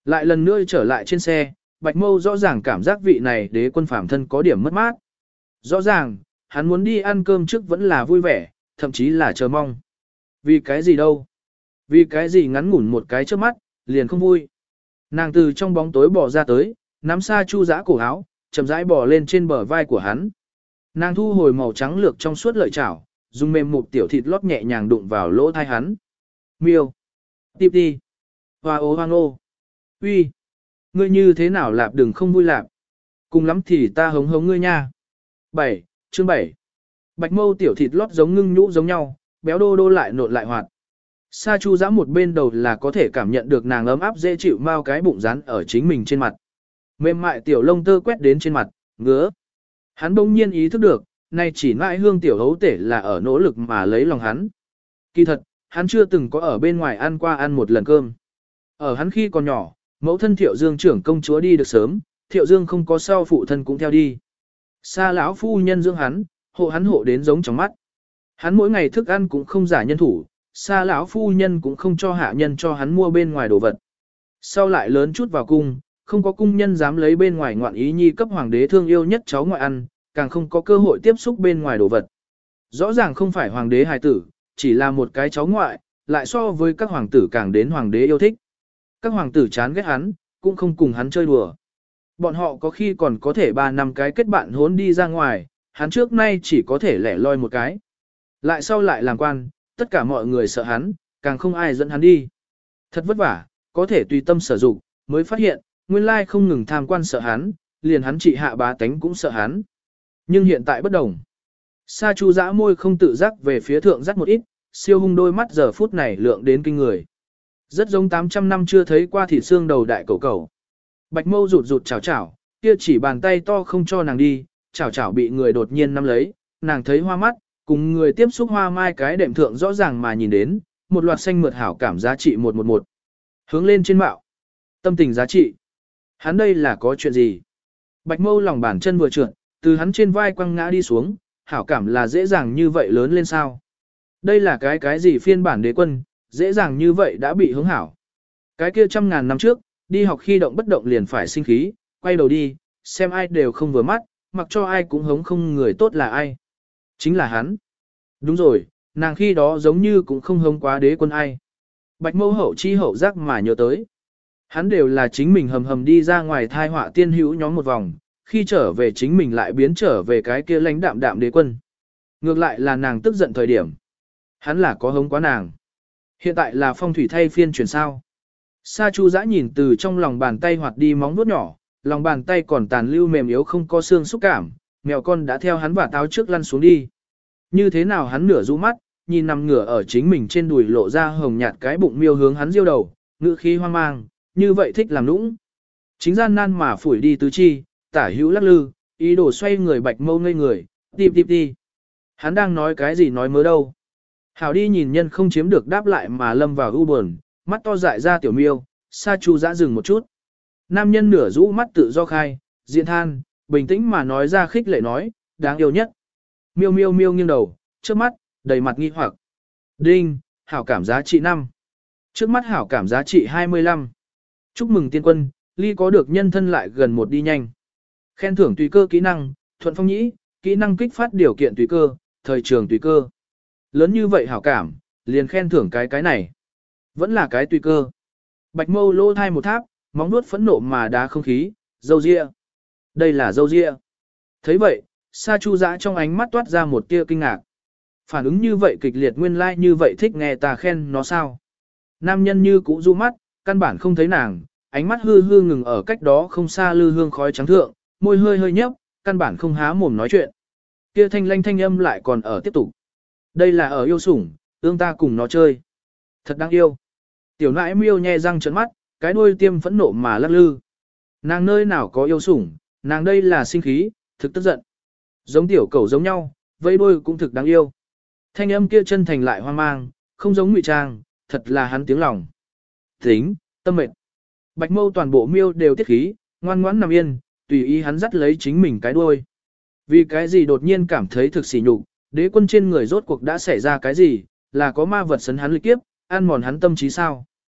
Lại lần nữa trở lại trên xe, Bạch Mâu rõ ràng cảm giác vị này đế quân phàm thân có điểm mất mát. Rõ ràng, hắn muốn đi ăn cơm trước vẫn là vui vẻ, thậm chí là chờ mong. Vì cái gì đâu? Vì cái gì ngắn ngủn một cái trước mắt, liền không vui. Nàng từ trong bóng tối bò ra tới, nắm Sa Chu Dã cổ áo, chậm rãi bò lên trên bờ vai của hắn. Nàng thu hồi màu trắng lược trong suốt lợi chảo, dùng mềm mục tiểu thịt lót nhẹ nhàng đụng vào lỗ tai hắn. Miêu, tiếp đi, hoa ô hoang ô, uy, ngươi như thế nào lạp đừng không vui lạp. Cùng lắm thì ta hống hống ngươi nha. 7. Chương 7. Bạch Mâu tiểu thịt lót giống ngưng nhũ giống nhau, béo đô đô lại nộn lại hoạt. Sa Chu Dã một bên đầu là có thể cảm nhận được nàng ấm áp dễ chịu mau cái bụng rắn ở chính mình trên mặt. Mềm mại tiểu lông tơ quét đến trên mặt, ngứa. Hắn bỗng nhiên ý thức được, nay chỉ ngại hương tiểu hấu tể là ở nỗ lực mà lấy lòng hắn. Kỳ thật, hắn chưa từng có ở bên ngoài ăn qua ăn một lần cơm. Ở hắn khi còn nhỏ, mẫu thân Thiệu Dương trưởng công chúa đi được sớm, Thiệu Dương không có sau phụ thân cũng theo đi. Sa lão phu nhân dưỡng hắn hộ đến giống trong mắt. Hắn mỗi ngày thức ăn cũng không giả nhân thủ, Sa lão phu nhân cũng không cho hạ nhân cho hắn mua bên ngoài đồ vật. Sau lại lớn chút vào cung, không có cung nhân dám lấy bên ngoài ngoạn ý nhi cấp hoàng đế thương yêu nhất cháu ngoại ăn, càng không có cơ hội tiếp xúc bên ngoài đồ vật. Rõ ràng không phải hoàng đế hài tử, chỉ là một cái cháu ngoại, lại so với các hoàng tử càng đến hoàng đế yêu thích. Các hoàng tử chán ghét hắn, cũng không cùng hắn chơi đùa. Bọn họ có khi còn có thể 3 năm cái kết bạn hốn đi ra ngoài, hắn trước nay chỉ có thể lẻ loi một cái. Lại sau lại làm quan, tất cả mọi người sợ hắn, càng không ai dẫn hắn đi. Thật vất vả, có thể tùy tâm sử dụng, mới phát hiện, nguyên lai không ngừng tham quan sợ hắn, liền hắn trị hạ bá tánh cũng sợ hắn. Nhưng hiện tại bất đồng. Sa Chu Dã môi không tự giác về phía thượng dắt một ít, siêu hung đôi mắt giờ phút này lượng đến kinh người. Rất giống 800 năm chưa thấy qua thịt xương đầu đại cẩu cẩu. Bạch Mâu rụt rụt chảo chảo, kia chỉ bàn tay to không cho nàng đi, chảo chảo bị người đột nhiên nắm lấy, nàng thấy hoa mắt, cùng người tiếp xúc hoa mai cái đệm thượng rõ ràng mà nhìn đến, một loạt xanh mượt hảo cảm giá trị 111. Hướng lên trên mạo. Tâm tình giá trị. Hắn đây là có chuyện gì? Bạch Mâu lòng bàn chân vừa trượt, từ hắn trên vai quăng ngã đi xuống, hảo cảm là dễ dàng như vậy lớn lên sao? Đây là cái gì phiên bản đế quân, dễ dàng như vậy đã bị hướng hảo. Cái kia 100.000 năm trước, đi học khi động bất động liền phải sinh khí, quay đầu đi, xem ai đều không vừa mắt, mặc cho ai cũng hống không người tốt là ai. Chính là hắn. Đúng rồi, nàng khi đó giống như cũng không hống quá đế quân ai. Bạch Mâu hậu chi hậu giác mà nhớ tới. Hắn đều là chính mình hầm hầm đi ra ngoài thai họa tiên hữu nhóm một vòng, khi trở về chính mình lại biến trở về cái kia lãnh đạm đạm đế quân. Ngược lại là nàng tức giận thời điểm. Hắn là có hống quá nàng. Hiện tại là phong thủy thay phiên chuyển sao. Sa Chu Dã nhìn từ trong lòng bàn tay hoạt đi móng vuốt nhỏ, lòng bàn tay còn tàn lưu mềm yếu không có xương xúc cảm, mèo con đã theo hắn và táo trước lăn xuống đi. Như thế nào hắn nửa rũ mắt, nhìn nằm ngửa ở chính mình trên đùi lộ ra hồng nhạt cái bụng miêu hướng hắn diêu đầu, ngữ khí hoang mang, như vậy thích làm nũng. Chính gian nan mà phủi đi tứ chi, tả hữu lắc lư, ý đồ xoay người Bạch Mâu ngây người, tìm tìm đi. Hắn đang nói cái gì nói mớ đâu. Hảo đi nhìn nhân không chiếm được đáp lại mà lâm vào u buồn, mắt to dại ra tiểu miêu, Sa Chu Dã dừng một chút. Nam nhân nửa rũ mắt tự do khai, diện than, bình tĩnh mà nói ra khích lệ nói, đáng yêu nhất. Miêu miêu miêu nghiêng đầu, trước mắt, đầy mặt nghi hoặc. Đinh, hảo cảm giá trị 5. Trước mắt hảo cảm giá trị 25. Chúc mừng tiên quân, ly có được nhân thân lại gần một đi nhanh. Khen thưởng tùy cơ kỹ năng, thuận phong nhĩ, kỹ năng kích phát điều kiện tùy cơ, thời trường tùy cơ. Lớn như vậy hảo cảm, liền khen thưởng cái này. Vẫn là cái tùy cơ. Bạch Mâu lô thai một tháp, móng nuốt phẫn nộ mà đá không khí, dâu ria. Đây là dâu ria. Thấy vậy, Sa Chu Dã trong ánh mắt toát ra một tia kinh ngạc. Phản ứng như vậy kịch liệt nguyên lai like như vậy thích nghe ta khen nó sao. Nam nhân như cũ du mắt, căn bản không thấy nàng, ánh mắt hư hư ngừng ở cách đó không xa lư hương khói trắng thượng, môi hơi hơi nhấp, căn bản không há mồm nói chuyện. Kia thanh lanh thanh âm lại còn ở tiếp tục. Đây là ở yêu sủng, ương ta cùng nó chơi. Thật đáng yêu. Tiểu nãi miêu nhe răng trợn mắt, cái đuôi tiêm phẫn nộ mà lắc lư. Nàng nơi nào có yêu sủng, nàng đây là sinh khí, thực tức giận. Giống tiểu cẩu giống nhau, vây đuôi cũng thực đáng yêu. Thanh âm kia chân thành lại hoang mang, không giống ngụy trang, thật là hắn tiếng lòng. Tính, tâm mệt. Bạch Mâu toàn bộ miêu đều tiết khí, ngoan ngoãn nằm yên, tùy ý hắn dắt lấy chính mình cái đuôi. Vì cái gì đột nhiên cảm thấy thực sỉ nhục, đế quân trên người rốt cuộc đã xảy ra cái gì, là có ma vật sấn hắn lịch kiếp, ăn mòn hắn tâm trí sao.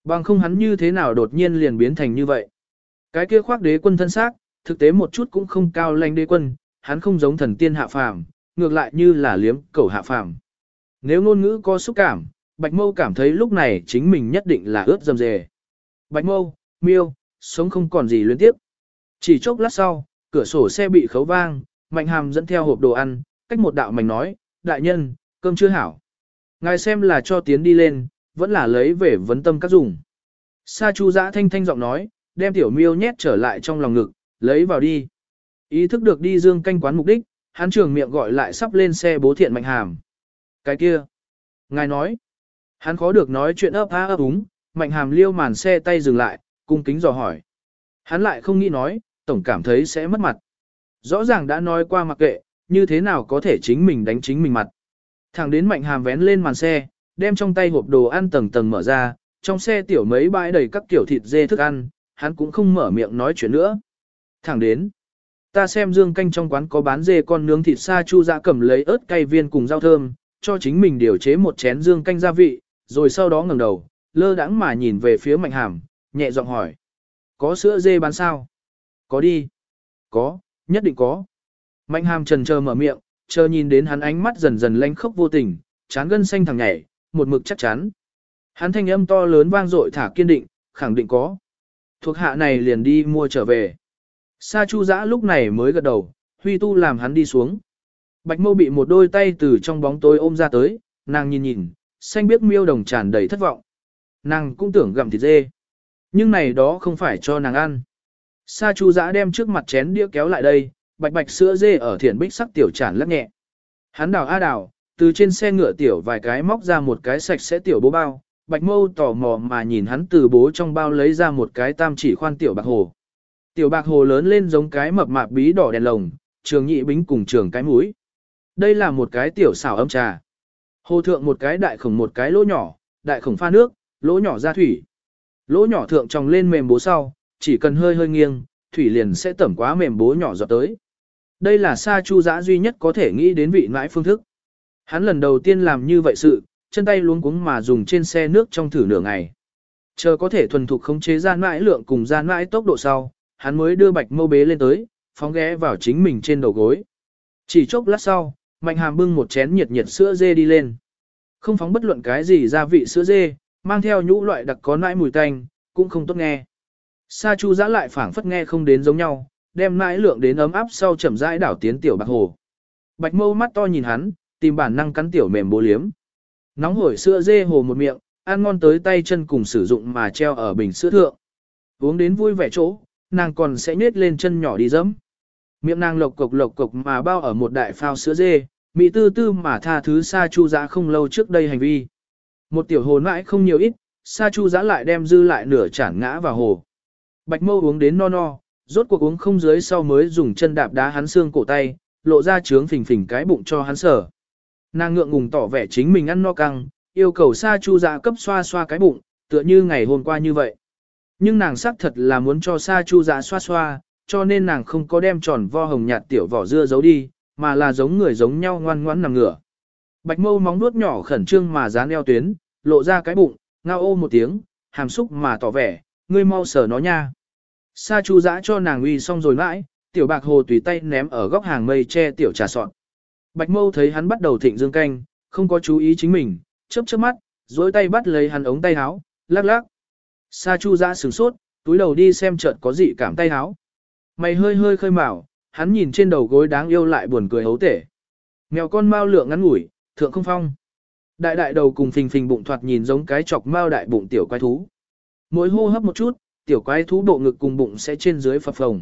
Bằng không hắn như thế nào đột nhiên liền biến thành như vậy. Cái kia khoác đế quân thân xác, thực tế một chút cũng không cao lãnh đế quân, hắn không giống thần tiên hạ phàm, ngược lại như là liếm cẩu hạ phàm. Nếu ngôn ngữ có xúc cảm, Bạch Mâu cảm thấy lúc này chính mình nhất định là ướt dầm dề. Bạch Mâu, Miêu, sống không còn gì luyến tiếp. Chỉ chốc lát sau, cửa sổ xe bị khấu vang, Mạnh Hàm dẫn theo hộp đồ ăn, cách một đạo mảnh nói, đại nhân, cơm chưa hảo. Ngài xem là cho tiến đi lên, vẫn là lấy về vấn tâm các dùng. Sa Chu Dã thanh thanh giọng nói, đem tiểu Miêu nhét trở lại trong lòng ngực, lấy vào đi. Ý thức được đi Dương Canh quán mục đích, hắn trường miệng gọi lại sắp lên xe bố thiện Mạnh Hàm. Cái kia, ngài nói, hắn khó được nói chuyện ấp á ấp úng, Mạnh Hàm liêu màn xe tay dừng lại, cung kính dò hỏi. Hắn lại không nghĩ nói, tổng cảm thấy sẽ mất mặt. Rõ ràng đã nói qua mặc kệ, như thế nào có thể chính mình đánh chính mình mặt. Thẳng đến Mạnh Hàm vén lên màn xe, đem trong tay hộp đồ ăn tầng tầng mở ra, trong xe tiểu mấy bãi đầy các kiểu thịt dê thức ăn, hắn cũng không mở miệng nói chuyện nữa. Thẳng đến, ta xem Dương Canh trong quán có bán dê con nướng thịt Sa Chu Dã cầm lấy ớt cay viên cùng rau thơm, cho chính mình điều chế một chén Dương Canh gia vị, rồi sau đó ngẩng đầu, lơ đãng mà nhìn về phía Mạnh Hàm, nhẹ giọng hỏi. Có sữa dê bán sao? Có đi. Có, nhất định có. Mạnh Hàm trần chờ mở miệng, chờ nhìn đến hắn ánh mắt dần dần lanh khốc vô tình, chán gân xanh thẳng nhảy, một mực chắc chắn. Hắn thanh âm to lớn vang dội thả kiên định, khẳng định có. Thuộc hạ này liền đi mua trở về. Sa Chu Dã lúc này mới gật đầu, Huy Tu làm hắn đi xuống. Bạch Mâu bị một đôi tay từ trong bóng tối ôm ra tới, nàng nhìn nhìn, xanh biếc miêu đồng tràn đầy thất vọng. Nàng cũng tưởng gặm thịt dê. Nhưng này đó không phải cho nàng ăn. Sa Chu Dã đem trước mặt chén đĩa kéo lại đây, bạch bạch sữa dê ở thiển bích sắc tiểu tràn lắc nhẹ. Hắn đào a đào, từ trên xe ngựa tiểu vài cái móc ra một cái sạch sẽ tiểu bố bao. Bạch Mâu tò mò mà nhìn hắn từ bố trong bao lấy ra một cái tam chỉ khoan tiểu bạc hồ. Tiểu bạc hồ lớn lên giống cái mập mạp bí đỏ đèn lồng, trường nhị bính cùng trường cái mũi. Đây là một cái tiểu xảo ấm trà. Hồ thượng một cái đại khổng một cái lỗ nhỏ, đại khổng pha nước, lỗ nhỏ ra thủy. Lỗ nhỏ thượng tròng lên mềm bố sau, chỉ cần hơi hơi nghiêng, thủy liền sẽ tẩm quá mềm bố nhỏ giọt tới. Đây là Sa Chu Dã duy nhất có thể nghĩ đến vị mãi phương thức. Hắn lần đầu tiên làm như vậy sự, chân tay luống cuống mà dùng trên xe nước trong thử nửa ngày. Chờ có thể thuần thục khống chế gian mãi lượng cùng gian mãi tốc độ sau, hắn mới đưa Bạch Mâu bế lên tới, phóng ghé vào chính mình trên đầu gối. Chỉ chốc lát sau, Mạnh Hàm bưng một chén nhiệt nhiệt sữa dê đi lên. Không phóng bất luận cái gì gia vị sữa dê, mang theo nhũ loại đặc có nãi mùi tanh, cũng không tốt nghe. Sa Chu Dã lại phảng phất nghe không đến giống nhau, đem nãi lượng đến ấm áp sau chậm rãi đảo tiến tiểu bạc hồ. Bạch Mâu mắt to nhìn hắn, tìm bản năng cắn tiểu mềm bố liếm. Nóng hổi sữa dê hồ một miệng, ăn ngon tới tay chân cùng sử dụng mà treo ở bình sữa thượng. Uống đến vui vẻ chỗ, nàng còn sẽ nhếch lên chân nhỏ đi dẫm. Miệng nàng lộc cộc mà bao ở một đại phao sữa dê, mỹ tư tư mà tha thứ Sa Chu Dã không lâu trước đây hành vi. Một tiểu hồ mãi không nhiều ít, Sa Chu Dã lại đem dư lại nửa chản ngã vào hồ. Bạch Mâu uống đến no no, rốt cuộc uống không dưới sau mới dùng chân đạp đá hắn xương cổ tay, lộ ra trướng phình phình cái bụng cho hắn sở. Nàng ngượng ngùng tỏ vẻ chính mình ăn no căng, yêu cầu Sa Chu Dã cấp xoa xoa cái bụng, tựa như ngày hôm qua như vậy. Nhưng nàng xác thật là muốn cho Sa Chu Dã xoa xoa, cho nên nàng không có đem tròn vo hồng nhạt tiểu vỏ dưa giấu đi, mà là giống người giống nhau ngoan ngoãn nằm ngửa. Bạch Mâu móng nuốt nhỏ khẩn trương mà dán eo tuyến, lộ ra cái bụng, ngao ô một tiếng, hàm xúc mà tỏ vẻ, ngươi mau sờ nó nha. Sa Chu Dã cho nàng uy xong rồi mãi, tiểu bạc hồ tùy tay ném ở góc hàng mây che tiểu trà sọt. Bạch Mâu thấy hắn bắt đầu thịnh dương canh, không có chú ý chính mình, chớp chớp mắt, duỗi tay bắt lấy hắn ống tay áo, lắc lắc. Sa Chu Dã sửng sốt, túi đầu đi xem chợt có gì cảm tay áo. Mày hơi hơi khơi mào, hắn nhìn trên đầu gối đáng yêu lại buồn cười hấu tể. Mèo con mao lượng ngắn ngủi, thượng không phong. Đại đại đầu cùng phình phình bụng thoạt nhìn giống cái chọc mao đại bụng tiểu quái thú. Mỗi hô hấp một chút, tiểu quái thú bộ ngực cùng bụng sẽ trên dưới phập phồng.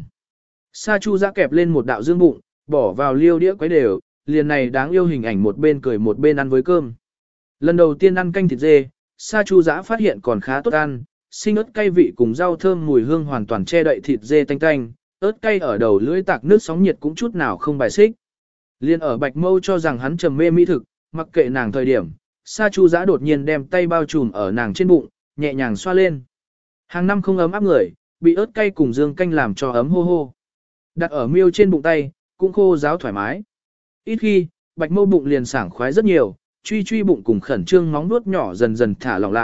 Sa Chu Dã kẹp lên một đạo dương bụng, bỏ vào liêu đĩa quấy đều, liền này đáng yêu hình ảnh một bên cười một bên ăn với cơm. Lần đầu tiên ăn canh thịt dê, Sa Chu Dã phát hiện còn khá tốt ăn, sinh ớt cay vị cùng rau thơm mùi hương hoàn toàn che đậy thịt dê tanh tanh, ớt cay ở đầu lưỡi tạc nước sóng nhiệt cũng chút nào không bài xích. Liên ở Bạch Mâu cho rằng hắn trầm mê mỹ thực, mặc kệ nàng thời điểm, Sa Chu Dã đột nhiên đem tay bao trùm ở nàng trên bụng, nhẹ nhàng xoa lên. Hàng năm không ấm áp người, bị ớt cay cùng dương canh làm cho ấm hô hô. Đặt ở miêu trên bụng tay, cũng khô ráo thoải mái. Ít khi, Bạch Mâu bụng liền sảng khoái rất nhiều, truy truy bụng cùng khẩn trương móng nuốt nhỏ dần dần thả lỏng lại,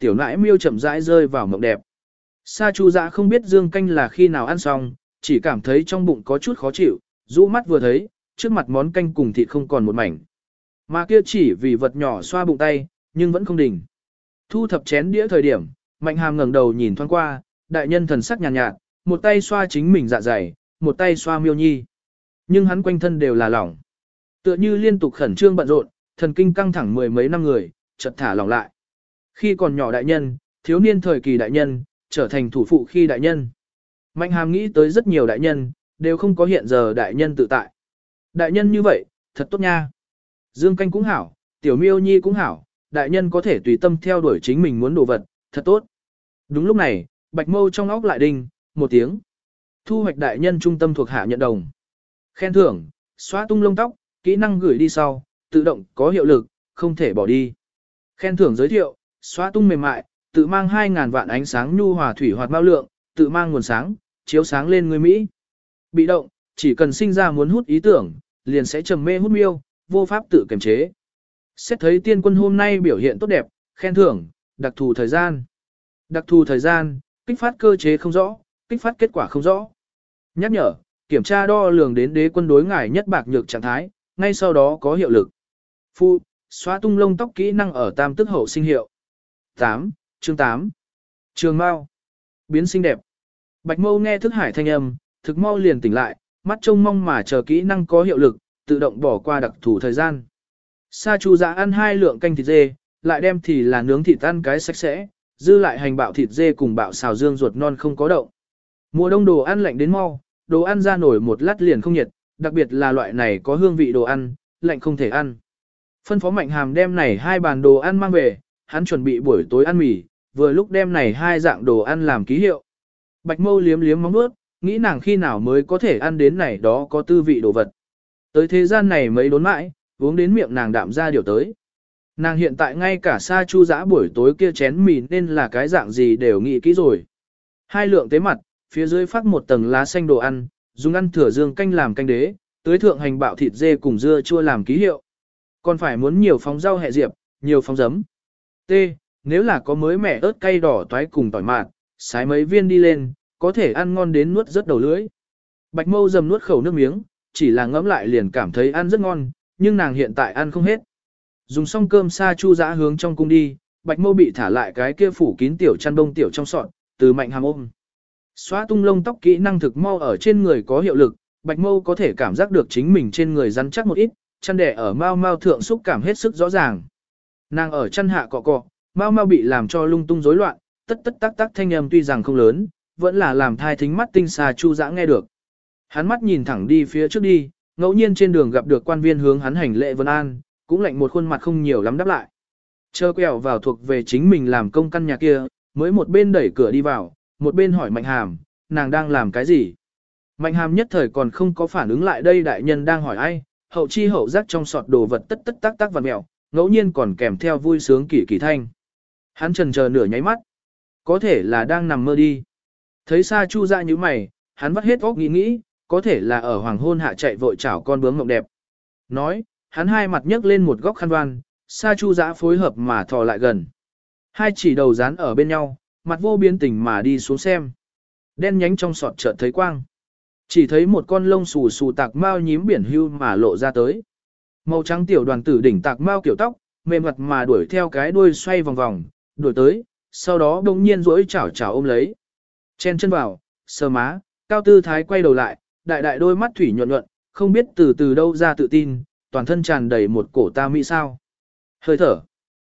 tiểu nãi miêu chậm rãi rơi vào mộng đẹp. Sa Chu Dã không biết dương canh là khi nào ăn xong, chỉ cảm thấy trong bụng có chút khó chịu, rũ mắt vừa thấy, trước mặt món canh cùng thịt không còn một mảnh. Mà kia chỉ vì vật nhỏ xoa bụng tay, nhưng vẫn không đỉnh. Thu thập chén đĩa thời điểm, Mạnh Hàm ngẩng đầu nhìn thoáng qua, đại nhân thần sắc nhàn nhạt, một tay xoa chính mình dạ dày, một tay xoa Miêu Nhi. Nhưng hắn quanh thân đều là lỏng. Tựa như liên tục khẩn trương bận rộn, thần kinh căng thẳng mười mấy năm người, chợt thả lỏng lại. Khi còn nhỏ đại nhân, thiếu niên thời kỳ đại nhân, trở thành thủ phụ khi đại nhân. Mạnh Hàm nghĩ tới rất nhiều đại nhân, đều không có hiện giờ đại nhân tự tại. Đại nhân như vậy, thật tốt nha. Dương canh cũng hảo, tiểu Miêu Nhi cũng hảo, đại nhân có thể tùy tâm theo đuổi chính mình muốn đồ vật, thật tốt. Đúng lúc này, Bạch Mâu trong óc lại đinh, một tiếng. Thu hoạch đại nhân trung tâm thuộc hạ nhận đồng. Khen thưởng, xóa tung lông tóc, kỹ năng gửi đi sau, tự động có hiệu lực, không thể bỏ đi. Khen thưởng giới thiệu, xóa tung mềm mại, tự mang 2.000 vạn ánh sáng nhu hòa thủy hoạt mao lượng, tự mang nguồn sáng, chiếu sáng lên người Mỹ. Bị động, chỉ cần sinh ra muốn hút ý tưởng, liền sẽ trầm mê hút miêu, vô pháp tự kiềm chế. Xét thấy tiên quân hôm nay biểu hiện tốt đẹp, khen thưởng, đặc thù thời gian. Đặc thù thời gian, kích phát cơ chế không rõ, kích phát kết quả không rõ. Nhắc nhở, kiểm tra đo lường đến đế quân đối ngải nhất bạc nhược trạng thái, ngay sau đó có hiệu lực. Phu, xóa tung lông tóc kỹ năng ở tam tức hậu sinh hiệu. 8. Chương 8. Trường Mao. Biến xinh đẹp. Bạch Mâu nghe thức hải thanh âm, thực mau liền tỉnh lại, mắt trông mong mà chờ kỹ năng có hiệu lực, tự động bỏ qua đặc thù thời gian. Sa Chu Dã ăn 2 lượng canh thịt dê, lại đem thì là nướng thịt ăn cái sạch sẽ, dư lại hành bạo thịt dê cùng bạo xào dương ruột non không có động. Mùa đông đồ ăn lạnh đến mau, đồ ăn ra nổi một lát liền không nhiệt, đặc biệt là loại này có hương vị đồ ăn, lạnh không thể ăn. Phân phó Mạnh Hàm đem này 2 bàn đồ ăn mang về, hắn chuẩn bị buổi tối ăn mì, vừa lúc đem này 2 dạng đồ ăn làm ký hiệu. Bạch Mâu liếm liếm móng nuốt, nghĩ nàng khi nào mới có thể ăn đến này đó có tư vị đồ vật. Tới thế gian này mấy đốn mãi, uống đến miệng nàng đạm ra điều tới. Nàng hiện tại ngay cả Sa Chu Dã buổi tối kia chén mì nên là cái dạng gì đều nghĩ kỹ rồi. 2 lượng tế mặt, phía dưới phát một tầng lá xanh đồ ăn, dùng ăn thừa dương canh làm canh đế, tới thượng hành bạo thịt dê cùng dưa chua làm ký hiệu. Còn phải muốn nhiều phóng rau hẹ diệp, nhiều phóng giấm. T. Nếu là có mới mẻ ớt cay đỏ toái cùng tỏi mạt, xái mấy viên đi lên, có thể ăn ngon đến nuốt rất đầu lưỡi. Bạch Mâu dầm nuốt khẩu nước miếng, chỉ là ngẫm lại liền cảm thấy ăn rất ngon, nhưng nàng hiện tại ăn không hết. Dùng xong cơm Sa Chu Dã hướng trong cung đi, Bạch Mâu bị thả lại cái kia phủ kín tiểu chăn đông tiểu trong sọt, từ Mạnh Hàm ôm. Xóa tung lông tóc kỹ năng thực mau ở trên người có hiệu lực, Bạch Mâu có thể cảm giác được chính mình trên người rắn chắc một ít, chăn đẻ ở mau mau thượng xúc cảm hết sức rõ ràng. Nàng ở chăn hạ cọ cọ, mau mau bị làm cho lung tung rối loạn, tất tất tác tác thanh âm tuy rằng không lớn, vẫn là làm thai thính mắt tinh Sa Chu Dã nghe được. Hắn mắt nhìn thẳng đi phía trước đi, ngẫu nhiên trên đường gặp được quan viên hướng hắn hành lễ vân an, cũng lạnh một khuôn mặt không nhiều lắm đáp lại. Chờ quẹo vào thuộc về chính mình làm công căn nhà kia, mới một bên đẩy cửa đi vào, một bên hỏi Mạnh Hàm, nàng đang làm cái gì? Mạnh Hàm nhất thời còn không có phản ứng lại đây đại nhân đang hỏi ai, hậu chi hậu giác trong sọt đồ vật tất tất tác tác và mẹo, ngẫu nhiên còn kèm theo vui sướng kỳ kỳ thanh. Hắn chần chờ nửa nháy mắt, có thể là đang nằm mơ đi. Thấy Sa Chu Dã như mày, hắn vắt hết óc nghĩ, có thể là ở hoàng hôn hạ chạy vội chảo con bướm mộng đẹp. Nói, hắn hai mặt nhấc lên một góc khăn đoan, Sa Chu Dã phối hợp mà thò lại gần. Hai chỉ đầu dán ở bên nhau, mặt vô biên tình mà đi xuống xem. Đen nhánh trong sọt chợt thấy quang. Chỉ thấy một con lông xù xù tạc mao nhím biển hưu mà lộ ra tới. Màu trắng tiểu đoàn tử đỉnh tạc mao kiểu tóc, mềm mặt mà đuổi theo cái đuôi xoay vòng vòng, đuổi tới, sau đó đông nhiên rỗi chảo chảo ôm lấy. Chen chân vào, sờ má, cao tư thái quay đầu lại, đại đại đôi mắt thủy nhuận nhuận, không biết từ đâu ra tự tin, toàn thân tràn đầy một cổ ta mỹ sao. Hơi thở.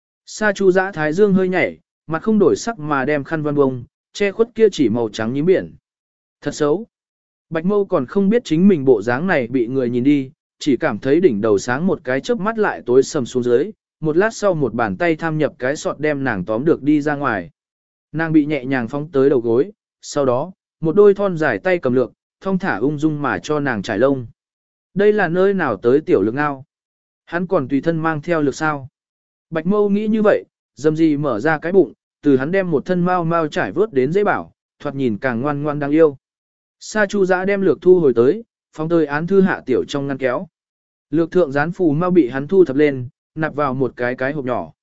Sa Chu Dã thái dương hơi nhảy, mặt không đổi sắc mà đem khăn văn bông, che khuất kia chỉ màu trắng nhím biển. Thật xấu. Bạch Mâu còn không biết chính mình bộ dáng này bị người nhìn đi, chỉ cảm thấy đỉnh đầu sáng một cái chớp mắt lại tối sầm xuống dưới, một lát sau một bàn tay tham nhập cái sọt đem nàng tóm được đi ra ngoài. Nàng bị nhẹ nhàng phóng tới đầu gối, sau đó, một đôi thon dài tay cầm lược, thong thả ung dung mà cho nàng trải lông. Đây là nơi nào tới tiểu lực ngao? Hắn còn tùy thân mang theo lực sao? Bạch Mâu nghĩ như vậy, dầm gì mở ra cái bụng, từ hắn đem một thân mau mau trải vớt đến dễ bảo, thoạt nhìn càng ngoan ngoan đáng yêu. Sa Chu Dã đem lược thu hồi tới, phóng tới án thư hạ tiểu trong ngăn kéo. Lược thượng dán phù mau bị hắn thu thập lên, nạp vào một cái hộp nhỏ.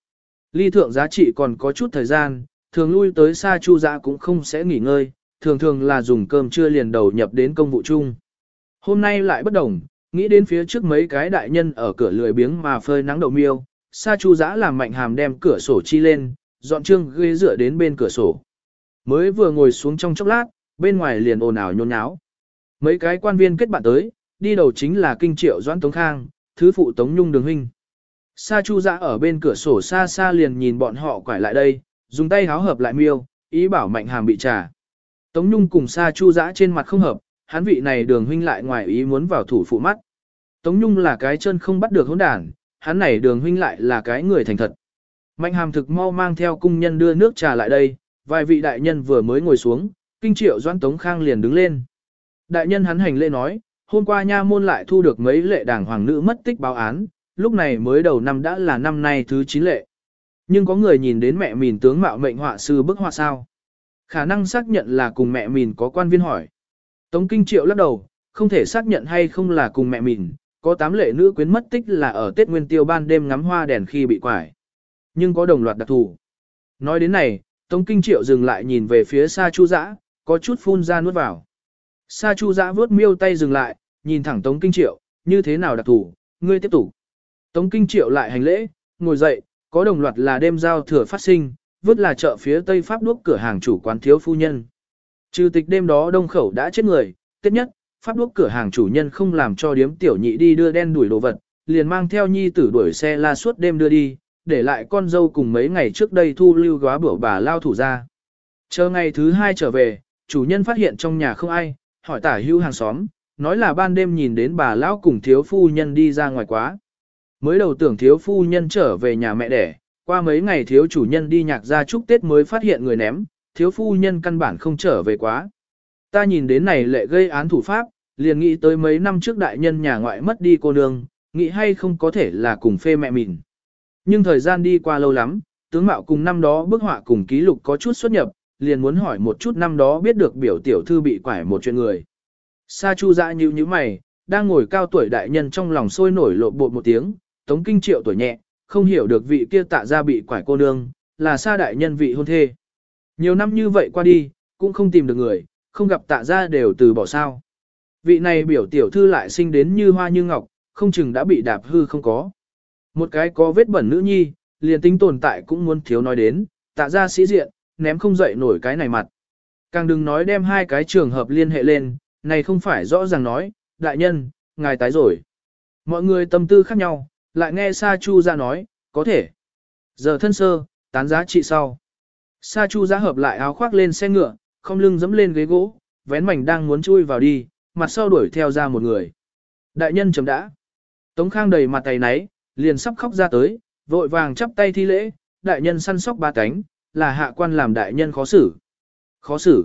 Ly thượng giá trị còn có chút thời gian, thường lui tới Sa Chu Dã cũng không sẽ nghỉ ngơi, thường thường là dùng cơm trưa liền đầu nhập đến công vụ chung. Hôm nay lại bất đồng, nghĩ đến phía trước mấy cái đại nhân ở cửa lười biếng mà phơi nắng đậu miêu, Sa Chu Dã làm Mạnh Hàm đem cửa sổ chi lên, dọn trương ghế dựa đến bên cửa sổ. Mới vừa ngồi xuống trong chốc lát, bên ngoài liền ồn ào nhốn nháo. Mấy cái quan viên kết bạn tới, đi đầu chính là Kinh Triệu Doãn Tống Khang, thứ phụ Tống Nhung Đường huynh. Sa Chu Dã ở bên cửa sổ xa xa liền nhìn bọn họ quải lại đây, dùng tay háo hợp lại miêu, ý bảo Mạnh Hàm bị trà. Tống Nhung cùng Sa Chu Dã trên mặt không hợp, hắn vị này Đường huynh lại ngoài ý muốn vào thủ phụ mắt. Tống Nhung là cái chân không bắt được hỗn đản, hắn này Đường huynh lại là cái người thành thật. Mạnh Hàm thực mau mang theo cung nhân đưa nước trà lại đây, vài vị đại nhân vừa mới ngồi xuống, Kinh Triệu Doãn Tống Khang liền đứng lên. Đại nhân hắn hành lễ nói, hôm qua nha môn lại thu được mấy lệ đảng hoàng nữ mất tích báo án, lúc này mới đầu năm đã là năm nay thứ 9 lệ. Nhưng có người nhìn đến mẹ mìn tướng mạo mệnh họa sư bức họa sao? Khả năng xác nhận là cùng mẹ mìn có quan viên hỏi. Tống Kinh Triệu lắc đầu, không thể xác nhận hay không là cùng mẹ mìn, có 8 lệ nữ quyến mất tích là ở Tết Nguyên Tiêu ban đêm ngắm hoa đèn khi bị quải. Nhưng có đồng loạt đặc thù. Nói đến này, Tống Kinh Triệu dừng lại nhìn về phía Sa Chu Dã, có chút phun ra nuốt vào. Sa Chu Dã vuốt miêu tay dừng lại, nhìn thẳng Tống Kinh Triệu, như thế nào đặc thù, ngươi tiếp tục. Tống Kinh Triệu lại hành lễ, ngồi dậy, có đồng loạt là đêm giao thừa phát sinh, vứt là chợ phía Tây Pháp đuốc cửa hàng chủ quán thiếu phu nhân. Trừ tịch đêm đó đông khẩu đã chết người, tiếp nhất, Pháp đuốc cửa hàng chủ nhân không làm cho điếm tiểu nhị đi đưa đen đuổi đồ vật, liền mang theo nhi tử đuổi xe la suốt đêm đưa đi, để lại con dâu cùng mấy ngày trước đây thu lưu góa bữa bà lao thủ ra. Chờ ngày thứ 2 trở về, chủ nhân phát hiện trong nhà không ai, hỏi tả hữu hàng xóm, nói là ban đêm nhìn đến bà lão cùng thiếu phu nhân đi ra ngoài quá. Mới đầu tưởng thiếu phu nhân trở về nhà mẹ đẻ, qua mấy ngày thiếu chủ nhân đi nhạc ra chúc Tết mới phát hiện người ném, thiếu phu nhân căn bản không trở về quá. Ta nhìn đến này lệ gây án thủ pháp, liền nghĩ tới mấy năm trước đại nhân nhà ngoại mất đi cô nương, nghĩ hay không có thể là cùng phê mẹ mình. Nhưng thời gian đi qua lâu lắm, tướng mạo cùng năm đó bức họa cùng ký lục có chút xuất nhập, liền muốn hỏi một chút năm đó biết được biểu tiểu thư bị quải một chuyện người. Sa Chu Dã như mày, đang ngồi cao tuổi đại nhân trong lòng sôi nổi lộn bột một tiếng, Tống Kinh Triệu tuổi nhẹ, không hiểu được vị kia tạ ra bị quải cô nương, là Sa đại nhân vị hôn thê. Nhiều năm như vậy qua đi, cũng không tìm được người, không gặp tạ ra đều từ bỏ sao. Vị này biểu tiểu thư lại sinh đến như hoa như ngọc, không chừng đã bị đạp hư không có. Một cái có vết bẩn nữ nhi, liền tính tồn tại cũng muốn thiếu nói đến, tạ ra sĩ diện, ném không dậy nổi cái này mặt. Càng đừng nói đem hai cái trường hợp liên hệ lên, này không phải rõ ràng nói, đại nhân, ngài tái rồi. Mọi người tâm tư khác nhau, lại nghe Sa Chu Dã nói, có thể. Giờ thân sơ, tán giá trị sau. Sa Chu Dã hợp lại áo khoác lên xe ngựa, không lưng dẫm lên ghế gỗ, vén mảnh đang muốn chui vào đi, mặt sau đuổi theo ra một người. Đại nhân chấm đã. Tống Khang đầy mặt tay náy, liền sắp khóc ra tới, vội vàng chắp tay thi lễ, đại nhân săn sóc ba cánh, là hạ quan làm đại nhân khó xử. Khó xử.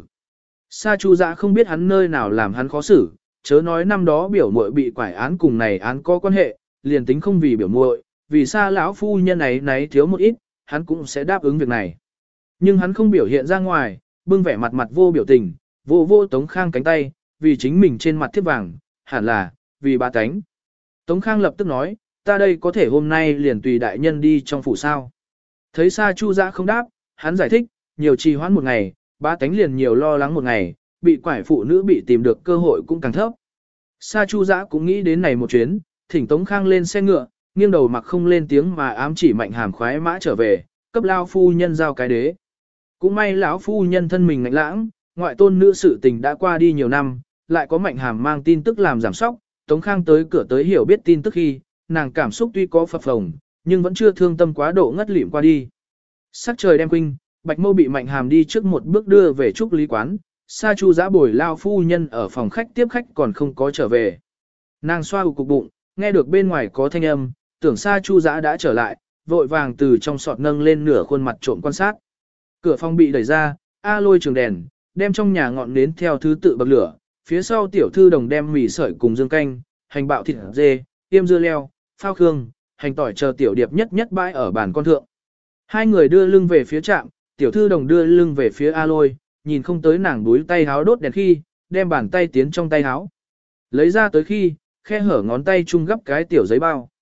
Sa Chu Dã không biết hắn nơi nào làm hắn khó xử, chớ nói năm đó biểu muội bị quải án cùng này án có quan hệ, liền tính không vì biểu muội, vì Sa lão phu nhân này thiếu một ít, hắn cũng sẽ đáp ứng việc này. Nhưng hắn không biểu hiện ra ngoài, bưng vẻ mặt vô biểu tình, vô Tống Khang cánh tay, vì chính mình trên mặt thiếp vàng, hẳn là, vì ba cánh. Tống Khang lập tức nói, ta đây có thể hôm nay liền tùy đại nhân đi trong phủ sao. Thấy Sa Chu Dã không đáp, hắn giải thích, nhiều trì hoãn một ngày, ba cánh liền nhiều lo lắng một ngày, bị quải phụ nữ bị tìm được cơ hội cũng càng thấp. Sa Chu Dã cũng nghĩ đến này một chuyến, thỉnh Tống Khang lên xe ngựa, nghiêng đầu mặc không lên tiếng mà ám chỉ Mạnh Hàm khoái mã trở về, cấp lao phu nhân giao cái đế. Cũng may lão phu nhân thân mình ngạnh lãng, ngoại tôn nữ sự tình đã qua đi nhiều năm, lại có Mạnh Hàm mang tin tức làm giảm sóc, Tống Khang tới cửa tới hiểu biết tin tức khi, nàng cảm xúc tuy có phập phồng, nhưng vẫn chưa thương tâm quá độ ngất lịm qua đi. Sắc trời đem quinh, Bạch Mâu bị Mạnh Hàm đi trước một bước đưa về trúc lý quán, Sa Chu Dã bồi lao phu nhân ở phòng khách tiếp khách còn không có trở về. Nàng xoa cục bụng, nghe được bên ngoài có thanh âm, tưởng Sa Chu Dã đã trở lại, vội vàng từ trong sọt nâng lên nửa khuôn mặt trộm quan sát. Cửa phòng bị đẩy ra, A Lôi trường đèn, đem trong nhà ngọn nến theo thứ tự bậc lửa, phía sau tiểu thư đồng đem mì sợi cùng dương canh, hành bạo thịt dê, tiêm dưa leo, phao khương, hành tỏi chờ tiểu điệp nhất nhất bãi ở bàn con thượng. Hai người đưa lưng về phía trạm, tiểu thư đồng đưa lưng về phía A Lôi, nhìn không tới nàng đuối tay háo đốt đèn khi, đem bàn tay tiến trong tay háo. Lấy ra tới khi, khe hở ngón tay chung gấp cái tiểu giấy bao.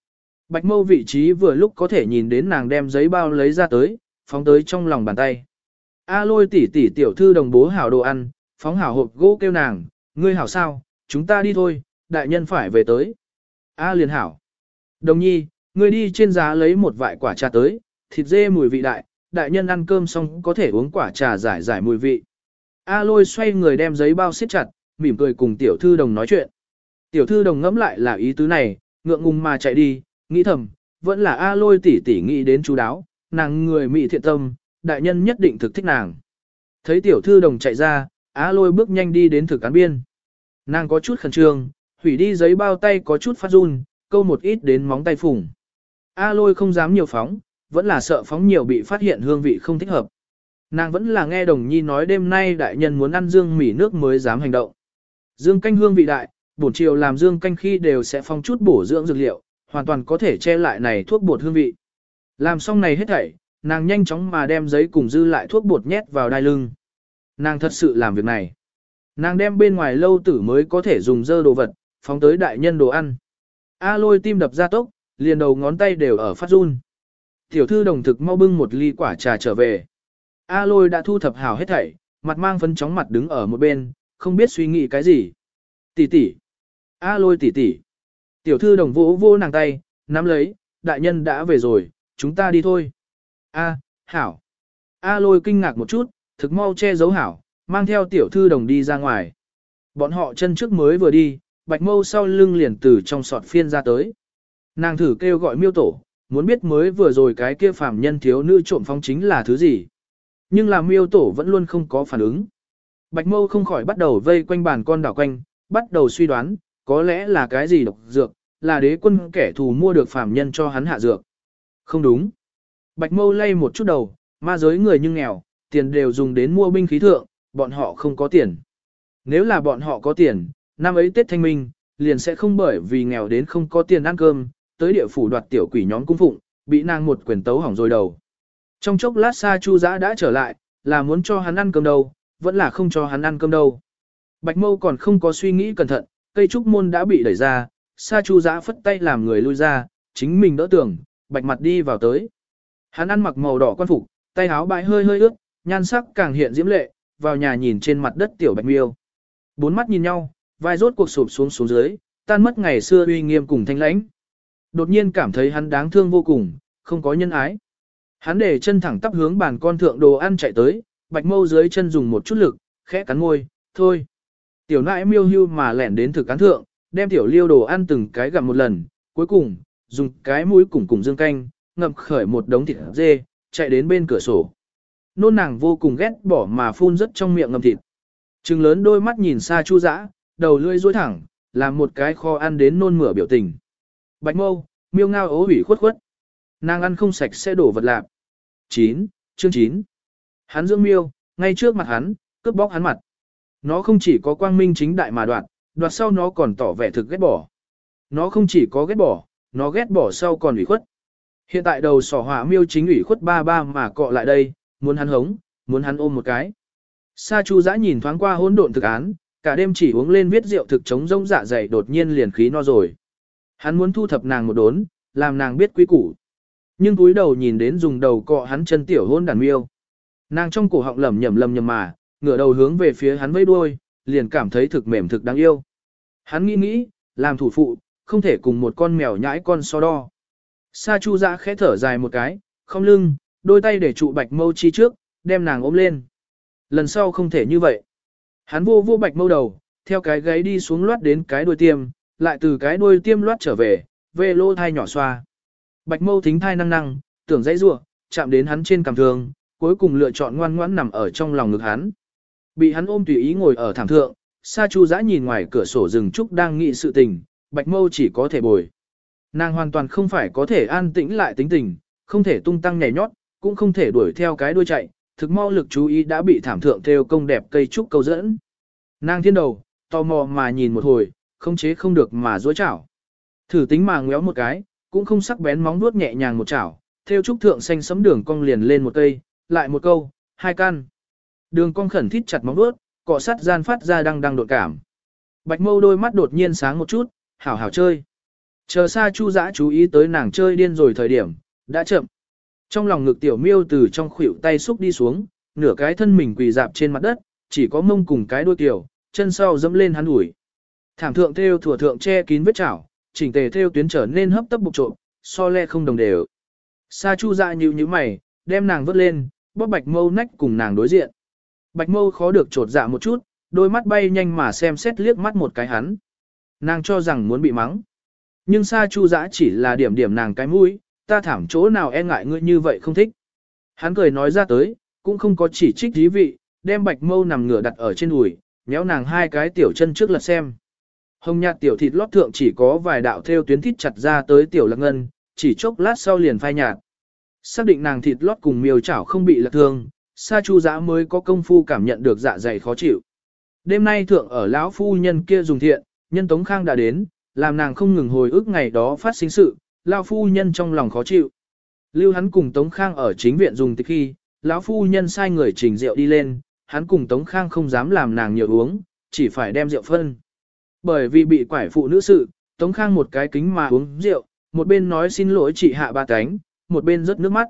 Bạch Mâu vị trí vừa lúc có thể nhìn đến nàng đem giấy bao lấy ra tới, phóng tới trong lòng bàn tay. A Lôi tỷ tỷ tiểu thư đồng bố hảo đồ ăn, phóng hảo hộp gỗ kêu nàng, ngươi hảo sao, chúng ta đi thôi, đại nhân phải về tới. A liền hảo. Đồng nhi, ngươi đi trên giá lấy một vại quả trà tới, thịt dê mùi vị đại, đại nhân ăn cơm xong có thể uống quả trà giải giải mùi vị. A Lôi xoay người đem giấy bao siết chặt, mỉm cười cùng tiểu thư đồng nói chuyện. Tiểu thư đồng ngẫm lại là ý tứ này, ngượng ngùng mà chạy đi, nghĩ thầm, vẫn là A Lôi tỷ tỷ nghĩ đến chú đáo, nàng người mỹ thiện tâm, đại nhân nhất định thực thích nàng. Thấy tiểu thư đồng chạy ra, A Lôi bước nhanh đi đến thực án biên. Nàng có chút khẩn trương, hủy đi giấy bao tay có chút phát run, câu một ít đến móng tay phủng. A Lôi không dám nhiều phóng, vẫn là sợ phóng nhiều bị phát hiện hương vị không thích hợp. Nàng vẫn là nghe Đồng Nhi nói đêm nay đại nhân muốn ăn dương mỉ nước mới dám hành động. Dương canh hương vị đại, bổn chiều làm dương canh khi đều sẽ phong chút bổ dưỡng dược liệu, hoàn toàn có thể che lại này thuốc bột hương vị. Làm xong này hết thảy, nàng nhanh chóng mà đem giấy cùng dư lại thuốc bột nhét vào đai lưng. Nàng thật sự làm việc này. Nàng đem bên ngoài lâu tử mới có thể dùng dơ đồ vật, phóng tới đại nhân đồ ăn. A Lôi tim đập ra tốc, liền đầu ngón tay đều ở phát run. Tiểu thư đồng thực mau bưng một ly quả trà trở về. A Lôi đã thu thập hảo hết thảy, mặt mang phấn chóng mặt đứng ở một bên, không biết suy nghĩ cái gì. Tỷ tỷ. A Lôi tỷ tỷ. Tiểu thư đồng vỗ vô nàng tay, nắm lấy, đại nhân đã về rồi, chúng ta đi thôi. A, hảo. A Lôi kinh ngạc một chút, thực mau che giấu hảo, mang theo tiểu thư đồng đi ra ngoài. Bọn họ chân trước mới vừa đi, Bạch Mâu sau lưng liền từ trong sọt phiên ra tới. Nàng thử kêu gọi Miêu Tổ, muốn biết mới vừa rồi cái kia phàm nhân thiếu nữ trộm phong chính là thứ gì. Nhưng là Miêu Tổ vẫn luôn không có phản ứng. Bạch Mâu không khỏi bắt đầu vây quanh bàn con đảo quanh, bắt đầu suy đoán, có lẽ là cái gì độc dược, là đế quân kẻ thù mua được phàm nhân cho hắn hạ dược. Không đúng. Bạch Mâu lay một chút đầu, ma giới người nhưng nghèo, tiền đều dùng đến mua binh khí thượng, bọn họ không có tiền. Nếu là bọn họ có tiền, năm ấy Tết Thanh Minh, liền sẽ không bởi vì nghèo đến không có tiền ăn cơm, tới địa phủ đoạt tiểu quỷ nhóm cung phụng, bị nàng một quyền tấu hỏng rồi đầu. Trong chốc lát Sa Chu Dã đã trở lại, là muốn cho hắn ăn cơm đâu, vẫn là không cho hắn ăn cơm đâu. Bạch Mâu còn không có suy nghĩ cẩn thận, cây trúc môn đã bị đẩy ra, Sa Chu Dã phất tay làm người lui ra, chính mình đỡ tưởng, bạch mặt đi vào tới. Hắn ăn mặc màu đỏ quan phục, tay áo bãi hơi hơi ướt, nhan sắc càng hiện diễm lệ, vào nhà nhìn trên mặt đất tiểu Bạch Miêu. Bốn mắt nhìn nhau, vai rốt cuộc sụp xuống xuống dưới, tan mất ngày xưa uy nghiêm cùng thanh lãnh. Đột nhiên cảm thấy hắn đáng thương vô cùng, không có nhân ái. Hắn để chân thẳng tắp hướng bàn con thượng đồ ăn chạy tới, Bạch Mâu dưới chân dùng một chút lực, khẽ cắn môi, thôi. Tiểu nãi miêu hưu mà lẻn đến thực cán thượng, đem tiểu liêu đồ ăn từng cái gặm một lần, cuối cùng, dùng cái mũi cùng dương canh, ngậm khởi một đống thịt dê, chạy đến bên cửa sổ. Nôn nàng vô cùng ghét bỏ mà phun rất trong miệng ngậm thịt. Trừng lớn đôi mắt nhìn Sa Chu Dã, đầu lưỡi duỗi thẳng, làm một cái kho ăn đến nôn mửa biểu tình. Bạch Mâu, miêu ngao ố ủy khuất khuất. Nàng ăn không sạch sẽ đổ vật lạp. 9, chương 9. Hắn dưỡng miêu, ngay trước mặt hắn, cướp bóc hắn mặt. Nó không chỉ có quang minh chính đại mà đoạt sau nó còn tỏ vẻ thực ghét bỏ. Nó không chỉ có ghét bỏ, nó ghét bỏ sau còn ủy khuất. Hiện tại đầu sỏ hỏa miêu chính ủy khuất ba ba mà cọ lại đây, muốn hắn hống, muốn hắn ôm một cái. Sa Chu Dã nhìn thoáng qua hỗn độn thực án, cả đêm chỉ uống lên viết rượu thực chống rông dạ dày đột nhiên liền khí no rồi. Hắn muốn thu thập nàng một đốn, làm nàng biết quý củ. Nhưng cúi đầu nhìn đến dùng đầu cọ hắn chân tiểu hôn đàn miêu. Nàng trong cổ họng lẩm nhẩm mà, ngửa đầu hướng về phía hắn vẫy đuôi, liền cảm thấy thực mềm thực đáng yêu. Hắn nghĩ, làm thủ phụ, không thể cùng một con mèo nhãi con so đo. Sa Chu Dã khẽ thở dài một cái, không lưng, đôi tay để trụ Bạch Mâu chi trước, đem nàng ôm lên. Lần sau không thể như vậy. Hắn vô Bạch Mâu đầu, theo cái gáy đi xuống loát đến cái đuôi tiêm, lại từ cái đuôi tiêm loát trở về, về lô thai nhỏ xoa. Bạch Mâu thính thai năng, tưởng dãy rủa, chạm đến hắn trên cằm thương, cuối cùng lựa chọn ngoan ngoãn nằm ở trong lòng ngực hắn. Bị hắn ôm tùy ý ngồi ở thảm thượng, Sa Chu Dã nhìn ngoài cửa sổ rừng trúc đang nghị sự tình, Bạch Mâu chỉ có thể bồi. Nàng hoàn toàn không phải có thể an tĩnh lại tính tình, không thể tung tăng nhảy nhót, cũng không thể đuổi theo cái đuôi chạy, thực mau lực chú ý đã bị thảm thượng theo công đẹp cây trúc câu dẫn. Nàng thiên đầu, tò mò mà nhìn một hồi, không chế không được mà duỗi chảo. Thử tính mà ngéo một cái, cũng không sắc bén móng vuốt nhẹ nhàng một chảo, theo trúc thượng xanh sấm đường cong liền lên một cây, lại một câu, hai căn. Đường cong khẩn thít chặt móng vuốt, cọ sắt gian phát ra đăng đột cảm. Bạch Mâu đôi mắt đột nhiên sáng một chút, hảo hảo chơi. Chờ Sa Chu Dã chú ý tới nàng chơi điên rồi thời điểm, đã chậm. Trong lòng ngực tiểu miêu từ trong khuỷu tay xúc đi xuống, nửa cái thân mình quỳ dạp trên mặt đất, chỉ có mông cùng cái đuôi tiểu, chân sau dẫm lên hắn ủi. Thảm thượng thêu thủa thượng che kín vết chảo, chỉnh tề thêu tuyến trở nên hấp tấp bục trộm, so le không đồng đều. Sa Chu Dã nhíu mày, đem nàng vớt lên, bóp Bạch Mâu nách cùng nàng đối diện. Bạch Mâu khó được trột dạ một chút, đôi mắt bay nhanh mà xem xét liếc mắt một cái hắn. Nàng cho rằng muốn bị mắng. Nhưng Sa Chu Dã chỉ là điểm điểm nàng cái mũi, ta thảm chỗ nào e ngại ngươi như vậy không thích. Hắn cười nói ra tới, cũng không có chỉ trích dí vị, đem Bạch Mâu nằm ngửa đặt ở trên đùi, nhéo nàng hai cái tiểu chân trước lật xem. Hồng nhạt tiểu thịt lót thượng chỉ có vài đạo thêu tuyến thít chặt ra tới tiểu lạc ngân, chỉ chốc lát sau liền phai nhạt. Xác định nàng thịt lót cùng miêu chảo không bị lật thương, Sa Chu Dã mới có công phu cảm nhận được dạ dày khó chịu. Đêm nay thượng ở lão phu nhân kia dùng thiện, nhân Tống Khang đã đến, làm nàng không ngừng hồi ức ngày đó phát sinh sự, lão phu nhân trong lòng khó chịu. Lưu hắn cùng Tống Khang ở chính viện dùng tịch khi, lão phu nhân sai người trình rượu đi lên, hắn cùng Tống Khang không dám làm nàng nhiều uống, chỉ phải đem rượu phân. Bởi vì bị quải phụ nữ sự, Tống Khang một cái kính mà uống rượu, một bên nói xin lỗi chị hạ ba cánh, một bên rớt nước mắt.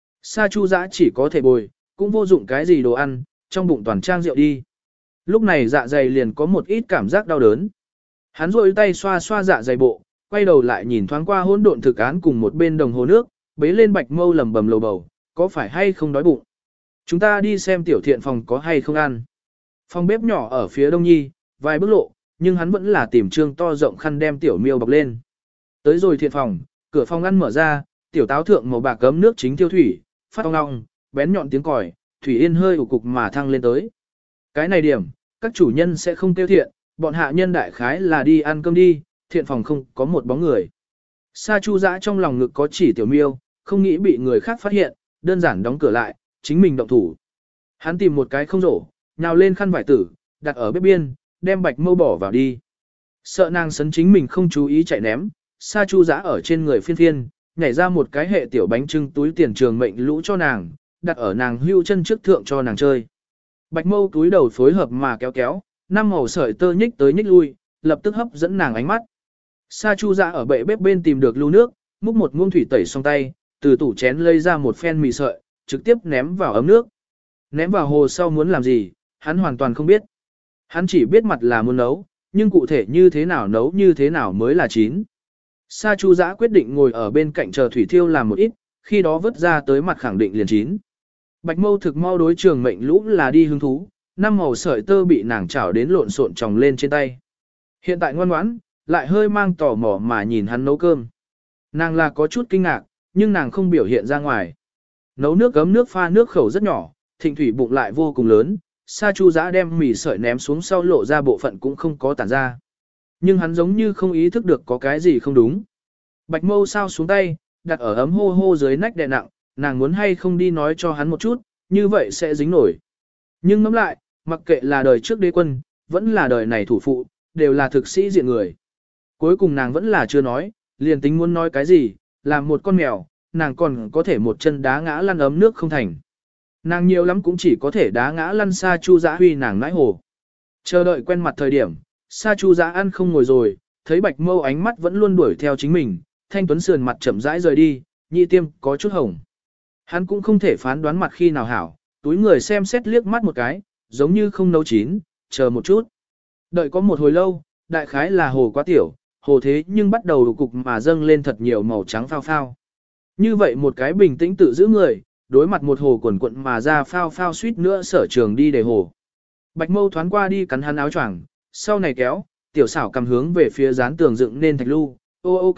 Sa Chu Dã chỉ có thể bồi, cũng vô dụng cái gì đồ ăn, trong bụng toàn trang rượu đi. Lúc này dạ dày liền có một ít cảm giác đau đớn. Hắn rôi tay xoa xoa dạ dày bộ, quay đầu lại nhìn thoáng qua hỗn độn thực án cùng một bên đồng hồ nước, bế lên Bạch Mâu lầm bầm lầu bầu, có phải hay không đói bụng. Chúng ta đi xem tiểu thiện phòng có hay không ăn. Phòng bếp nhỏ ở phía đông nhi, vài bước lộ, nhưng hắn vẫn là tìm trương to rộng khăn đem tiểu miêu bọc lên. Tới rồi thiện phòng, cửa phòng ăn mở ra, tiểu táo thượng màu bạc cấm nước chính tiêu thủy, phát ong ong, bén nhọn tiếng còi, thủy yên hơi ủ cục mà thăng lên tới. Cái này điểm, các chủ nhân sẽ không tiêu thiện, bọn hạ nhân đại khái là đi ăn cơm đi, thiện phòng không có một bóng người. Sa Chu Dã trong lòng ngực có chỉ tiểu miêu, không nghĩ bị người khác phát hiện, đơn giản đóng cửa lại, chính mình động thủ. Hắn tìm một cái không rổ, nhào lên khăn vải tử, đặt ở bếp biên, đem Bạch Mâu bỏ vào đi. Sợ nàng sấn chính mình không chú ý chạy ném, Sa Chu Dã ở trên người phiên phiên, nhảy ra một cái hệ tiểu bánh trưng túi tiền trường mệnh lũ cho nàng, đặt ở nàng hưu chân trước thượng cho nàng chơi. Bạch Mâu túi đầu phối hợp mà kéo kéo, năm màu sợi tơ nhích tới nhích lui, lập tức hấp dẫn nàng ánh mắt. Sa Chu Dã ở bệ bếp bên tìm được lưu nước, múc một muỗng thủy tẩy xong tay, từ tủ chén lấy ra một phen mì sợi, trực tiếp ném vào ấm nước. Ném vào hồ sau muốn làm gì, hắn hoàn toàn không biết. Hắn chỉ biết mặt là muốn nấu, nhưng cụ thể như thế nào nấu như thế nào mới là chín. Sa Chu Dã quyết định ngồi ở bên cạnh chờ thủy thiêu làm một ít, khi đó vớt ra tới mặt khẳng định liền chín. Bạch Mâu thực mau đối trường mệnh lũ là đi hứng thú, năm màu sợi tơ bị nàng chảo đến lộn xộn tròng lên trên tay. Hiện tại ngoan ngoãn, lại hơi mang tò mò mà nhìn hắn nấu cơm. Nàng là có chút kinh ngạc, nhưng nàng không biểu hiện ra ngoài. Nấu nước gấm nước pha nước khẩu rất nhỏ, thịnh thủy bụng lại vô cùng lớn, Sa Chu Dã đem mì sợi ném xuống sau lộ ra bộ phận cũng không có tản ra. Nhưng hắn giống như không ý thức được có cái gì không đúng. Bạch Mâu sao xuống tay, đặt ở ấm hô hô dưới nách đè nặng, nàng muốn hay không đi nói cho hắn một chút, như vậy sẽ dính nổi. Nhưng ngẫm lại, mặc kệ là đời trước đế quân, vẫn là đời này thủ phụ, đều là thực sĩ diện người. Cuối cùng nàng vẫn là chưa nói, liền tính muốn nói cái gì, làm một con mèo, nàng còn có thể một chân đá ngã lăn ấm nước không thành. Nàng nhiều lắm cũng chỉ có thể đá ngã lăn Sa Chu Dã huy nàng nãi hồ. Chờ đợi quen mặt thời điểm, Sa Chu Dã ăn không ngồi rồi, thấy Bạch Mâu ánh mắt vẫn luôn đuổi theo chính mình, thanh tuấn sườn mặt chậm rãi rời đi, nhị tiêm có chút hồng. Hắn cũng không thể phán đoán mặt khi nào hảo, túi người xem xét liếc mắt một cái, giống như không nấu chín, chờ một chút. Đợi có một hồi lâu, đại khái là hồ quá tiểu, hồ thế nhưng bắt đầu cục mà dâng lên thật nhiều màu trắng phao phao. Như vậy một cái bình tĩnh tự giữ người, đối mặt một hồ quần quận mà ra phao phao suýt nữa sở trường đi để hồ. Bạch Mâu thoáng qua đi cắn hắn áo choàng, sau này kéo, tiểu xảo cầm hướng về phía dán tường dựng nên thạch lưu, ok.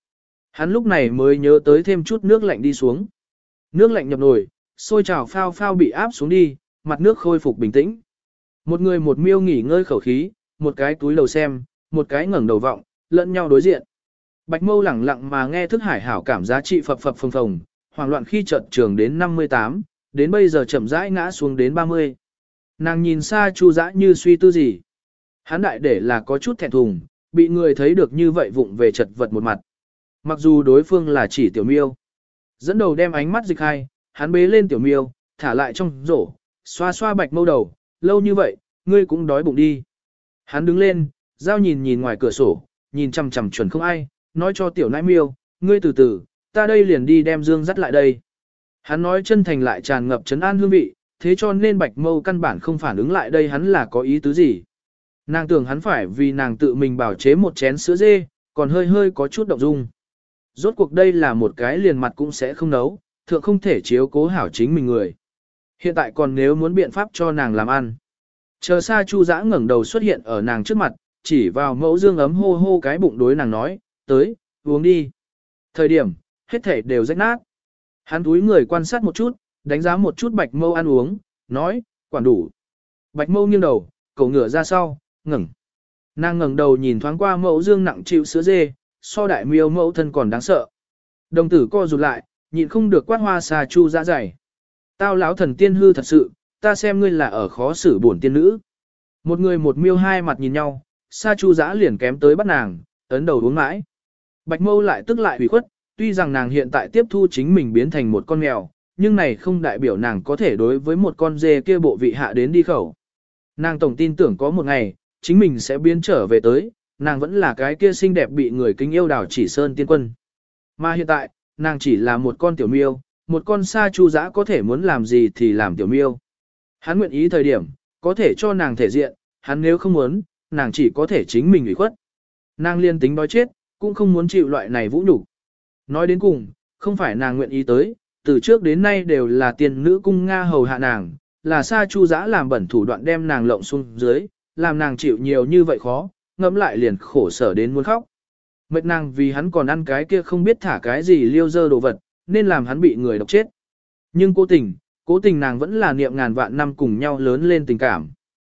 Hắn lúc này mới nhớ tới thêm chút nước lạnh đi xuống. Nước lạnh nhập nồi, sôi trào phao phao bị áp xuống đi, mặt nước khôi phục bình tĩnh. Một người một miêu nghỉ ngơi khẩu khí, một cái túi đầu xem, một cái ngẩng đầu vọng, lẫn nhau đối diện. Bạch Mâu lẳng lặng mà nghe thức hải hảo cảm giá trị phập phập phồng phồng, hoảng loạn khi chợt trường đến 58, đến bây giờ chậm rãi ngã xuống đến 30. Nàng nhìn Sa Chu Dã như suy tư gì. Hắn đại để là có chút thẹn thùng, bị người thấy được như vậy vụng về chật vật một mặt. Mặc dù đối phương là chỉ tiểu miêu. Dẫn đầu đem ánh mắt dịch hai, hắn bế lên tiểu miêu, thả lại trong rổ, xoa xoa Bạch Mâu đầu, lâu như vậy, ngươi cũng đói bụng đi. Hắn đứng lên, giao nhìn nhìn ngoài cửa sổ, nhìn chằm chằm chuẩn không ai, nói cho tiểu nãi miêu, ngươi từ từ, ta đây liền đi đem Dương dắt lại đây. Hắn nói chân thành lại tràn ngập trấn an hương vị, thế cho nên Bạch Mâu căn bản không phản ứng lại đây hắn là có ý tứ gì. Nàng tưởng hắn phải vì nàng tự mình bảo chế một chén sữa dê, còn hơi hơi có chút động dung. Rốt cuộc đây là một cái liền mặt cũng sẽ không nấu, thượng không thể chiếu cố hảo chính mình người. Hiện tại còn nếu muốn biện pháp cho nàng làm ăn. Chờ Sa Chu Dã ngẩng đầu xuất hiện ở nàng trước mặt, chỉ vào mẫu dương ấm hô hô cái bụng đối nàng nói, tới, uống đi. Thời điểm, hết thể đều rách nát. Hắn túi người quan sát một chút, đánh giá một chút Bạch Mâu ăn uống, nói, quản đủ. Bạch Mâu nghiêng đầu, cổ ngửa ra sau, ngẩng. Nàng ngẩng đầu nhìn thoáng qua mẫu dương nặng chịu sữa dê, so đại miêu mẫu thân còn đáng sợ. Đồng tử co rụt lại, nhịn không được quát hoa Sa Chu Dã dày. Tao lão thần tiên hư thật sự, ta xem ngươi là ở khó xử bổn tiên nữ. Một người một miêu hai mặt nhìn nhau, Sa Chu Dã liền kém tới bắt nàng, ấn đầu uống mãi. Bạch Mâu lại tức lại ủy khuất, tuy rằng nàng hiện tại tiếp thu chính mình biến thành một con mèo, nhưng này không đại biểu nàng có thể đối với một con dê kia bộ vị hạ đến đi khẩu. Nàng tổng tin tưởng có một ngày, chính mình sẽ biến trở về tới, nàng vẫn là cái kia xinh đẹp bị người kính yêu Đào Chỉ Sơn tiên quân. Mà hiện tại, nàng chỉ là một con tiểu miêu, một con Sa Chu Dã có thể muốn làm gì thì làm tiểu miêu. Hắn nguyện ý thời điểm, có thể cho nàng thể diện, hắn nếu không muốn, nàng chỉ có thể chính mình ủy khuất. Nàng liên tính đói chết, cũng không muốn chịu loại này vũ nhục. Nói đến cùng, không phải nàng nguyện ý tới, từ trước đến nay đều là tiền nữ cung Nga hầu hạ nàng, là Sa Chu Dã làm bẩn thủ đoạn đem nàng lộng xuống dưới, làm nàng chịu nhiều như vậy khó, ngẫm lại liền khổ sở đến muốn khóc. Mệt nàng vì hắn còn ăn cái kia không biết thả cái gì liêu dơ đồ vật, nên làm hắn bị người độc chết. Nhưng cố tình nàng vẫn là niệm ngàn vạn năm cùng nhau lớn lên tình cảm.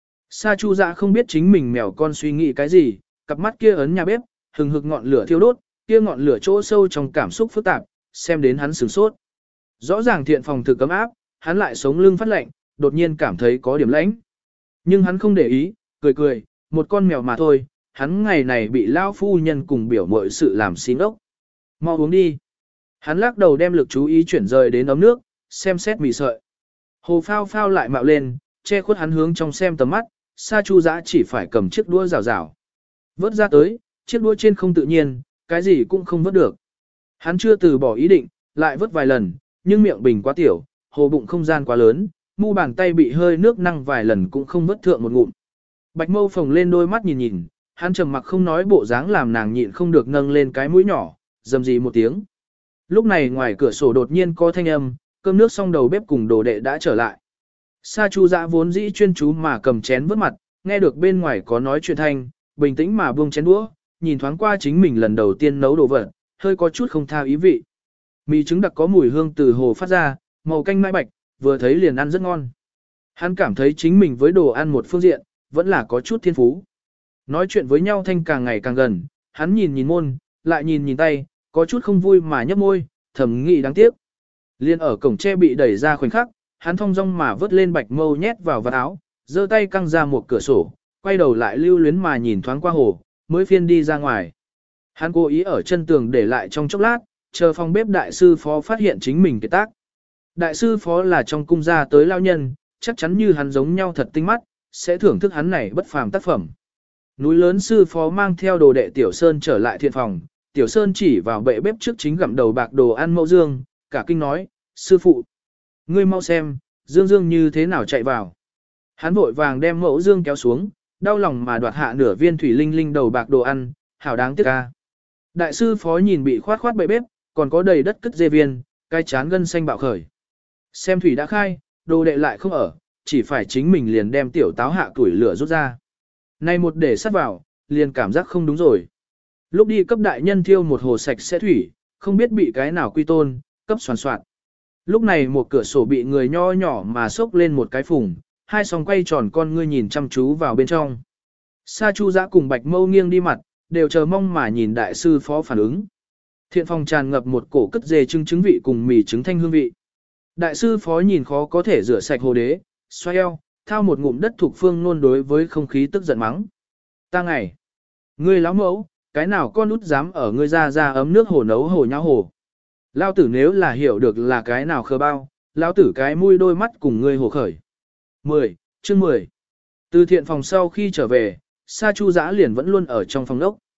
Sa Chu Dã không biết chính mình mèo con suy nghĩ cái gì, cặp mắt kia ấn nhà bếp, hừng hực ngọn lửa thiêu đốt, kia ngọn lửa chỗ sâu trong cảm xúc phức tạp, xem đến hắn sửng sốt. Rõ ràng thiện phòng thực cấm áp, hắn lại sống lưng phát lạnh, đột nhiên cảm thấy có điểm lãnh. Nhưng hắn không để ý, cười cười, một con mèo mà thôi, hắn ngày này bị lão phu nhân cùng biểu mọi sự làm xí ngốc. Mau uống đi. Hắn lắc đầu đem lực chú ý chuyển rời đến ấm nước, xem xét mì sợi. Hồ phao phao lại mạo lên, che khuất hắn hướng trong xem tầm mắt, Sa Chu Dã chỉ phải cầm chiếc đũa rào rào. Vớt ra tới, chiếc đũa trên không tự nhiên, cái gì cũng không vớt được. Hắn chưa từ bỏ ý định, lại vớt vài lần, nhưng miệng bình quá tiểu, hồ bụng không gian quá lớn, mu bàn tay bị hơi nước năng vài lần cũng không vớt thượng một ngụm. Bạch Mâu phồng lên đôi mắt nhìn nhìn, hắn trầm mặc không nói bộ dáng làm nàng nhịn không được nâng lên cái mũi nhỏ, rầm rì một tiếng. Lúc này ngoài cửa sổ đột nhiên có thanh âm, cơm nước xong đầu bếp cùng đồ đệ đã trở lại. Sa Chu Dã vốn dĩ chuyên chú mà cầm chén vớt mặt, nghe được bên ngoài có nói chuyện thanh, bình tĩnh mà buông chén đũa, nhìn thoáng qua chính mình lần đầu tiên nấu đồ vật, hơi có chút không tha ý vị. Mì trứng đặc có mùi hương từ hồ phát ra, màu canh mai bạch, vừa thấy liền ăn rất ngon. Hắn cảm thấy chính mình với đồ ăn một phương diện, vẫn là có chút thiên phú. Nói chuyện với nhau thanh càng ngày càng gần, hắn nhìn nhìn môn, lại nhìn nhìn tay, có chút không vui mà nhấp môi, thầm nghĩ đáng tiếc. Liên ở cổng tre bị đẩy ra khoảnh khắc, hắn thong dong mà vớt lên Bạch Mâu nhét vào vạt áo, giơ tay căng ra một cửa sổ, quay đầu lại lưu luyến mà nhìn thoáng qua hồ, mới phiên đi ra ngoài. Hắn cố ý ở chân tường để lại trong chốc lát, chờ phòng bếp đại sư phó phát hiện chính mình cái tác. Đại sư phó là trong cung gia tới lao nhân, chắc chắn như hắn giống nhau thật tinh mắt, sẽ thưởng thức hắn này bất phàm tác phẩm. Núi lớn sư phó mang theo đồ đệ Tiểu Sơn trở lại thiện phòng, Tiểu Sơn chỉ vào bệ bếp trước chính gặm đầu bạc đồ ăn mẫu dương, cả kinh nói, sư phụ, ngươi mau xem, dương dương như thế nào chạy vào. Hắn vội vàng đem mẫu dương kéo xuống, đau lòng mà đoạt hạ nửa viên thủy linh linh đầu bạc đồ ăn, hảo đáng tiếc ca. Đại sư phó nhìn bị khoát khoát bệ bếp, còn có đầy đất cất dê viên, cái chán gân xanh bạo khởi. Xem thủy đã khai, đồ đệ lại không ở, chỉ phải chính mình liền đem tiểu táo hạ tuổi lửa rút ra. Nay một để sắt vào, liền cảm giác không đúng rồi. Lúc đi cấp đại nhân thiêu một hồ sạch sẽ thủy, không biết bị cái nào quy tôn, cấp soàn soạn. Lúc này một cửa sổ bị người nho nhỏ mà xốc lên một cái phùng, hai song quay tròn con ngươi nhìn chăm chú vào bên trong. Sa Chu Dã cùng Bạch Mâu nghiêng đi mặt, đều chờ mong mà nhìn đại sư phó phản ứng. Thiện phòng tràn ngập một cổ cất dê trứng vị cùng mì trứng thanh hương vị. Đại sư phó nhìn khó có thể rửa sạch hồ đế, xoay eo, thao một ngụm đất thuộc phương nôn đối với không khí tức giận mắng. Ta ngày, ngươi láo mẫu, cái nào con út dám ở ngươi ra ấm nước hồ nấu hồ nháo hồ. Lao tử nếu là hiểu được là cái nào khờ bao, lão tử cái mũi đôi mắt cùng ngươi hồ khởi. 10. Chương 10. Từ thiện phòng sau khi trở về, Sa Chu Dã liền vẫn luôn ở trong phòng ốc.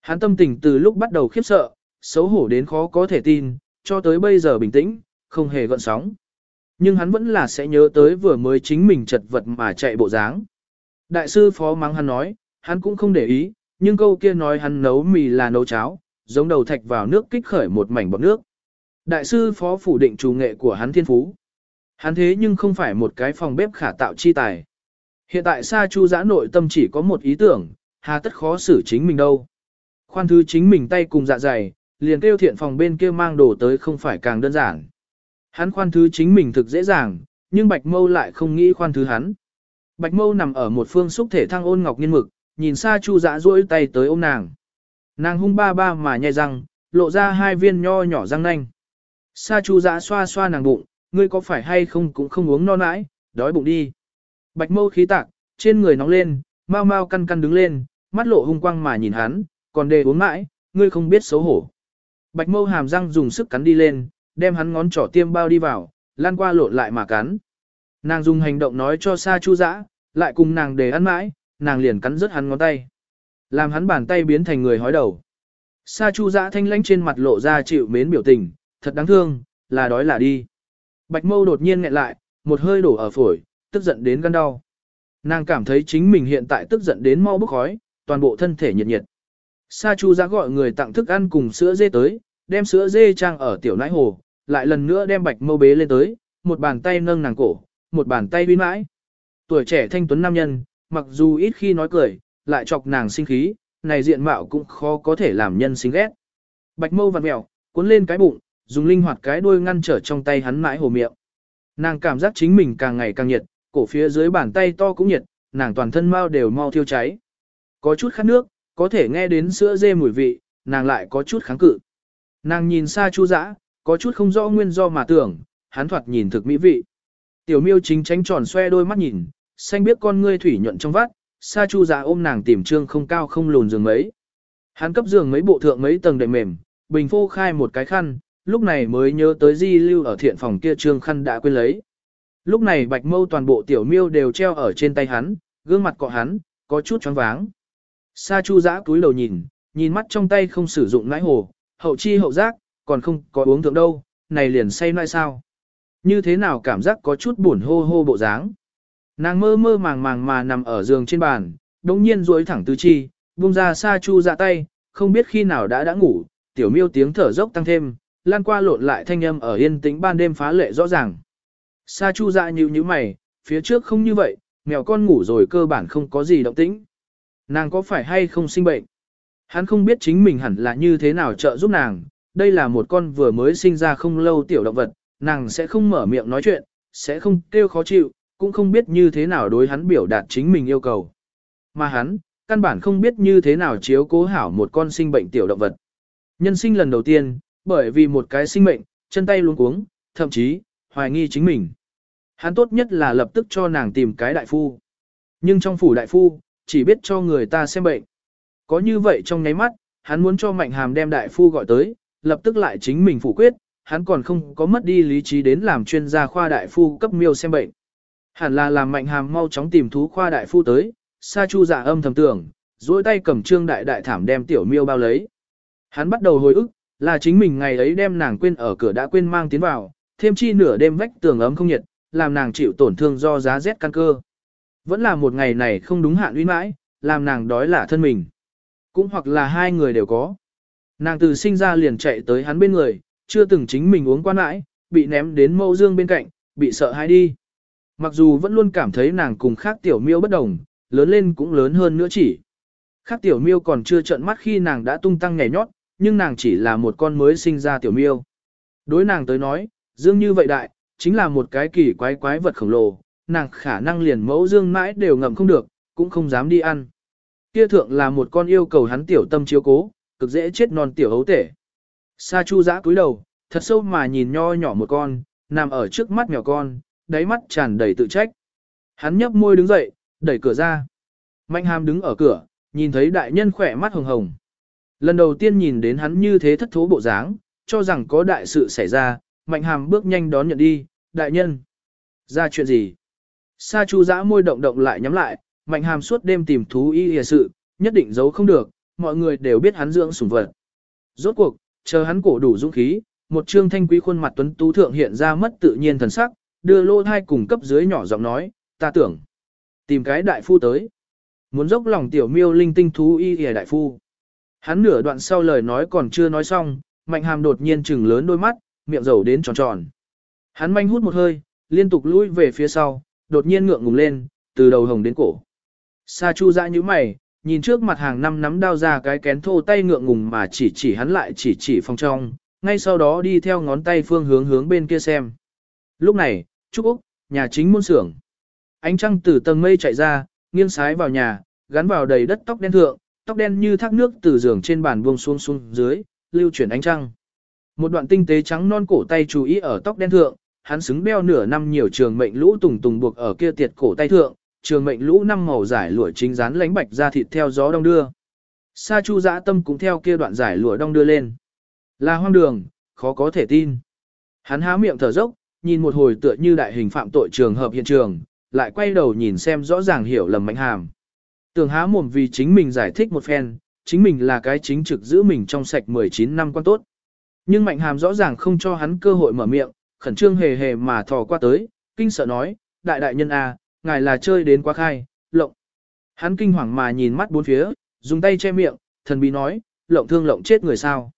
Hắn tâm tình từ lúc bắt đầu khiếp sợ, xấu hổ đến khó có thể tin, cho tới bây giờ bình tĩnh, không hề gợn sóng. Nhưng hắn vẫn là sẽ nhớ tới vừa mới chính mình chật vật mà chạy bộ dáng. Đại sư phó mắng hắn nói, hắn cũng không để ý, nhưng câu kia nói hắn nấu mì là nấu cháo, giống đầu thạch vào nước kích khởi một mảnh bọt nước. Đại sư phó phủ định chủ nghệ của hắn thiên phú. Hắn thế nhưng không phải một cái phòng bếp khả tạo chi tài. Hiện tại Sa Chu Giã nội tâm chỉ có một ý tưởng, hà tất khó xử chính mình đâu. Khoan thứ chính mình tay cùng dạ dày, liền kêu thiện phòng bên kia mang đồ tới không phải càng đơn giản. Hắn khoan thứ chính mình thực dễ dàng, nhưng Bạch Mâu lại không nghĩ khoan thứ hắn. Bạch Mâu nằm ở một phương xúc thể thăng ôn ngọc nghiên mực, nhìn Sa Chu Giã duỗi tay tới ôm nàng. Nàng hung ba ba mà nhai răng, lộ ra hai viên nho nhỏ răng nanh. Sa Chu Giã xoa xoa nàng bụng, ngươi có phải hay không cũng không uống no nãi, đói bụng đi. Bạch Mâu khí tạc, trên người nóng lên, mau mau căn căn đứng lên, mắt lộ hung quang mà nhìn hắn, còn đề uống mãi, ngươi không biết xấu hổ. Bạch Mâu hàm răng dùng sức cắn đi lên, đem hắn ngón trỏ tiêm bao đi vào, lan qua lộn lại mà cắn. Nàng dùng hành động nói cho Sa Chu Giã, lại cùng nàng để ăn mãi, nàng liền cắn rớt hắn ngón tay. Làm hắn bàn tay biến thành người hói đầu. Sa Chu Giã thanh lãnh trên mặt lộ ra chịu mến biểu tình, thật đáng thương, là đói là đi. Bạch Mâu đột nhiên nghẹn lại, một hơi đổ ở phổi, tức giận đến gan đau. Nàng cảm thấy chính mình hiện tại tức giận đến mau bốc khói, toàn bộ thân thể nhiệt nhiệt. Sa Chu Giã gọi người tặng thức ăn cùng sữa dê tới, đem sữa dê trang ở tiểu nãi hồ, lại lần nữa đem Bạch Mâu bế lên tới, một bàn tay nâng nàng cổ, một bàn tay uy mãi. Tuổi trẻ thanh tuấn nam nhân, mặc dù ít khi nói cười, lại chọc nàng sinh khí, này diện mạo cũng khó có thể làm nhân sinh ghét. Bạch Mâu vặn mèo, cuốn lên cái bụng, dùng linh hoạt cái đuôi ngăn trở trong tay hắn mãi hồ miệng. Nàng cảm giác chính mình càng ngày càng nhiệt, cổ phía dưới bàn tay to cũng nhiệt, nàng toàn thân mau đều mau thiêu cháy. Có chút khát nước, có thể nghe đến sữa dê mùi vị, nàng lại có chút kháng cự. Nàng nhìn Sa Chu Giã, có chút không rõ nguyên do mà tưởng, hắn thoạt nhìn thực mỹ vị. Tiểu Miêu chính tránh tròn xoe đôi mắt nhìn, xanh biết con ngươi thủy nhuận trong vắt, Sa Chu Giã ôm nàng tìm trương không cao không lùn giường mấy. Hắn cấp giường mấy bộ thượng mấy tầng đệm mềm, bình phô khai một cái khăn, lúc này mới nhớ tới di lưu ở thiện phòng kia trương khăn đã quên lấy. Lúc này Bạch Mâu toàn bộ Tiểu Miêu đều treo ở trên tay hắn, gương mặt cọ hắn, có chút choáng váng. Sa Chu Giã cúi đầu nhìn mắt trong tay không sử dụng nãi hồ, hậu chi hậu giác, còn không có uống thượng đâu, này liền say nãi sao. Như thế nào cảm giác có chút buồn hô hô bộ dáng. Nàng mơ mơ màng màng mà nằm ở giường trên bàn, đống nhiên duỗi thẳng tứ chi, buông ra Sa Chu Giã tay, không biết khi nào đã ngủ, Tiểu Miêu tiếng thở dốc tăng thêm, lan qua lộn lại thanh âm ở yên tĩnh ban đêm phá lệ rõ ràng. Sa Chu Giã nhíu mày, phía trước không như vậy, mèo con ngủ rồi cơ bản không có gì động tĩnh. Nàng có phải hay không sinh bệnh? Hắn không biết chính mình hẳn là như thế nào trợ giúp nàng, đây là một con vừa mới sinh ra không lâu tiểu động vật, nàng sẽ không mở miệng nói chuyện, sẽ không kêu khó chịu, cũng không biết như thế nào đối hắn biểu đạt chính mình yêu cầu. Mà hắn, căn bản không biết như thế nào chiếu cố hảo một con sinh bệnh tiểu động vật. Nhân sinh lần đầu tiên, bởi vì một cái sinh mệnh, chân tay luống cuống, thậm chí, hoài nghi chính mình. Hắn tốt nhất là lập tức cho nàng tìm cái đại phu. Nhưng trong phủ đại phu, chỉ biết cho người ta xem bệnh. Có như vậy trong nháy mắt, hắn muốn cho Mạnh Hàm đem đại phu gọi tới, lập tức lại chính mình phủ quyết, hắn còn không có mất đi lý trí đến làm chuyên gia khoa đại phu cấp Miêu xem bệnh. Hẳn là làm Mạnh Hàm mau chóng tìm thú khoa đại phu tới, Sa Chu Dạ âm thầm tưởng, duỗi tay cầm trương đại đại thảm đem tiểu Miêu bao lấy. Hắn bắt đầu hồi ức, là chính mình ngày ấy đem nàng quên ở cửa đã quên mang tiến vào, thêm chi nửa đêm vách tường ấm không nhiệt, làm nàng chịu tổn thương do giá rét căn cơ. Vẫn là một ngày này không đúng hạn uy mãi, làm nàng đói lả thân mình. Cũng hoặc là hai người đều có. Nàng từ sinh ra liền chạy tới hắn bên người, chưa từng chính mình uống qua mãi, bị ném đến mâu dương bên cạnh, bị sợ hãi đi. Mặc dù vẫn luôn cảm thấy nàng cùng khác tiểu Miêu bất đồng, lớn lên cũng lớn hơn nữa chỉ. Khác tiểu Miêu còn chưa trợn mắt khi nàng đã tung tăng nhảy nhót, nhưng nàng chỉ là một con mới sinh ra tiểu Miêu. Đối nàng tới nói, dương như vậy đại, chính là một cái kỳ quái vật khổng lồ, nàng khả năng liền mẫu dương mãi đều ngậm không được, cũng không dám đi ăn. Kia thượng là một con yêu cầu hắn tiểu tâm chiếu cố, cực dễ chết non tiểu hấu tể. Sa Chu Giã cúi đầu, thật sâu mà nhìn nho nhỏ một con, nằm ở trước mắt mèo con, đáy mắt tràn đầy tự trách. Hắn nhấp môi đứng dậy, đẩy cửa ra. Mạnh Hàm đứng ở cửa, nhìn thấy đại nhân khỏe mắt hồng hồng. Lần đầu tiên nhìn đến hắn như thế thất thố bộ dáng, cho rằng có đại sự xảy ra, Mạnh Hàm bước nhanh đón nhận đi, đại nhân. Ra chuyện gì? Sa Chu Giã môi động động lại nhắm lại, Mạnh Hàm suốt đêm tìm thú y hề sự, nhất định giấu không được, mọi người đều biết hắn dưỡng sủng vật. Rốt cuộc, chờ hắn cổ đủ dũng khí, một trương thanh quý khuôn mặt tuấn tú thượng hiện ra mất tự nhiên thần sắc, đưa lô thai cùng cấp dưới nhỏ giọng nói, ta tưởng tìm cái đại phu tới. Muốn dốc lòng tiểu miêu linh tinh thú y y đại phu. Hắn nửa đoạn sau lời nói còn chưa nói xong, Mạnh Hàm đột nhiên trừng lớn đôi mắt, miệng dầu đến tròn tròn. Hắn manh hút một hơi, liên tục lùi về phía sau, đột nhiên ngượng ngùng lên, từ đầu hồng đến cổ. Sa Chu Dã nhíu mày, nhìn trước mặt hàng năm nắm đao ra cái kén thô tay ngượng ngùng mà chỉ hắn lại chỉ phòng trong, ngay sau đó đi theo ngón tay phương hướng bên kia xem. Lúc này, Trúc Úc, nhà chính môn xưởng. Ánh trăng từ tầng mây chạy ra, nghiêng sái vào nhà, gắn vào đầy đất tóc đen thượng, tóc đen như thác nước từ giường trên bàn buông xuống dưới, lưu chuyển ánh trăng. Một đoạn tinh tế trắng non cổ tay chú ý ở tóc đen thượng, hắn xứng đeo nửa năm nhiều trường mệnh lũ tùng buộc ở kia tiệt cổ tay thượng, trường mệnh lũ năm màu giải lụa chính dán lánh bạch ra thịt theo gió đong đưa. Sa Chu Dã tâm cũng theo kia đoạn giải lụa đong đưa lên. Là hoang đường, khó có thể tin. Hắn há miệng thở dốc, nhìn một hồi tựa như đại hình phạm tội trường hợp hiện trường, lại quay đầu nhìn xem rõ ràng hiểu lầm Mạnh Hàm. Tưởng há mồm vì chính mình giải thích một phen, chính mình là cái chính trực giữ mình trong sạch 19 năm quan tốt. Nhưng Mạnh Hàm rõ ràng không cho hắn cơ hội mở miệng, khẩn trương hề hề mà thò qua tới, kinh sợ nói, đại nhân a, ngài là chơi đến quá khai, lộng. Hắn kinh hoàng mà nhìn mắt bốn phía, dùng tay che miệng, thần bí nói, lộng thương lộng chết người sao.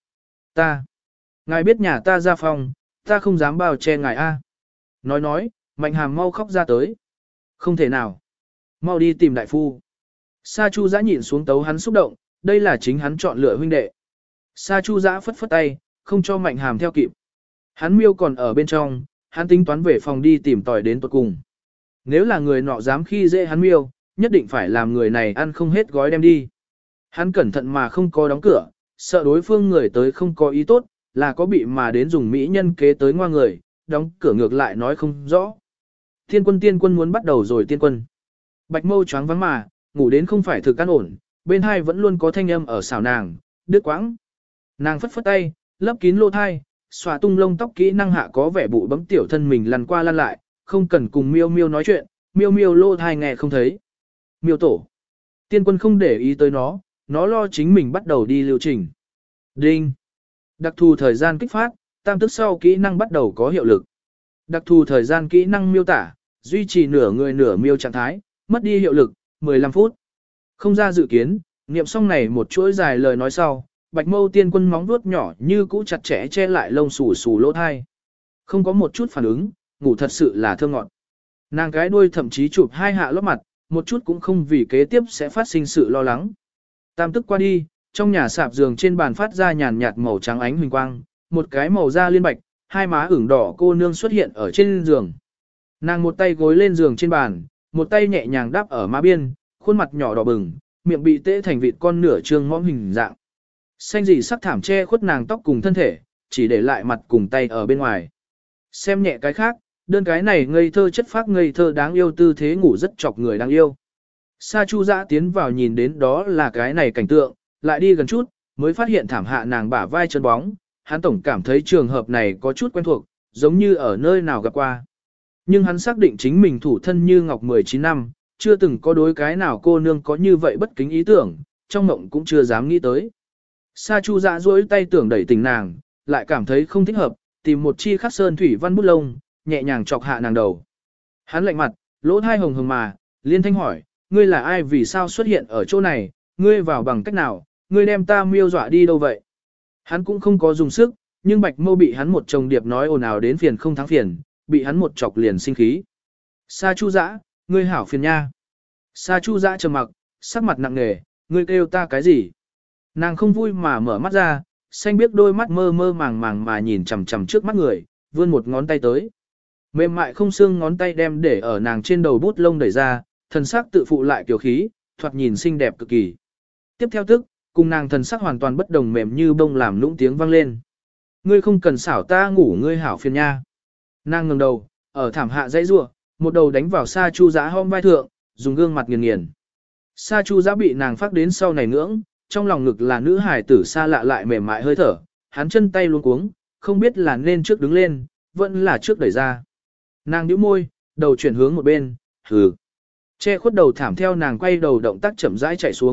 Ngài biết nhà ta ra phòng, ta không dám bao che ngài a. Nói, Mạnh Hàm mau khóc ra tới. Không thể nào. Mau đi tìm đại phu. Sa Chu Dã nhìn xuống tấu hắn xúc động, đây là chính hắn chọn lựa huynh đệ. Sa Chu Dã phất phất tay, không cho Mạnh Hàm theo kịp. Hắn miêu còn ở bên trong, hắn tính toán về phòng đi tìm tòi đến tuột cùng. Nếu là người nọ dám khi dễ hắn miêu, nhất định phải làm người này ăn không hết gói đem đi. Hắn cẩn thận mà không có đóng cửa, sợ đối phương người tới không có ý tốt, là có bị mà đến dùng mỹ nhân kế tới ngoa người, đóng cửa ngược lại nói không rõ. Tiên quân muốn bắt đầu rồi tiên quân. Bạch Mâu choáng vắng mà, ngủ đến không phải thực an ổn, bên hai vẫn luôn có thanh âm ở xảo nàng, đứt quãng. Nàng phất phất tay, lấp kín lỗ thai, xòa tung lông tóc kỹ năng hạ có vẻ bụ bấm tiểu thân mình lăn qua lăn lại, không cần cùng miêu miêu nói chuyện, miêu miêu lỗ thai nghe không thấy. Miêu tổ. Tiên quân không để ý tới nó lo chính mình bắt đầu đi lưu trình. Đinh. Đặc thù thời gian kích phát, tam tức sau kỹ năng bắt đầu có hiệu lực. Đặc thù thời gian kỹ năng miêu tả, duy trì nửa người nửa miêu trạng thái, mất đi hiệu lực, 15 phút. Không ra dự kiến, niệm xong này một chuỗi dài lời nói sau, Bạch Mâu tiên quân móng vuốt nhỏ như cũ chặt chẽ che lại lông xù xù lỗ thai. Không có một chút phản ứng, ngủ thật sự là thơm ngọt. Nàng cái đuôi thậm chí chụp hai hạ lót mặt, một chút cũng không vì kế tiếp sẽ phát sinh sự lo lắng. Tam tức qua đi, trong nhà sạp giường trên bàn phát ra nhàn nhạt màu trắng ánh huỳnh quang, một cái màu da liên bạch, hai má ửng đỏ cô nương xuất hiện ở trên giường. Nàng một tay gối lên giường trên bàn, một tay nhẹ nhàng đáp ở má biên, khuôn mặt nhỏ đỏ bừng, miệng bị tễ thành vịt con nửa trương mõm hình dạng. Xanh dị sắc thảm che khuất nàng tóc cùng thân thể, chỉ để lại mặt cùng tay ở bên ngoài. Xem nhẹ cái khác, đơn cái này ngây thơ chất phác ngây thơ đáng yêu tư thế ngủ rất chọc người đáng yêu. Sa Chu Dã tiến vào nhìn đến đó là cái này cảnh tượng, lại đi gần chút, mới phát hiện thảm hạ nàng bả vai chân bóng, hắn tổng cảm thấy trường hợp này có chút quen thuộc, giống như ở nơi nào gặp qua. Nhưng hắn xác định chính mình thủ thân như ngọc 19 năm, chưa từng có đối cái nào cô nương có như vậy bất kính ý tưởng, trong mộng cũng chưa dám nghĩ tới. Sa Chu Dã duỗi tay tưởng đẩy tỉnh nàng, lại cảm thấy không thích hợp, tìm một chi khắc sơn thủy văn bút lông, nhẹ nhàng chọc hạ nàng đầu. Hắn lạnh mặt, lỗ thai hồng hồng mà, liên thanh hỏi, ngươi là ai vì sao xuất hiện ở chỗ này, ngươi vào bằng cách nào, ngươi đem ta miêu dọa đi đâu vậy? Hắn cũng không có dùng sức, nhưng Bạch Mâu bị hắn một chồng điệp nói ồn ào đến phiền không thắng phiền, bị hắn một chọc liền sinh khí. Sa Chu Dã, ngươi hảo phiền nha. Sa Chu Dã trầm mặc, sắc mặt nặng nề, ngươi kêu ta cái gì? Nàng không vui mà mở mắt ra, xanh biết đôi mắt mơ mơ màng màng mà nhìn chằm chằm trước mắt người, vươn một ngón tay tới. Mềm mại không xương ngón tay đem để ở nàng trên đầu bút lông đẩy ra, thần sắc tự phụ lại kiều khí, thoạt nhìn xinh đẹp cực kỳ. Tiếp theo tức, cùng nàng thần sắc hoàn toàn bất đồng mềm như bông làm nũng tiếng vang lên. Ngươi không cần xảo ta ngủ ngươi hảo phiền nha. Nàng ngẩng đầu, ở thảm hạ dãy rủa, một đầu đánh vào Sa Chu Dã hôm vai thượng, dùng gương mặt nghiền nghiền. Sa Chu Dã bị nàng phát đến sau này ngưỡng, trong lòng ngực là nữ hài tử xa lạ lại mềm mại hơi thở, hắn chân tay luống cuống, không biết là nên trước đứng lên, vẫn là trước đẩy ra. Nàng nhíu môi, đầu chuyển hướng một bên, hừ. Che khuất đầu thảm theo nàng quay đầu động tác chậm rãi chạy xuống,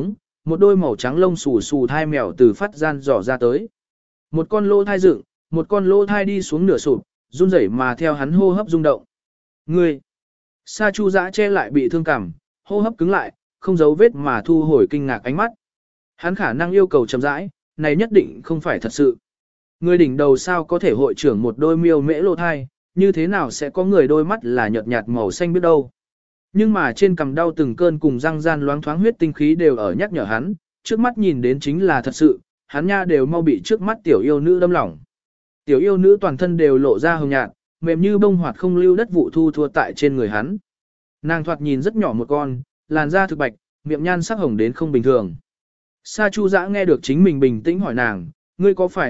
một đôi màu trắng lông xù xù thai mèo từ phát gian dò ra tới. Một con lỗ thai dựng, một con lỗ thai đi xuống nửa sụp, run rẩy mà theo hắn hô hấp rung động. Ngươi! Sa Chu Dã che lại bị thương cảm, hô hấp cứng lại, không giấu vết mà thu hồi kinh ngạc ánh mắt. Hắn khả năng yêu cầu chậm rãi, này nhất định không phải thật sự. Người đỉnh đầu sao có thể hội trưởng một đôi miêu mễ lỗ thai, như thế nào sẽ có người đôi mắt là nhợt nhạt màu xanh biết đâu. Nhưng mà trên cằm đau từng cơn cùng răng gian loáng thoáng huyết tinh khí đều ở nhắc nhở hắn, trước mắt nhìn đến chính là thật sự, hắn nha đều mau bị trước mắt tiểu yêu nữ đâm lỏng. Tiểu yêu nữ toàn thân đều lộ ra hồng nhạt, mềm như bông hoạt không lưu đất vụ thu thua tại trên người hắn. Nàng thoạt nhìn rất nhỏ một con, làn da thực bạch, miệng nhan sắc hồng đến không bình thường. Sa Chu Dã nghe được chính mình bình tĩnh hỏi nàng, ngươi có phải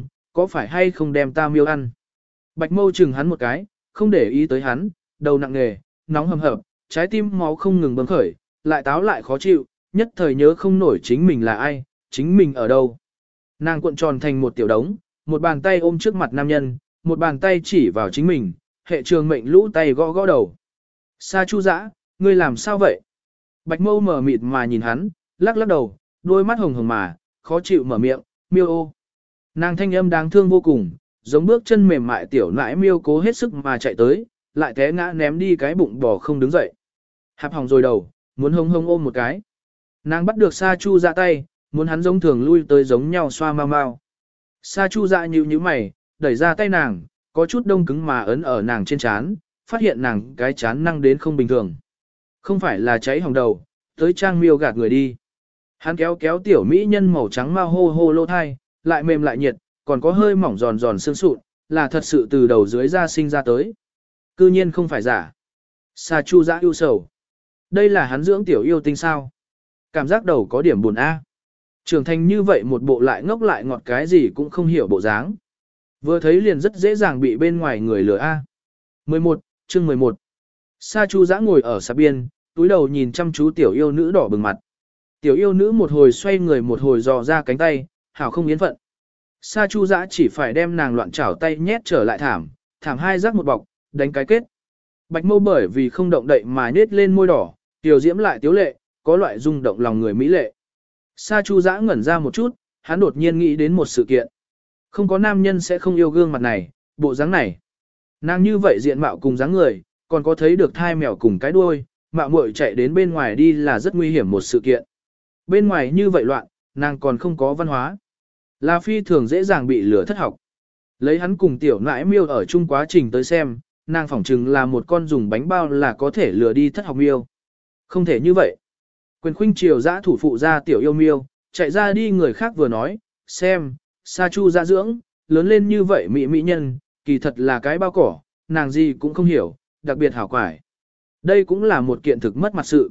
hay không đem ta miêu ăn. Bạch Mâu chừng hắn một cái, không để ý tới hắn, đầu nặng nề, nóng hầm hập, trái tim máu không ngừng bấm khởi, lại táo lại khó chịu, nhất thời nhớ không nổi chính mình là ai, chính mình ở đâu. Nàng cuộn tròn thành một tiểu đống, một bàn tay ôm trước mặt nam nhân, một bàn tay chỉ vào chính mình, hệ trường mệnh lũ tay gõ gõ đầu. Sa Chu Dã, ngươi làm sao vậy? Bạch Mâu mở mịt mà nhìn hắn, lắc lắc đầu, đôi mắt hồng hồng mà, khó chịu mở miệng, miêu ô. Nàng thanh âm đáng thương vô cùng, giống bước chân mềm mại tiểu nãi miêu cố hết sức mà chạy tới, lại té ngã ném đi cái bụng bò không đứng dậy. Hạp hỏng rồi đầu, muốn hông hông ôm một cái. Nàng bắt được Sa Chu Dã tay, muốn hắn giống thường lui tới giống nhau xoa mau mau. Sa Chu Dã nhíu mày, đẩy ra tay nàng, có chút đông cứng mà ấn ở nàng trên trán, phát hiện nàng cái chán năng đến không bình thường. Không phải là cháy hỏng đầu, tới trang miêu gạt người đi. Hắn kéo kéo tiểu mỹ nhân màu trắng mau hô hô lô thai, lại mềm lại nhiệt, còn có hơi mỏng giòn giòn xương sụn, là thật sự từ đầu dưới ra sinh ra tới. Cư nhiên không phải giả. Sa Chu Dã ưu sầu. Đây là hắn dưỡng tiểu yêu tinh sao? Cảm giác đầu có điểm buồn a. Trưởng thành như vậy một bộ lại ngốc lại ngọt cái gì cũng không hiểu bộ dáng. Vừa thấy liền rất dễ dàng bị bên ngoài người lừa a. 11, chương 11. Sa Chu Dã ngồi ở sạp biên, túi đầu nhìn chăm chú tiểu yêu nữ đỏ bừng mặt. Tiểu yêu nữ một hồi xoay người một hồi dò ra cánh tay, hảo không yên phận. Sa Chu Dã chỉ phải đem nàng loạn chảo tay nhét trở lại thảm hai rác một bọc, đánh cái kết. Bạch Mâu bởi vì không động đậy mà nết lên môi đỏ, tiểu diễm lại tiếu lệ, có loại rung động lòng người mỹ lệ. Sa Chu Dã ngẩn ra một chút, hắn đột nhiên nghĩ đến một sự kiện. Không có nam nhân sẽ không yêu gương mặt này, bộ dáng này. Nàng như vậy diện mạo cùng dáng người, còn có thấy được thai mèo cùng cái đuôi, mạo muội chạy đến bên ngoài đi là rất nguy hiểm một sự kiện. Bên ngoài như vậy loạn, nàng còn không có văn hóa. Là phi thường dễ dàng bị lửa thất học. Lấy hắn cùng tiểu nãi miêu ở chung quá trình tới xem, nàng phỏng chừng là một con dùng bánh bao là có thể lừa đi thất học miêu. Không thể như vậy. Quyền khuynh triều Dã thủ phụ ra tiểu yêu miêu, chạy ra đi người khác vừa nói, xem, Sa Chu Dã dưỡng, lớn lên như vậy mỹ nhân, kỳ thật là cái bao cỏ, nàng gì cũng không hiểu, đặc biệt hảo quải. Đây cũng là một kiện thực mất mặt sự.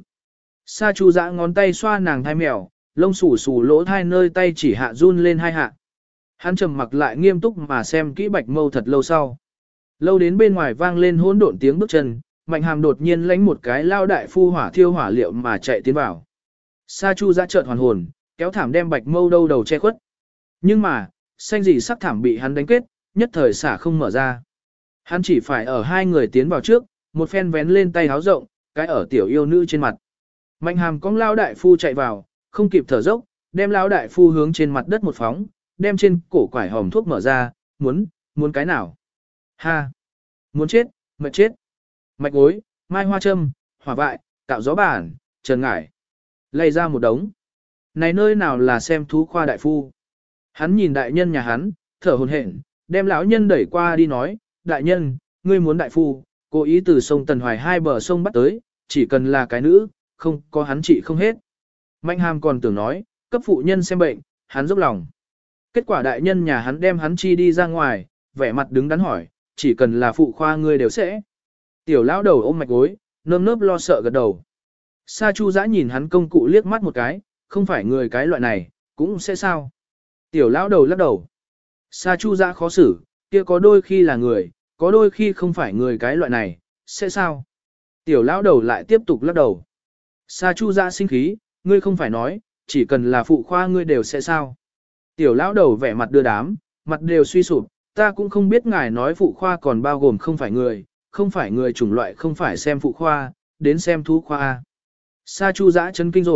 Sa Chu Dã ngón tay xoa nàng thai mèo, lông xù xù lỗ thai nơi tay chỉ hạ run lên hai hạ. Hắn trầm mặc lại nghiêm túc mà xem kỹ Bạch Mâu thật lâu sau. Lâu đến bên ngoài vang lên hỗn độn tiếng bước chân, Mạnh Hàm đột nhiên lánh một cái lao đại phu hỏa thiêu hỏa liệu mà chạy tiến vào. Sa Chu Dã chợt hoàn hồn, kéo thảm đem Bạch Mâu đầu che khuất. Nhưng mà, xanh gì sắc thảm bị hắn đánh kết, nhất thời xả không mở ra. Hắn chỉ phải ở hai người tiến vào trước, một phen vén lên tay háo rộng, cái ở tiểu yêu nữ trên mặt. Mạnh Hàm cong lao đại phu chạy vào, không kịp thở dốc, đem lao đại phu hướng trên mặt đất một phóng, đem trên cổ quải hòm thuốc mở ra, muốn cái nào? Ha! Muốn chết, mệt chết. Mạch gối, mai hoa châm, hỏa vại, cạo gió bản, trần ngải. Lay ra một đống. Này nơi nào là xem thú khoa đại phu? Hắn nhìn đại nhân nhà hắn, thở hổn hển, đem lão nhân đẩy qua đi nói, đại nhân, ngươi muốn đại phu, cố ý từ sông Tần Hoài hai bờ sông bắt tới, chỉ cần là cái nữ, không có hắn trị không hết. Mạnh Hàm còn tưởng nói, cấp phụ nhân xem bệnh, hắn dốc lòng. Kết quả đại nhân nhà hắn đem hắn chi đi ra ngoài, vẻ mặt đứng đắn hỏi, chỉ cần là phụ khoa ngươi đều sẽ. Tiểu lão đầu ôm mạch gối, nơm nớp lo sợ gật đầu. Sa Chu Dã nhìn hắn công cụ liếc mắt một cái, không phải người cái loại này, cũng sẽ sao. Tiểu lão đầu lắc đầu. Sa Chu Dã khó xử, kia có đôi khi là người, có đôi khi không phải người cái loại này, sẽ sao. Tiểu lão đầu lại tiếp tục lắc đầu. Sa Chu Dã sinh khí, ngươi không phải nói, chỉ cần là phụ khoa ngươi đều sẽ sao. Tiểu lão đầu vẻ mặt đưa đám, mặt đều suy sụp, ta cũng không biết ngài nói phụ khoa còn bao gồm không phải người chủng loại không phải xem phụ khoa, đến xem thú khoa. Sa Chu Dã chấn kinh rồi,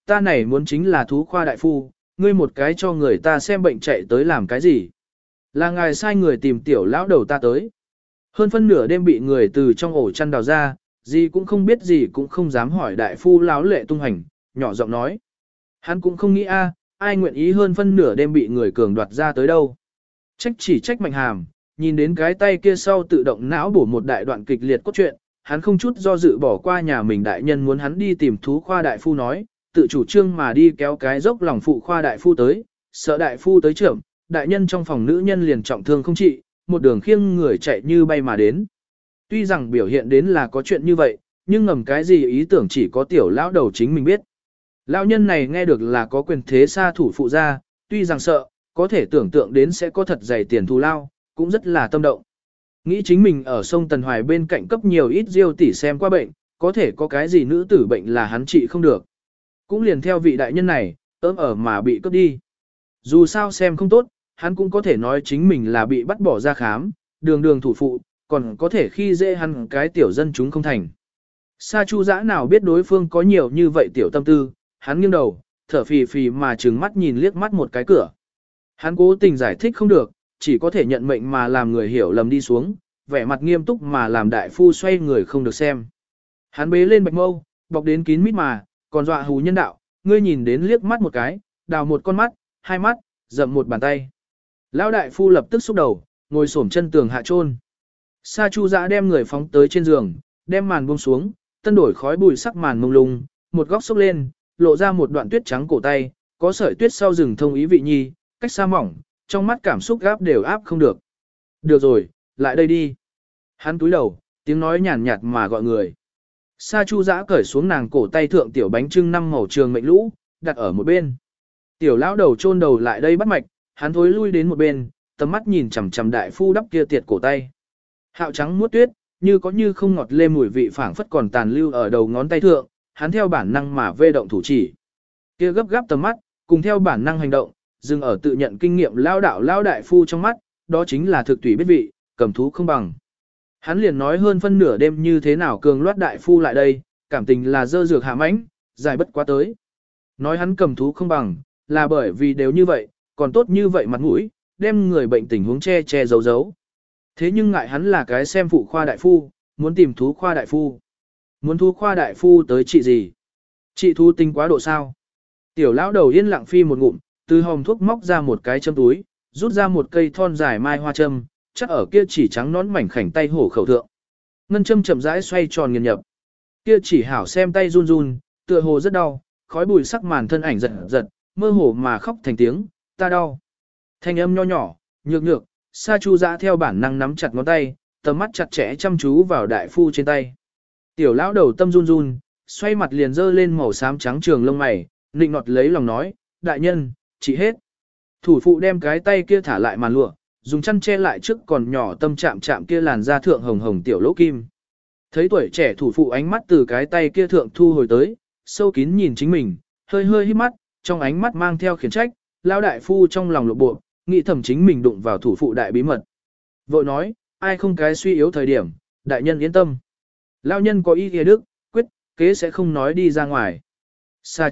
ta này muốn chính là thú khoa đại phu, ngươi một cái cho người ta xem bệnh chạy tới làm cái gì. Là ngài sai người tìm tiểu lão đầu ta tới. Hơn phân nửa đêm bị người từ trong ổ chăn đào ra, gì cũng không biết gì cũng không dám hỏi đại phu láo lệ tung hành, nhỏ giọng nói. Hắn cũng không nghĩ ai nguyện ý hơn phân nửa đêm bị người cường đoạt ra tới đâu. Trách Mạnh Hàm, nhìn đến cái tay kia sau tự động não bổ một đại đoạn kịch liệt cốt truyện, hắn không chút do dự bỏ qua nhà mình đại nhân muốn hắn đi tìm thú khoa đại phu nói, tự chủ trương mà đi kéo cái dốc lòng phụ khoa đại phu tới, sợ đại phu tới trưởng, đại nhân trong phòng nữ nhân liền trọng thương không trị, một đường khiêng người chạy như bay mà đến. Tuy rằng biểu hiện đến là có chuyện như vậy, nhưng ngầm cái gì ý tưởng chỉ có tiểu lão đầu chính mình biết. Lão nhân này nghe được là có quyền thế xa thủ phụ gia, tuy rằng sợ, có thể tưởng tượng đến sẽ có thật dày tiền thù lao, cũng rất là tâm động. Nghĩ chính mình ở sông Tần Hoài bên cạnh cấp nhiều ít diêu tỷ xem qua bệnh, có thể có cái gì nữ tử bệnh là hắn trị không được. Cũng liền theo vị đại nhân này, ớm ở mà bị cướp đi. Dù sao xem không tốt, hắn cũng có thể nói chính mình là bị bắt bỏ ra khám, đường thủ phụ, còn có thể khi dễ hắn cái tiểu dân chúng không thành. Sa Chu Dã nào biết đối phương có nhiều như vậy tiểu tâm tư, hắn nghiêng đầu, thở phì phì mà trừng mắt nhìn liếc mắt một cái cửa. Hắn cố tình giải thích không được, chỉ có thể nhận mệnh mà làm người hiểu lầm đi xuống, vẻ mặt nghiêm túc mà làm đại phu xoay người không được xem. Hắn bế lên Bạch Mâu, bọc đến kín mít mà, còn dọa hù nhân đạo, ngươi nhìn đến liếc mắt một cái, đào một con mắt, hai mắt, dậm một bàn tay. Lão đại phu lập tức xúc đầu, ngồi xổm chân tường hạ chôn. Sa Chu Dã đem người phóng tới trên giường, đem màn buông xuống, tân đổi khói bụi sắc màn mông lung, một góc xốc lên, lộ ra một đoạn tuyết trắng cổ tay, có sợi tuyết sau rừng thông ý vị nhi, cách xa mỏng, trong mắt cảm xúc gáp đều áp không được. Được rồi, lại đây đi. Hắn túi đầu, tiếng nói nhàn nhạt mà gọi người. Sa Chu Dã cởi xuống nàng cổ tay thượng tiểu bánh trưng 5 màu trường mệnh lũ, đặt ở một bên. Tiểu lão đầu chôn đầu lại đây bắt mạch, hắn thối lui đến một bên, tầm mắt nhìn chằm chằm đại phu đắp kia tiệt cổ tay. Hạo trắng muốt tuyết, như có như không ngọt lê mùi vị phảng phất còn tàn lưu ở đầu ngón tay thượng, hắn theo bản năng mà vê động thủ chỉ. Kia gấp gáp tầm mắt, cùng theo bản năng hành động, dừng ở tự nhận kinh nghiệm lao đại phu trong mắt, đó chính là thực tùy biết vị, cầm thú không bằng. Hắn liền nói hơn phân nửa đêm như thế nào cường loát đại phu lại đây, cảm tình là dơ dược hạ mãnh, dài bất quá tới. Nói hắn cầm thú không bằng, là bởi vì đều như vậy, còn tốt như vậy mặt mũi, đem người bệnh tình huống che giấu giấu. Thế nhưng ngại hắn là cái xem phụ khoa đại phu, muốn tìm thú khoa đại phu. Muốn thú khoa đại phu tới trị gì? Trị thú tinh quá độ sao? Tiểu lão đầu yên lặng phi một ngụm, từ hòm thuốc móc ra một cái châm túi, rút ra một cây thon dài mai hoa châm, chắc ở kia chỉ trắng nón mảnh khảnh tay hổ khẩu thượng. Ngân châm chậm rãi xoay tròn nghiền nhập. Kia chỉ hảo xem tay run run, tựa hồ rất đau, khói bụi sắc màn thân ảnh giật giật, mơ hồ mà khóc thành tiếng, ta đau. Thanh âm nho nhỏ, nhược nhược, Sa Chu Dã theo bản năng nắm chặt ngón tay, tầm mắt chặt chẽ chăm chú vào đại phu trên tay. Tiểu lão đầu tâm run run, xoay mặt liền dơ lên màu xám trắng trường lông mày, nịnh nọt lấy lòng nói, đại nhân, chỉ hết. Thủ phụ đem cái tay kia thả lại màn lụa, dùng chăn che lại trước còn nhỏ tâm chạm chạm kia làn da thượng hồng hồng tiểu lỗ kim. Thấy tuổi trẻ thủ phụ ánh mắt từ cái tay kia thượng thu hồi tới, sâu kín nhìn chính mình, hơi hơi híp mắt, trong ánh mắt mang theo khiển trách, lão đại phu trong lòng lộ bộ, nghĩ thầm chính mình đụng vào thủ phụ đại bí mật. Vội nói, ai không cái suy yếu thời điểm, đại nhân yên tâm. Lão nhân có ý nghĩa đức, quyết, kế sẽ không nói đi ra ngoài. Sa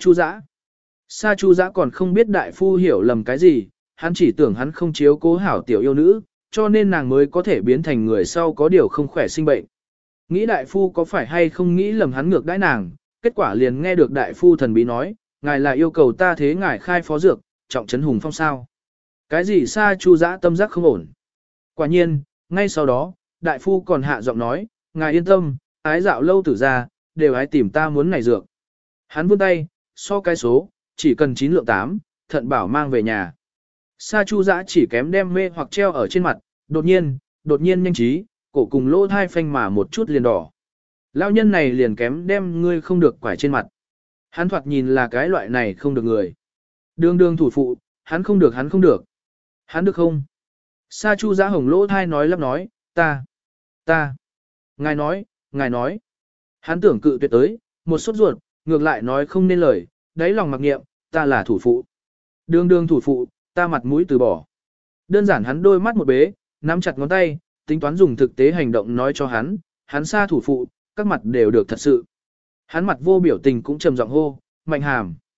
Chu Dã còn không biết đại phu hiểu lầm cái gì, hắn chỉ tưởng hắn không chiếu cố hảo tiểu yêu nữ, cho nên nàng mới có thể biến thành người sau có điều không khỏe sinh bệnh. Nghĩ đại phu có phải hay không nghĩ lầm hắn ngược đãi nàng, kết quả liền nghe được đại phu thần bí nói, ngài là yêu cầu ta thế ngài khai phó dược, trọng trấn hùng phong sao. Cái gì Sa Chu Dã tâm giác không ổn. Quả nhiên, ngay sau đó, đại phu còn hạ giọng nói, ngài yên tâm, ái dạo lâu tử ra, đều ái tìm ta muốn này dược. Hắn vươn tay, so cái số, chỉ cần 9 lượng 8, thận bảo mang về nhà. Sa Chu Dã chỉ kém đem mê hoặc treo ở trên mặt, đột nhiên nhanh trí, cổ cùng lỗ thai phanh mà một chút liền đỏ. Lão nhân này liền kém đem ngươi không được quải trên mặt. Hắn thoạt nhìn là cái loại này không được người. Đường thủ phụ, hắn không được. Hắn được không? Sa Chu Dã hồng lỗ thai nói lắp nói, ta. Ngài nói. Hắn tưởng cự tuyệt tới, một sốt ruột, ngược lại nói không nên lời, đáy lòng mặc nghiệm, ta là thủ phụ. Đường thủ phụ, ta mặt mũi từ bỏ. Đơn giản hắn đôi mắt một bế, nắm chặt ngón tay, tính toán dùng thực tế hành động nói cho hắn xa thủ phụ, các mặt đều được thật sự. Hắn mặt vô biểu tình cũng trầm giọng hô, Mạnh Hàm.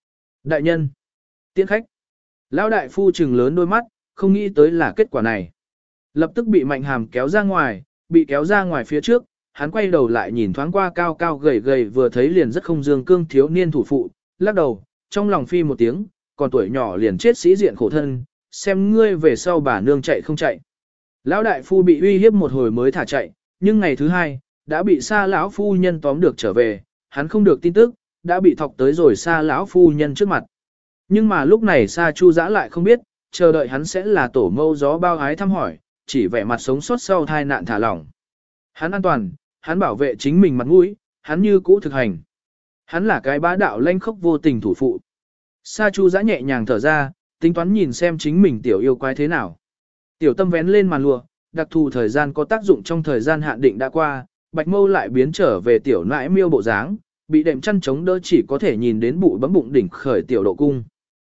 Đại nhân, tiễn khách. Lão đại phu trừng lớn đôi mắt, không nghĩ tới là kết quả này. Lập tức bị Mạnh Hàm kéo ra ngoài, bị kéo ra ngoài phía trước, hắn quay đầu lại nhìn thoáng qua cao cao gầy gầy vừa thấy liền rất không dương cương thiếu niên thủ phụ, lắc đầu, trong lòng phi một tiếng, còn tuổi nhỏ liền chết sĩ diện khổ thân, xem ngươi về sau bà nương chạy không chạy. Lão đại phu bị uy hiếp một hồi mới thả chạy, nhưng ngày thứ hai, đã bị Sa lão phu nhân tóm được trở về, hắn không được tin tức, đã bị thọc tới rồi Sa lão phu nhân trước mặt. Nhưng mà lúc này Sa Chu Dã lại không biết, chờ đợi hắn sẽ là tổ mâu gió bao ái thăm hỏi, chỉ vẻ mặt sống sót sau tai nạn thả lỏng. Hắn an toàn, hắn bảo vệ chính mình mặt mũi, hắn như cũ thực hành. Hắn là cái bá đạo lanh khốc vô tình thủ phụ. Sa Chu Dã nhẹ nhàng thở ra, tính toán nhìn xem chính mình tiểu yêu quái thế nào. Tiểu tâm vén lên màn lụa, đặc thù thời gian có tác dụng trong thời gian hạn định đã qua, Bạch Mâu lại biến trở về tiểu nãi miêu bộ dáng, bị đệm chăn chống đỡ chỉ có thể nhìn đến bụi bấm bụng đỉnh khởi tiểu độ cung.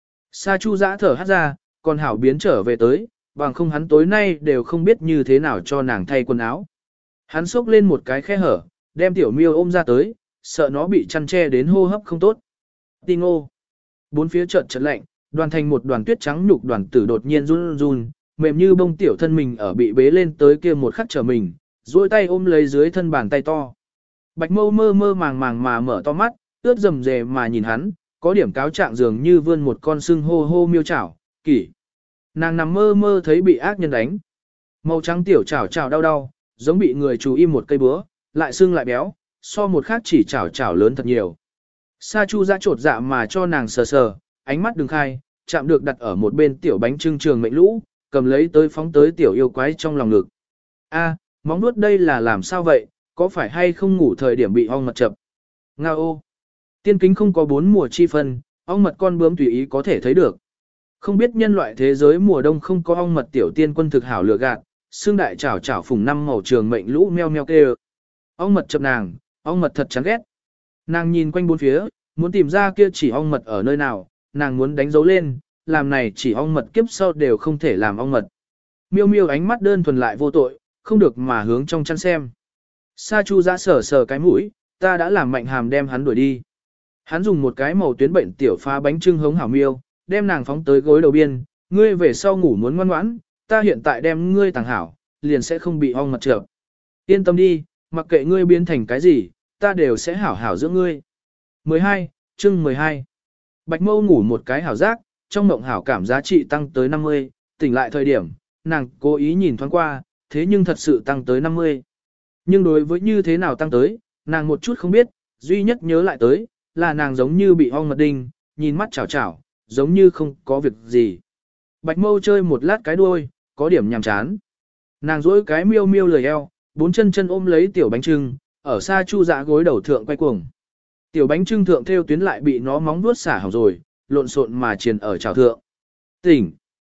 Sa Chu Dã thở hắt ra, còn hảo biến trở về tới, bằng không hắn tối nay đều không biết như thế nào cho nàng thay quần áo. Hắn xốc lên một cái khe hở, đem tiểu miêu ôm ra tới, sợ nó bị chăn che đến hô hấp không tốt. Tinh ô. Bốn phía chợt chợt lạnh, đoàn thành một đoàn tuyết trắng nhục đoàn tử đột nhiên run run, mềm như bông tiểu thân mình ở bị bế lên tới kia một khắc trở mình, duỗi tay ôm lấy dưới thân bàn tay to. Bạch Mâu mơ mơ màng màng mà mở to mắt, ướt rầm rề mà nhìn hắn, có điểm cáo trạng dường như vươn một con sưng hô hô miêu chảo, kỷ. Nàng nằm mơ mơ thấy bị ác nhân đánh. Màu trắng tiểu chảo chảo đau đau, giống bị người chú im một cây búa, lại sưng lại béo, so một khác chỉ chảo chảo lớn thật nhiều. Sa Chu Dã trột dạ mà cho nàng sờ sờ, ánh mắt đừng khai, chạm được đặt ở một bên tiểu bánh trưng trường mệnh lũ, cầm lấy tới phóng tới tiểu yêu quái trong lòng ngực. A, móng nuốt đây là làm sao vậy, có phải hay không ngủ thời điểm bị ong mật chập? Nga ô! Tiên kính không có 4 mùa chi phân, ong mật con bướm tùy ý có thể thấy được. Không biết nhân loại thế giới mùa đông không có ong mật tiểu tiên quân thực hảo lừa gạt, xương đại chảo chảo phùng năm màu trường mệnh lũ meo meo kêu. Ong mật chập nàng, ong mật thật chán ghét. Nàng nhìn quanh bốn phía, muốn tìm ra kia chỉ ong mật ở nơi nào, nàng muốn đánh dấu lên, làm này chỉ ong mật kiếp sau đều không thể làm ong mật. Miêu miêu ánh mắt đơn thuần lại vô tội, không được mà hướng trong chăn xem. Sa Chu Dã sờ sờ cái mũi, ta đã làm Mạnh Hàm đem hắn đuổi đi. Hắn dùng một cái màu tuyến bệnh tiểu phá bánh trưng hống hảo miêu, đem nàng phóng tới gối đầu biên, ngươi về sau ngủ muốn ngoan ngoãn, ta hiện tại đem ngươi tàng hảo, liền sẽ không bị ong mật chợp. Yên tâm đi, mặc kệ ngươi biến thành cái gì, ta đều sẽ hảo hảo dưỡng ngươi. 12, chương 12. Bạch Mâu ngủ một cái hảo giác, trong mộng hảo cảm giá trị tăng tới 50, tỉnh lại thời điểm, nàng cố ý nhìn thoáng qua, thế nhưng thật sự tăng tới 50. Nhưng đối với như thế nào tăng tới, nàng một chút không biết, duy nhất nhớ lại tới, là nàng giống như bị ong mật đinh, nhìn mắt chảo chảo, giống như không có việc gì. Bạch Mâu chơi một lát cái đuôi, có điểm nhàm chán. Nàng duỗi cái miêu miêu lười eo, bốn chân chân ôm lấy tiểu bánh trưng, ở Sa Chu Dã gối đầu thượng quay cuồng. Tiểu bánh trưng thượng theo tuyến lại bị nó móng vuốt xả hỏng rồi, lộn xộn mà triền ở chảo thượng. Tỉnh.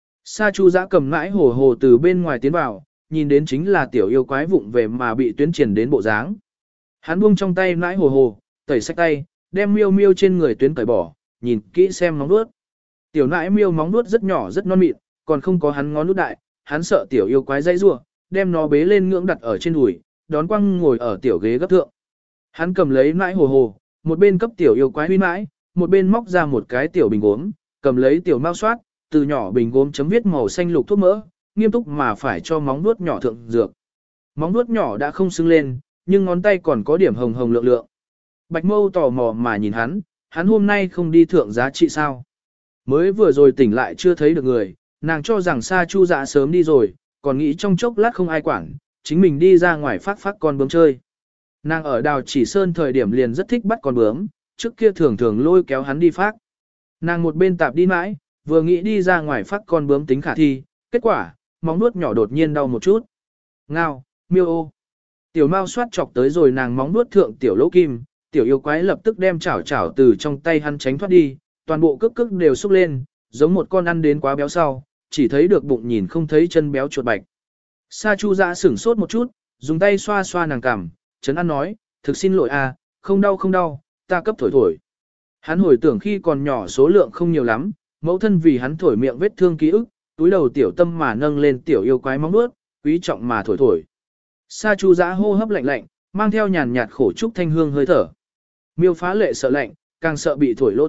Sa Chu Dã cầm mãi hồ hồ từ bên ngoài tiến vào, nhìn đến chính là tiểu yêu quái vụng về mà bị tuyến triền đến bộ dáng. Hắn buông trong tay mãi hồ hồ, tẩy sạch tay, đem miêu miêu trên người tuyến cởi bỏ, nhìn kỹ xem móng vuốt. Tiểu nãi miêu móng vuốt rất nhỏ rất non mịn, còn không có hắn ngón nút đại, hắn sợ tiểu yêu quái dây rủa, đem nó bế lên ngưỡng đặt ở trên đùi, đón quăng ngồi ở tiểu ghế gấp thượng. Hắn cầm lấy nãi hồ hồ, một bên cấp tiểu yêu quái huy mãi, một bên móc ra một cái tiểu bình gốm, cầm lấy tiểu mao soát, từ nhỏ bình gốm chấm viết màu xanh lục thuốc mỡ, nghiêm túc mà phải cho móng vuốt nhỏ thượng dược. Móng vuốt nhỏ đã không sưng lên, nhưng ngón tay còn có điểm hồng hồng lượng lượng. Bạch Mâu tò mò mà nhìn hắn hôm nay không đi thượng giá trị sao? Mới vừa rồi tỉnh lại chưa thấy được người, nàng cho rằng Sa Chu Dã sớm đi rồi, còn nghĩ trong chốc lát không ai quản, chính mình đi ra ngoài phát con bướm chơi. Nàng ở Đào Chỉ Sơn thời điểm liền rất thích bắt con bướm, trước kia thường thường lôi kéo hắn đi phát. Nàng một bên tạp đi mãi, vừa nghĩ đi ra ngoài phát con bướm tính khả thi, kết quả, móng nuốt nhỏ đột nhiên đau một chút. Ngao, miêu ô. Tiểu Mao xoát chọc tới rồi nàng móng nuốt thượng tiểu lỗ kim, tiểu yêu quái lập tức đem chảo chảo từ trong tay hắn tránh thoát đi, toàn bộ cước cước đều xúc lên, giống một con ăn đến quá béo sau, chỉ thấy được bụng nhìn không thấy chân béo chuột bạch. Sa Chu Dã sửng sốt một chút, dùng tay xoa xoa nàng cằm, chấn an nói, thực xin lỗi à, không đau, ta cấp thổi thổi. Hắn hồi tưởng khi còn nhỏ số lượng không nhiều lắm, mẫu thân vì hắn thổi miệng vết thương ký ức, túi đầu tiểu tâm mà nâng lên tiểu yêu quái móng nuốt, quý trọng mà thổi thổi. Sa Chu Dã hô hấp lạnh lạnh, mang theo nhàn nhạt khổ trúc thanh hương hơi thở. Miêu Phá Lệ sợ lạnh, càng sợ bị thổi lỗ thai,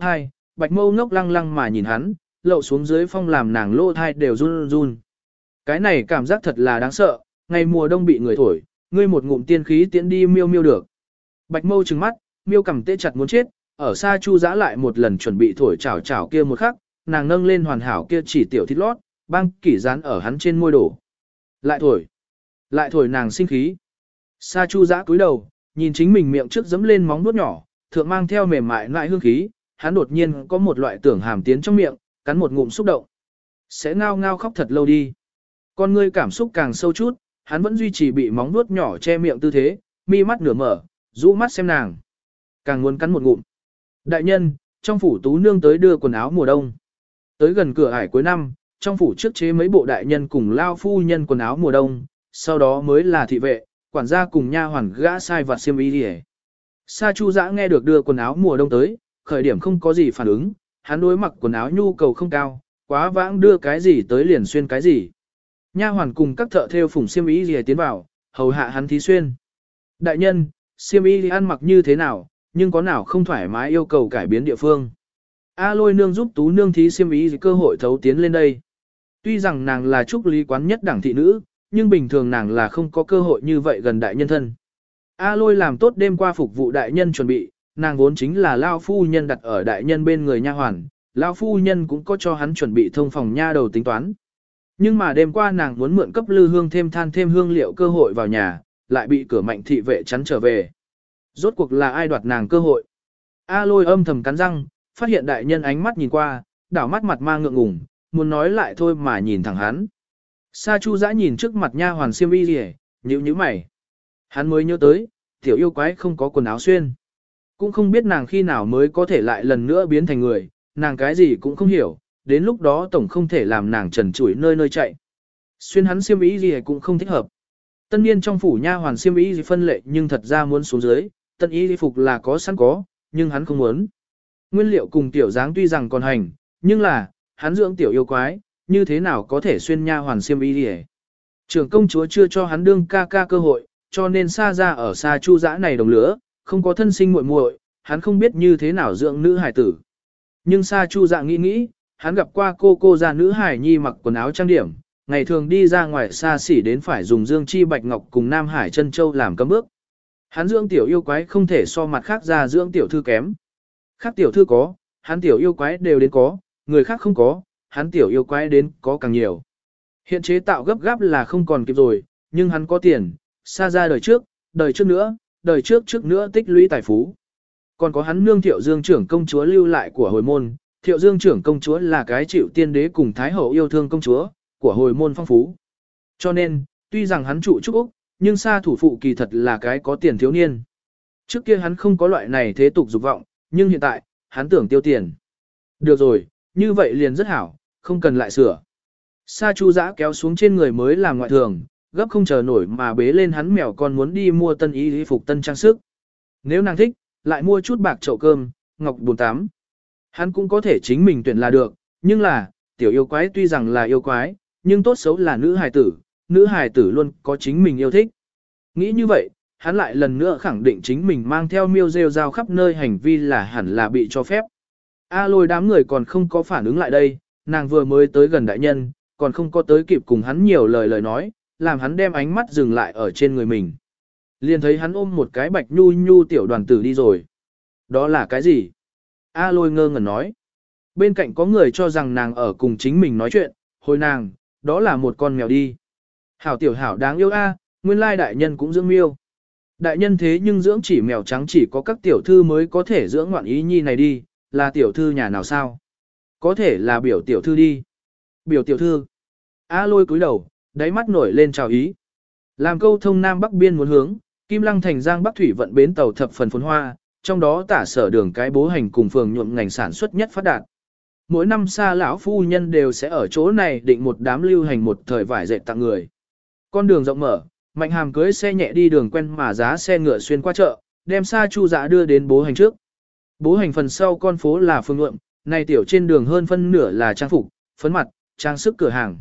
bạch mâu ngốc lăng lăng mà nhìn hắn, lậu xuống dưới phong làm nàng lỗ thai đều run run. Cái này cảm giác thật là đáng sợ, ngày mùa đông bị người thổi, ngươi một ngụm tiên khí tiễn đi miêu miêu được. Bạch mâu trừng mắt, miêu cầm tê chặt muốn chết, ở xa Chu Dã lại một lần chuẩn bị thổi chảo chảo kia một khắc, nàng nâng lên hoàn hảo kia chỉ tiểu thịt lót, băng kỷ dán ở hắn trên môi đổ. Lại thổi nàng sinh khí. Sa Chu Dã cúi đầu, nhìn chính mình miệng trước dẫm lên móng vuốt nhỏ, thượng mang theo mềm mại lại hương khí, hắn đột nhiên có một loại tưởng hàm tiến trong miệng, cắn một ngụm xúc động. Sẽ ngao ngao khóc thật lâu đi. Con ngươi cảm xúc càng sâu chút, hắn vẫn duy trì bị móng vuốt nhỏ che miệng tư thế, mi mắt nửa mở, rũ mắt xem nàng. Càng muốn cắn một ngụm. Đại nhân, trong phủ tú nương tới đưa quần áo mùa đông. Tới gần cửa ải cuối năm, trong phủ trước chế mấy bộ đại nhân cùng lao phu nhân quần áo mùa đông, sau đó mới là thị vệ, quản gia cùng nha hoàn gã sai vặt xiêm y đi. Sa Chu Dã nghe được đưa quần áo mùa đông tới, khởi điểm không có gì phản ứng, hắn đối mặc quần áo nhu cầu không cao, quá vãng đưa cái gì tới liền xuyên cái gì. Nha hoàn cùng các thợ thêu phủng xiêm y đi tiến vào, hầu hạ hắn thí xuyên. Đại nhân, xiêm y ăn mặc như thế nào, nhưng có nào không thoải mái yêu cầu cải biến địa phương. A Lôi nương giúp Tú nương thí xiêm y cơ hội thấu tiến lên đây. Tuy rằng nàng là trúc lý quán nhất đẳng thị nữ, nhưng bình thường nàng là không có cơ hội như vậy gần đại nhân thân. A Lôi làm tốt đêm qua phục vụ đại nhân chuẩn bị, nàng vốn chính là lao phu nhân đặt ở đại nhân bên người nha hoàn, lao phu nhân cũng có cho hắn chuẩn bị thông phòng nha đầu tính toán. Nhưng mà đêm qua nàng muốn mượn cấp lư hương thêm than thêm hương liệu cơ hội vào nhà, lại bị cửa mạnh thị vệ chắn trở về. Rốt cuộc là ai đoạt nàng cơ hội? A Lôi âm thầm cắn răng, phát hiện đại nhân ánh mắt nhìn qua, đảo mắt mặt mang ngượng ngùng, muốn nói lại thôi mà nhìn thẳng hắn. Sa Chu Dã nhìn trước mặt nha hoàn xiêm y liễu, nhíu mày. Hắn mới nhớ tới, tiểu yêu quái không có quần áo xuyên. Cũng không biết nàng khi nào mới có thể lại lần nữa biến thành người, nàng cái gì cũng không hiểu, đến lúc đó tổng không thể làm nàng trần trụi nơi nơi chạy. Xuyên hắn xiêm y gì cũng không thích hợp. Tân niên trong phủ nha hoàn xiêm y gì phân lệ nhưng thật ra muốn xuống dưới, tân y phục là có sẵn có, nhưng hắn không muốn. Nguyên liệu cùng tiểu dáng tuy rằng còn hành, nhưng là, hắn dưỡng tiểu yêu quái, như thế nào có thể xuyên nha hoàn xiêm y gì. Trưởng công chúa chưa cho hắn đương ca ca cơ hội, cho nên xa ra ở xa Chu Dã này đồng lứa, không có thân sinh muội muội, hắn không biết như thế nào dưỡng nữ hài tử. Nhưng xa Chu Dã nghĩ, hắn gặp qua cô gia nữ hài nhi mặc quần áo trang điểm, ngày thường đi ra ngoài xa xỉ đến phải dùng dương chi bạch ngọc cùng Nam Hải chân châu làm cấm bước. Hắn dưỡng tiểu yêu quái không thể so mặt khác ra dưỡng tiểu thư kém. Khác tiểu thư có, hắn tiểu yêu quái đều đến có, người khác không có, hắn tiểu yêu quái đến có càng nhiều. Hiện chế tạo gấp gáp là không còn kịp rồi, nhưng hắn có tiền, xa ra đời trước nữa, đời trước nữa tích lũy tài phú. Còn có hắn nương Thiệu Dương trưởng công chúa lưu lại của hồi môn, Thiệu Dương trưởng công chúa là cái chịu tiên đế cùng thái hậu yêu thương công chúa, của hồi môn phong phú. Cho nên, tuy rằng hắn trụ trúc Úc, nhưng xa thủ phụ kỳ thật là cái có tiền thiếu niên. Trước kia hắn không có loại này thế tục dục vọng, nhưng hiện tại, hắn tưởng tiêu tiền. Được rồi, như vậy liền rất hảo, không cần lại sửa. Sa Chu Dã kéo xuống trên người mới làm ngoại thường, gấp không chờ nổi mà bế lên hắn mèo con muốn đi mua tân y phục tân trang sức. Nếu nàng thích, lại mua chút bạc chậu cơm, ngọc bồn tắm. Hắn cũng có thể chính mình tuyển là được, nhưng là, tiểu yêu quái tuy rằng là yêu quái, nhưng tốt xấu là nữ hài tử luôn có chính mình yêu thích. Nghĩ như vậy, hắn lại lần nữa khẳng định chính mình mang theo miêu rêu rao khắp nơi hành vi là hẳn là bị cho phép. A Lôi đám người còn không có phản ứng lại đây, nàng vừa mới tới gần đại nhân, còn không có tới kịp cùng hắn nhiều lời nói, làm hắn đem ánh mắt dừng lại ở trên người mình. Liền thấy hắn ôm một cái bạch nhu tiểu đoàn tử đi rồi. Đó là cái gì? A Lôi ngơ ngẩn nói. Bên cạnh có người cho rằng nàng ở cùng chính mình nói chuyện, hồi nàng, đó là một con mèo đi. Hảo tiểu hảo đáng yêu a, nguyên lai đại nhân cũng dưỡng miêu. Đại nhân thế nhưng dưỡng chỉ mèo trắng chỉ có các tiểu thư mới có thể dưỡng ngoạn ý nhi này đi, là tiểu thư nhà nào sao? Có thể là biểu tiểu thư đi. Biểu tiểu thư. A Lôi cúi đầu, đáy mắt nổi lên chào ý. Làm câu thông Nam Bắc biên muốn hướng, Kim Lăng thành Giang Bắc thủy vận bến tàu thập phần phồn hoa, trong đó tả sở đường cái bố hành cùng phường nhuộm ngành sản xuất nhất phát đạt. Mỗi năm xa lão phu nhân đều sẽ ở chỗ này định một đám lưu hành một thời vải dệt tặng người. Con đường rộng mở, Mạnh Hàm cưới xe nhẹ đi đường quen mà giá xe ngựa xuyên qua chợ, đem Sa Chu Dã đưa đến bố hành trước. Bố hành phần sau con phố là phường nhuộm, này tiểu trên đường hơn phân nửa là trang phục, phấn mặt, trang sức cửa hàng.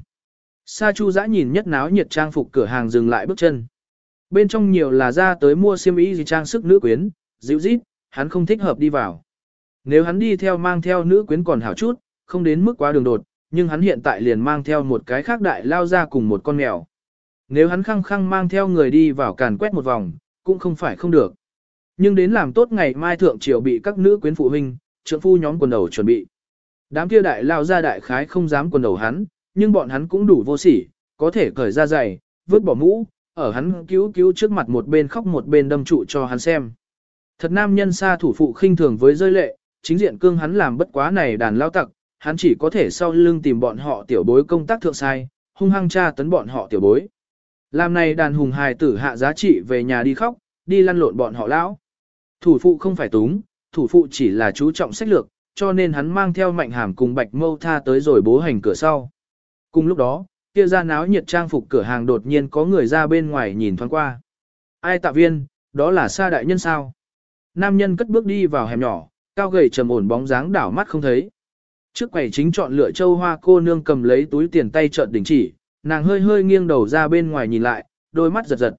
Sa Chu Dã nhìn nhất náo nhiệt trang phục cửa hàng dừng lại bước chân. Bên trong nhiều là ra tới mua xiêm y gì trang sức nữ quyến, dịu rít, hắn không thích hợp đi vào. Nếu hắn đi theo mang theo nữ quyến còn hảo chút, không đến mức quá đường đột, nhưng hắn hiện tại liền mang theo một cái khác đại lao ra cùng một con mèo. Nếu hắn khăng khăng mang theo người đi vào càn quét một vòng, cũng không phải không được. Nhưng đến làm tốt ngày mai thượng triều bị các nữ quyến phụ huynh, trượng phu nhóm quần đầu chuẩn bị. Đám kia đại lao ra đại khái không dám quần đầu hắn, nhưng bọn hắn cũng đủ vô sỉ, có thể cởi ra giày, vứt bỏ mũ, ở hắn cứu trước mặt một bên khóc một bên đâm trụ cho hắn xem. Thật nam nhân xa thủ phụ khinh thường với rơi lệ, chính diện cương hắn làm bất quá này đàn lao tặc, hắn chỉ có thể sau lưng tìm bọn họ tiểu bối công tác thượng sai, hung hăng tra tấn bọn họ tiểu bối. Làm này đàn hùng hài tử hạ giá trị về nhà đi khóc, đi lăn lộn bọn họ lão. Thủ phụ không phải túng, thủ phụ chỉ là chú trọng sách lược, cho nên hắn mang theo Mạnh Hàm cùng Bạch Mâu Tha tới rồi bố hành cửa sau. Cùng lúc đó, kia ra náo nhiệt trang phục cửa hàng đột nhiên có người ra bên ngoài nhìn thoáng qua. Ai Tạ Viên, đó là Sa đại nhân sao? Nam nhân cất bước đi vào hẻm nhỏ, cao gầy trầm ổn bóng dáng đảo mắt không thấy. Trước quầy chính chọn lựa châu hoa cô nương cầm lấy túi tiền tay chợt đình chỉ, nàng hơi hơi nghiêng đầu ra bên ngoài nhìn lại, đôi mắt giật giật.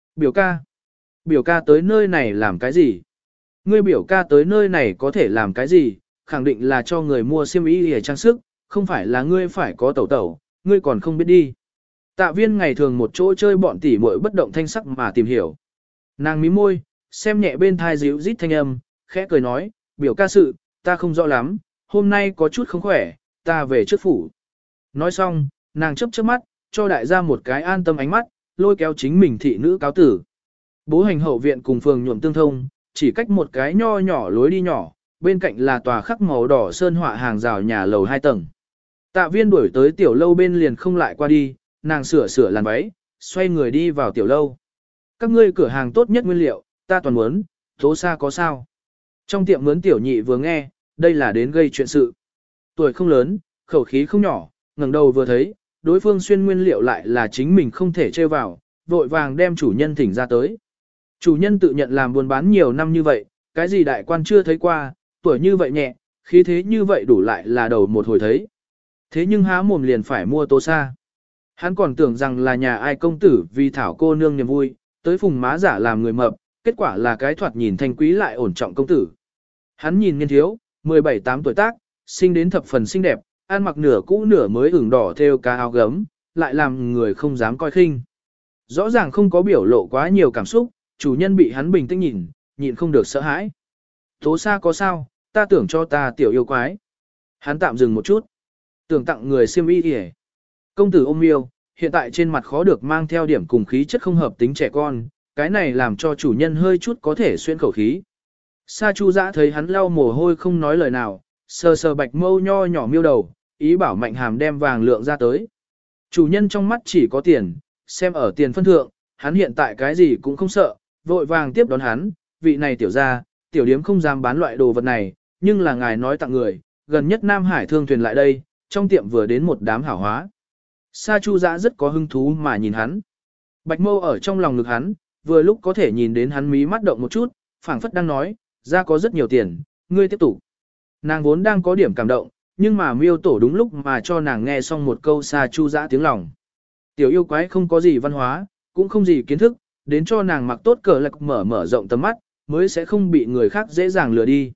Biểu ca tới nơi này làm cái gì? Ngươi biểu ca tới nơi này có thể làm cái gì? Khẳng định là cho người mua xiêm y để trang sức, không phải là ngươi phải có tẩu tẩu, ngươi còn không biết đi. Tạ Viên ngày thường một chỗ chơi bọn tỉ muội bất động thanh sắc mà tìm hiểu. Nàng mím môi, xem nhẹ bên thai díu rít thanh âm, khẽ cười nói, biểu ca sự, ta không rõ lắm, hôm nay có chút không khỏe, ta về trước phủ. Nói xong, nàng chớp chớp mắt, cho đại gia một cái an tâm ánh mắt, lôi kéo chính mình thị nữ cáo tử. Bố hành hậu viện cùng phường nhuộm tương thông, chỉ cách một cái nho nhỏ lối đi nhỏ, bên cạnh là tòa khắc màu đỏ sơn họa hàng rào nhà lầu 2 tầng. Tạ Viên đuổi tới tiểu lâu bên liền không lại qua đi, nàng sửa làn váy, xoay người đi vào tiểu lâu. Các ngươi cửa hàng tốt nhất nguyên liệu, ta toàn muốn, Tố Sa có sao? Trong tiệm mướn tiểu nhị vừa nghe, đây là đến gây chuyện sự. Tuổi không lớn, khẩu khí không nhỏ, ngẩng đầu vừa thấy, đối phương xuyên nguyên liệu lại là chính mình không thể trêu vào, vội vàng đem chủ nhân thỉnh ra tới. Chủ nhân tự nhận làm buôn bán nhiều năm như vậy, cái gì đại quan chưa thấy qua, tuổi như vậy nhẹ, khí thế như vậy đủ lại là đầu một hồi thấy. Thế nhưng há mồm liền phải mua Tố Sa. Hắn còn tưởng rằng là nhà ai công tử vì thảo cô nương niềm vui, tới phùng má giả làm người mập, kết quả là cái thoạt nhìn thanh quý lại ổn trọng công tử. Hắn nhìn niên thiếu, 17-8 tuổi tác, sinh đến thập phần xinh đẹp, ăn mặc nửa cũ nửa mới ửng đỏ theo cá áo gấm, lại làm người không dám coi khinh. Rõ ràng không có biểu lộ quá nhiều cảm xúc, chủ nhân bị hắn bình tĩnh nhịn không được sợ hãi. Tố Sa có sao, ta tưởng cho ta tiểu yêu quái. Hắn tạm dừng một chút, tưởng tặng người xiêm y kìa. Công tử ôm yêu, hiện tại trên mặt khó được mang theo điểm cùng khí chất không hợp tính trẻ con, cái này làm cho chủ nhân hơi chút có thể xuyên khẩu khí. Sa Chu Dã thấy hắn lau mồ hôi không nói lời nào, sờ Bạch Mâu nho nhỏ miêu đầu, ý bảo Mạnh Hàm đem vàng lượng ra tới. Chủ nhân trong mắt chỉ có tiền, xem ở tiền phân thượng, hắn hiện tại cái gì cũng không sợ, vội vàng tiếp đón hắn, vị này tiểu gia, tiểu điếm không dám bán loại đồ vật này, nhưng là ngài nói tặng người, gần nhất Nam Hải thương thuyền lại đây, trong tiệm vừa đến một đám hảo hóa. Sa Chu Dã rất có hứng thú mà nhìn hắn. Bạch Mâu ở trong lòng ngực hắn, vừa lúc có thể nhìn đến hắn mí mắt động một chút, phảng phất đang nói, ra có rất nhiều tiền, ngươi tiếp tục. Nàng vốn đang có điểm cảm động, nhưng mà miêu tổ đúng lúc mà cho nàng nghe xong một câu Sa Chu Dã tiếng lòng. Tiểu yêu quái không có gì văn hóa, cũng không gì kiến thức, đến cho nàng mặc tốt cờ lạc mở rộng tầm mắt, mới sẽ không bị người khác dễ dàng lừa đi.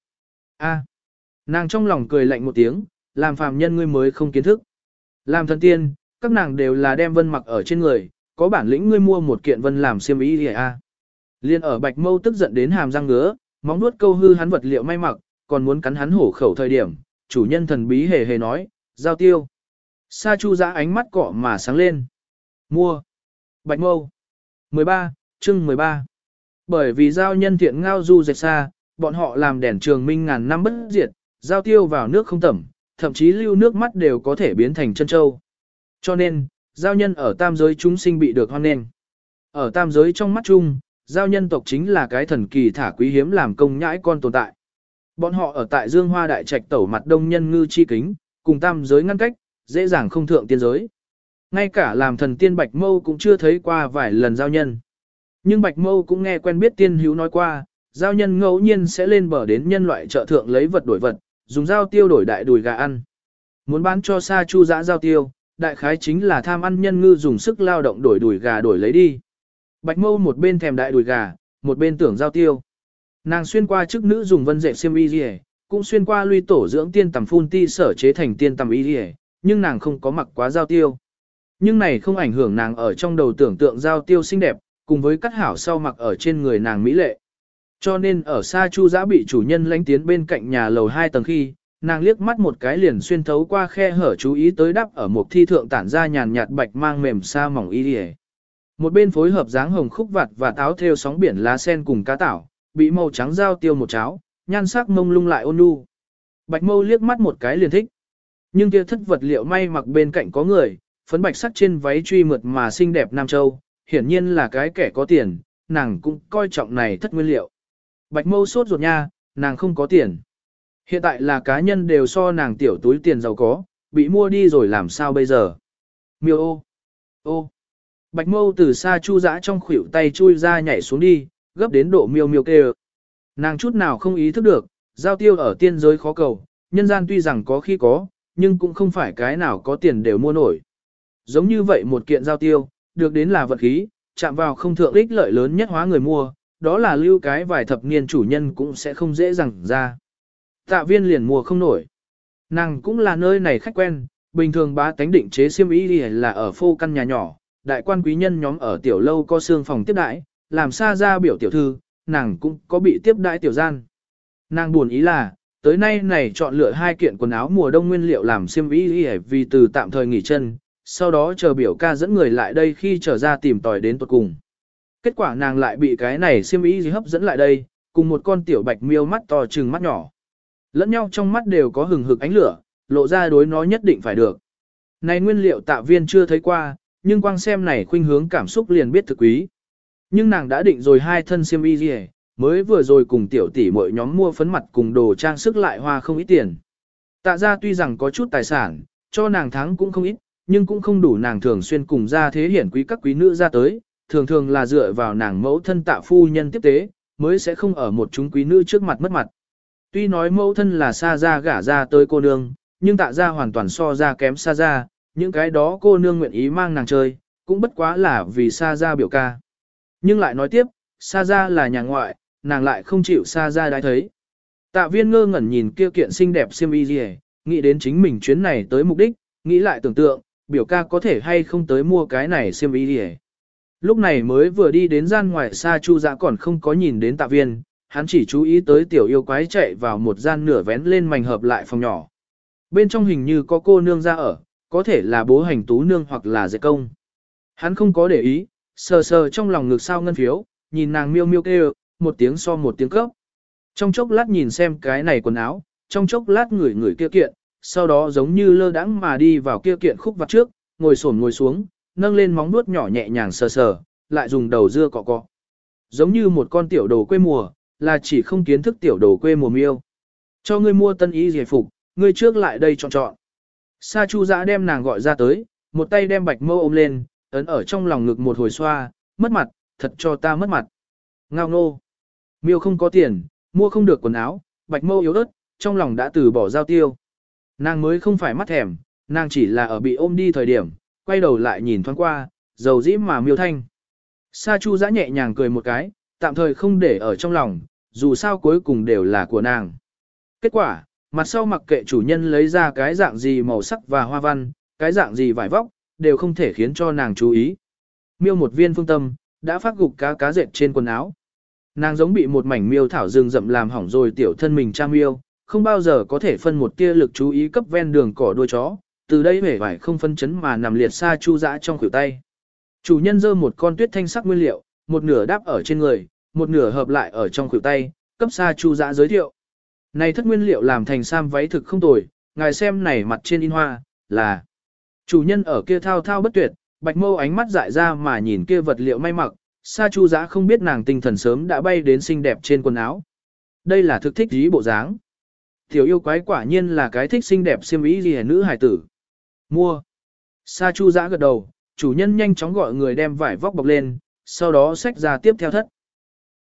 Nàng trong lòng cười lạnh một tiếng, làm phàm nhân ngươi mới không kiến thức. Làm thần tiên, các nàng đều là đem vân mặc ở trên người, có bản lĩnh ngươi mua một kiện vân làm xiêm y à. Liên ở Bạch Mâu tức giận đến hàm răng ngứa, móng nuốt câu hư hắn vật liệu may mặc, còn muốn cắn hắn hổ khẩu thời điểm, chủ nhân thần bí hề hề nói, giao tiêu. Sa Chu Dã ánh mắt cọ mà sáng lên. Mua. Bạch Mâu. 13, chương 13. Bởi vì giao nhân thiện ngao du dệt xa, bọn họ làm đèn trường minh ngàn năm bất diệt, giao tiêu vào nước không tẩm, thậm chí lưu nước mắt đều có thể biến thành chân châu. Cho nên, giao nhân ở tam giới chúng sinh bị được hoan nghênh. Ở tam giới trong mắt chung, giao nhân tộc chính là cái thần kỳ thả quý hiếm làm công nhãi con tồn tại. Bọn họ ở tại Dương Hoa Đại Trạch tẩu mặt đông nhân ngư chi kính, cùng tam giới ngăn cách, dễ dàng không thượng tiên giới. Ngay cả làm thần tiên Bạch Mâu cũng chưa thấy qua vài lần giao nhân. Nhưng Bạch Mâu cũng nghe quen biết tiên hữu nói qua, giao nhân ngẫu nhiên sẽ lên bờ đến nhân loại chợ thượng lấy vật đổi vật, dùng giao tiêu đổi đại đùi gà ăn. Muốn bán cho Sa Chu Dã giao tiêu, đại khái chính là tham ăn nhân ngư dùng sức lao động đổi đùi gà đổi lấy đi. Bạch Mâu một bên thèm đại đùi gà, một bên tưởng giao tiêu. Nàng xuyên qua chức nữ dùng vân dệt xiêm y liề, cũng xuyên qua luy tổ dưỡng tiên tầm phun ti sở chế thành tiên tầm y đi, nhưng nàng không có mặc quá giao tiêu. Nhưng này không ảnh hưởng nàng ở trong đầu tưởng tượng giao tiêu xinh đẹp, cùng với cắt hảo sau mặc ở trên người nàng mỹ lệ. Cho nên ở xa Chu Dã bị chủ nhân lánh tiến bên cạnh nhà lầu 2 tầng khi, nàng liếc mắt một cái liền xuyên thấu qua khe hở chú ý tới đắp ở một thi thượng tản ra nhàn nhạt bạch mang mềm sa mỏng y đi. Một bên phối hợp dáng hồng khúc vạt và táo thêu sóng biển lá sen cùng cá tảo, bị màu trắng giao tiêu một cháo, nhan sắc mông lung lại ôn nhu. Bạch Mâu liếc mắt một cái liền thích. Nhưng kia thất vật liệu may mặc bên cạnh có người, phấn bạch sắc trên váy truy mượt mà xinh đẹp Nam Châu, hiển nhiên là cái kẻ có tiền, nàng cũng coi trọng này thất nguyên liệu. Bạch Mâu sốt ruột nha, nàng không có tiền. Hiện tại là cá nhân đều so nàng tiểu túi tiền giàu có, bị mua đi rồi làm sao bây giờ. Miêu ô, ô. Bạch Mâu từ xa Chu Dã trong khuỷu tay chui ra nhảy xuống đi, gấp đến độ miêu miêu kêu. Nàng chút nào không ý thức được, giao tiêu ở tiên giới khó cầu, nhân gian tuy rằng có khi có, nhưng cũng không phải cái nào có tiền đều mua nổi. Giống như vậy một kiện giao tiêu, được đến là vật khí, chạm vào không thượng ích lợi lớn nhất hóa người mua, đó là lưu cái vài thập niên chủ nhân cũng sẽ không dễ dàng ra. Tạ Viên liền mua không nổi. Nàng cũng là nơi này khách quen, bình thường bá tánh định chế xiêm y là ở phô căn nhà nhỏ, đại quan quý nhân nhóm ở tiểu lâu có xương phòng tiếp đãi, làm xa ra biểu tiểu thư, nàng cũng có bị tiếp đãi tiểu gian. Nàng buồn ý là, tới nay này chọn lựa 2 kiện quần áo mùa đông nguyên liệu làm xiêm y vì từ tạm thời nghỉ chân, sau đó chờ biểu ca dẫn người lại đây khi trở ra tìm tòi đến tuột cùng. Kết quả nàng lại bị cái này xiêm y hấp dẫn lại đây, cùng một con tiểu bạch miêu mắt to trừng mắt nhỏ. Lẫn nhau trong mắt đều có hừng hực ánh lửa, lộ ra đối nó nhất định phải được. Này nguyên liệu Tạ Viên chưa thấy qua, nhưng quang xem này khuynh hướng cảm xúc liền biết thực quý. Nhưng nàng đã định rồi 2 thân xiêm y gì, mới vừa rồi cùng tiểu tỷ mỗi nhóm mua phấn mặt cùng đồ trang sức lại hoa không ít tiền. Tạ ra tuy rằng có chút tài sản, cho nàng thắng cũng không ít, nhưng cũng không đủ nàng thường xuyên cùng ra thế hiển quý các quý nữ ra tới, thường thường là dựa vào nàng mẫu thân Tạ phu nhân tiếp tế, mới sẽ không ở một chúng quý nữ trước mặt mất mặt. Tuy nói mẫu thân là xa ra gả ra tới cô nương, nhưng Tạ ra hoàn toàn so ra kém xa ra, những cái đó cô nương nguyện ý mang nàng chơi, cũng bất quá là vì xa ra biểu ca. Nhưng lại nói tiếp, xa ra là nhà ngoại, nàng lại không chịu xa ra đái thấy. Tạ Viên ngơ ngẩn nhìn kia kiện xinh đẹp xiêm y gì, nghĩ đến chính mình chuyến này tới mục đích, nghĩ lại tưởng tượng, biểu ca có thể hay không tới mua cái này xiêm y gì. Lúc này mới vừa đi đến gian ngoài xa Chu Dã còn không có nhìn đến Tạ Viên, hắn chỉ chú ý tới tiểu yêu quái chạy vào một gian nửa vén lên mảnh hợp lại phòng nhỏ. Bên trong hình như có cô nương ra ở, có thể là bố hành tú nương hoặc là dệt công. Hắn không có để ý, sờ sờ trong lòng ngực sao ngân phiếu, nhìn nàng miêu miêu kêu, một tiếng so một tiếng cấp. Trong chốc lát nhìn xem cái này quần áo, trong chốc lát ngửi kia kiện, sau đó giống như lơ đãng mà đi vào kia kiện khúc vặt trước, ngồi xuống, nâng lên móng nuốt nhỏ nhẹ nhàng sờ sờ, lại dùng đầu dưa cọ cọ. Giống như một con tiểu đồ quê mùa, là chỉ không kiến thức tiểu đồ quê mùa miêu. Cho ngươi mua tân y giải phục, ngươi trước lại đây chọn. Sa Chu Dã đem nàng gọi ra tới, một tay đem Bạch Mâu ôm lên, ấn ở trong lòng ngực một hồi xoa, mất mặt, thật cho ta mất mặt. Ngao nô. Miêu không có tiền, mua không được quần áo, Bạch Mâu yếu ớt, trong lòng đã từ bỏ giao tiêu. Nàng mới không phải mắt thèm, nàng chỉ là ở bị ôm đi thời điểm, quay đầu lại nhìn thoáng qua, dầu dĩ mà miêu thanh. Sa Chu Dã nhẹ nhàng cười một cái, tạm thời không để ở trong lòng, dù sao cuối cùng đều là của nàng. Kết quả, mặt sau mặc kệ chủ nhân lấy ra cái dạng gì màu sắc và hoa văn, cái dạng gì vải vóc, đều không thể khiến cho nàng chú ý. Miêu một viên phương tâm, đã phát gục cá dệt trên quần áo. Nàng giống bị một mảnh miêu thảo rừng rậm làm hỏng rồi tiểu thân mình cha miêu, không bao giờ có thể phân một tia lực chú ý cấp ven đường cỏ đuôi chó, từ đây vẻ vải không phân chấn mà nằm liệt Sa Chu Dã trong khuỷu tay. Chủ nhân giơ một con tuyết thanh sắc nguyên liệu, một nửa đáp ở trên người, một nửa hợp lại ở trong khuỷu tay, cấp Sa Chu Dã giới thiệu. Này thất nguyên liệu làm thành sam váy thực không tồi, ngài xem này mặt trên in hoa, là. Chủ nhân ở kia thao thao bất tuyệt, Bạch Mâu ánh mắt dại ra mà nhìn kia vật liệu may mặc, Sa Chu Dã không biết nàng tinh thần sớm đã bay đến xinh đẹp trên quần áo. Đây là thực thích ý bộ dáng. Tiểu yêu quái quả nhiên là cái thích xinh đẹp xiêm y gì nữ hài tử. Mua. Sa Chu Dã gật đầu, chủ nhân nhanh chóng gọi người đem vải vóc bọc lên, sau đó xách ra tiếp theo thất.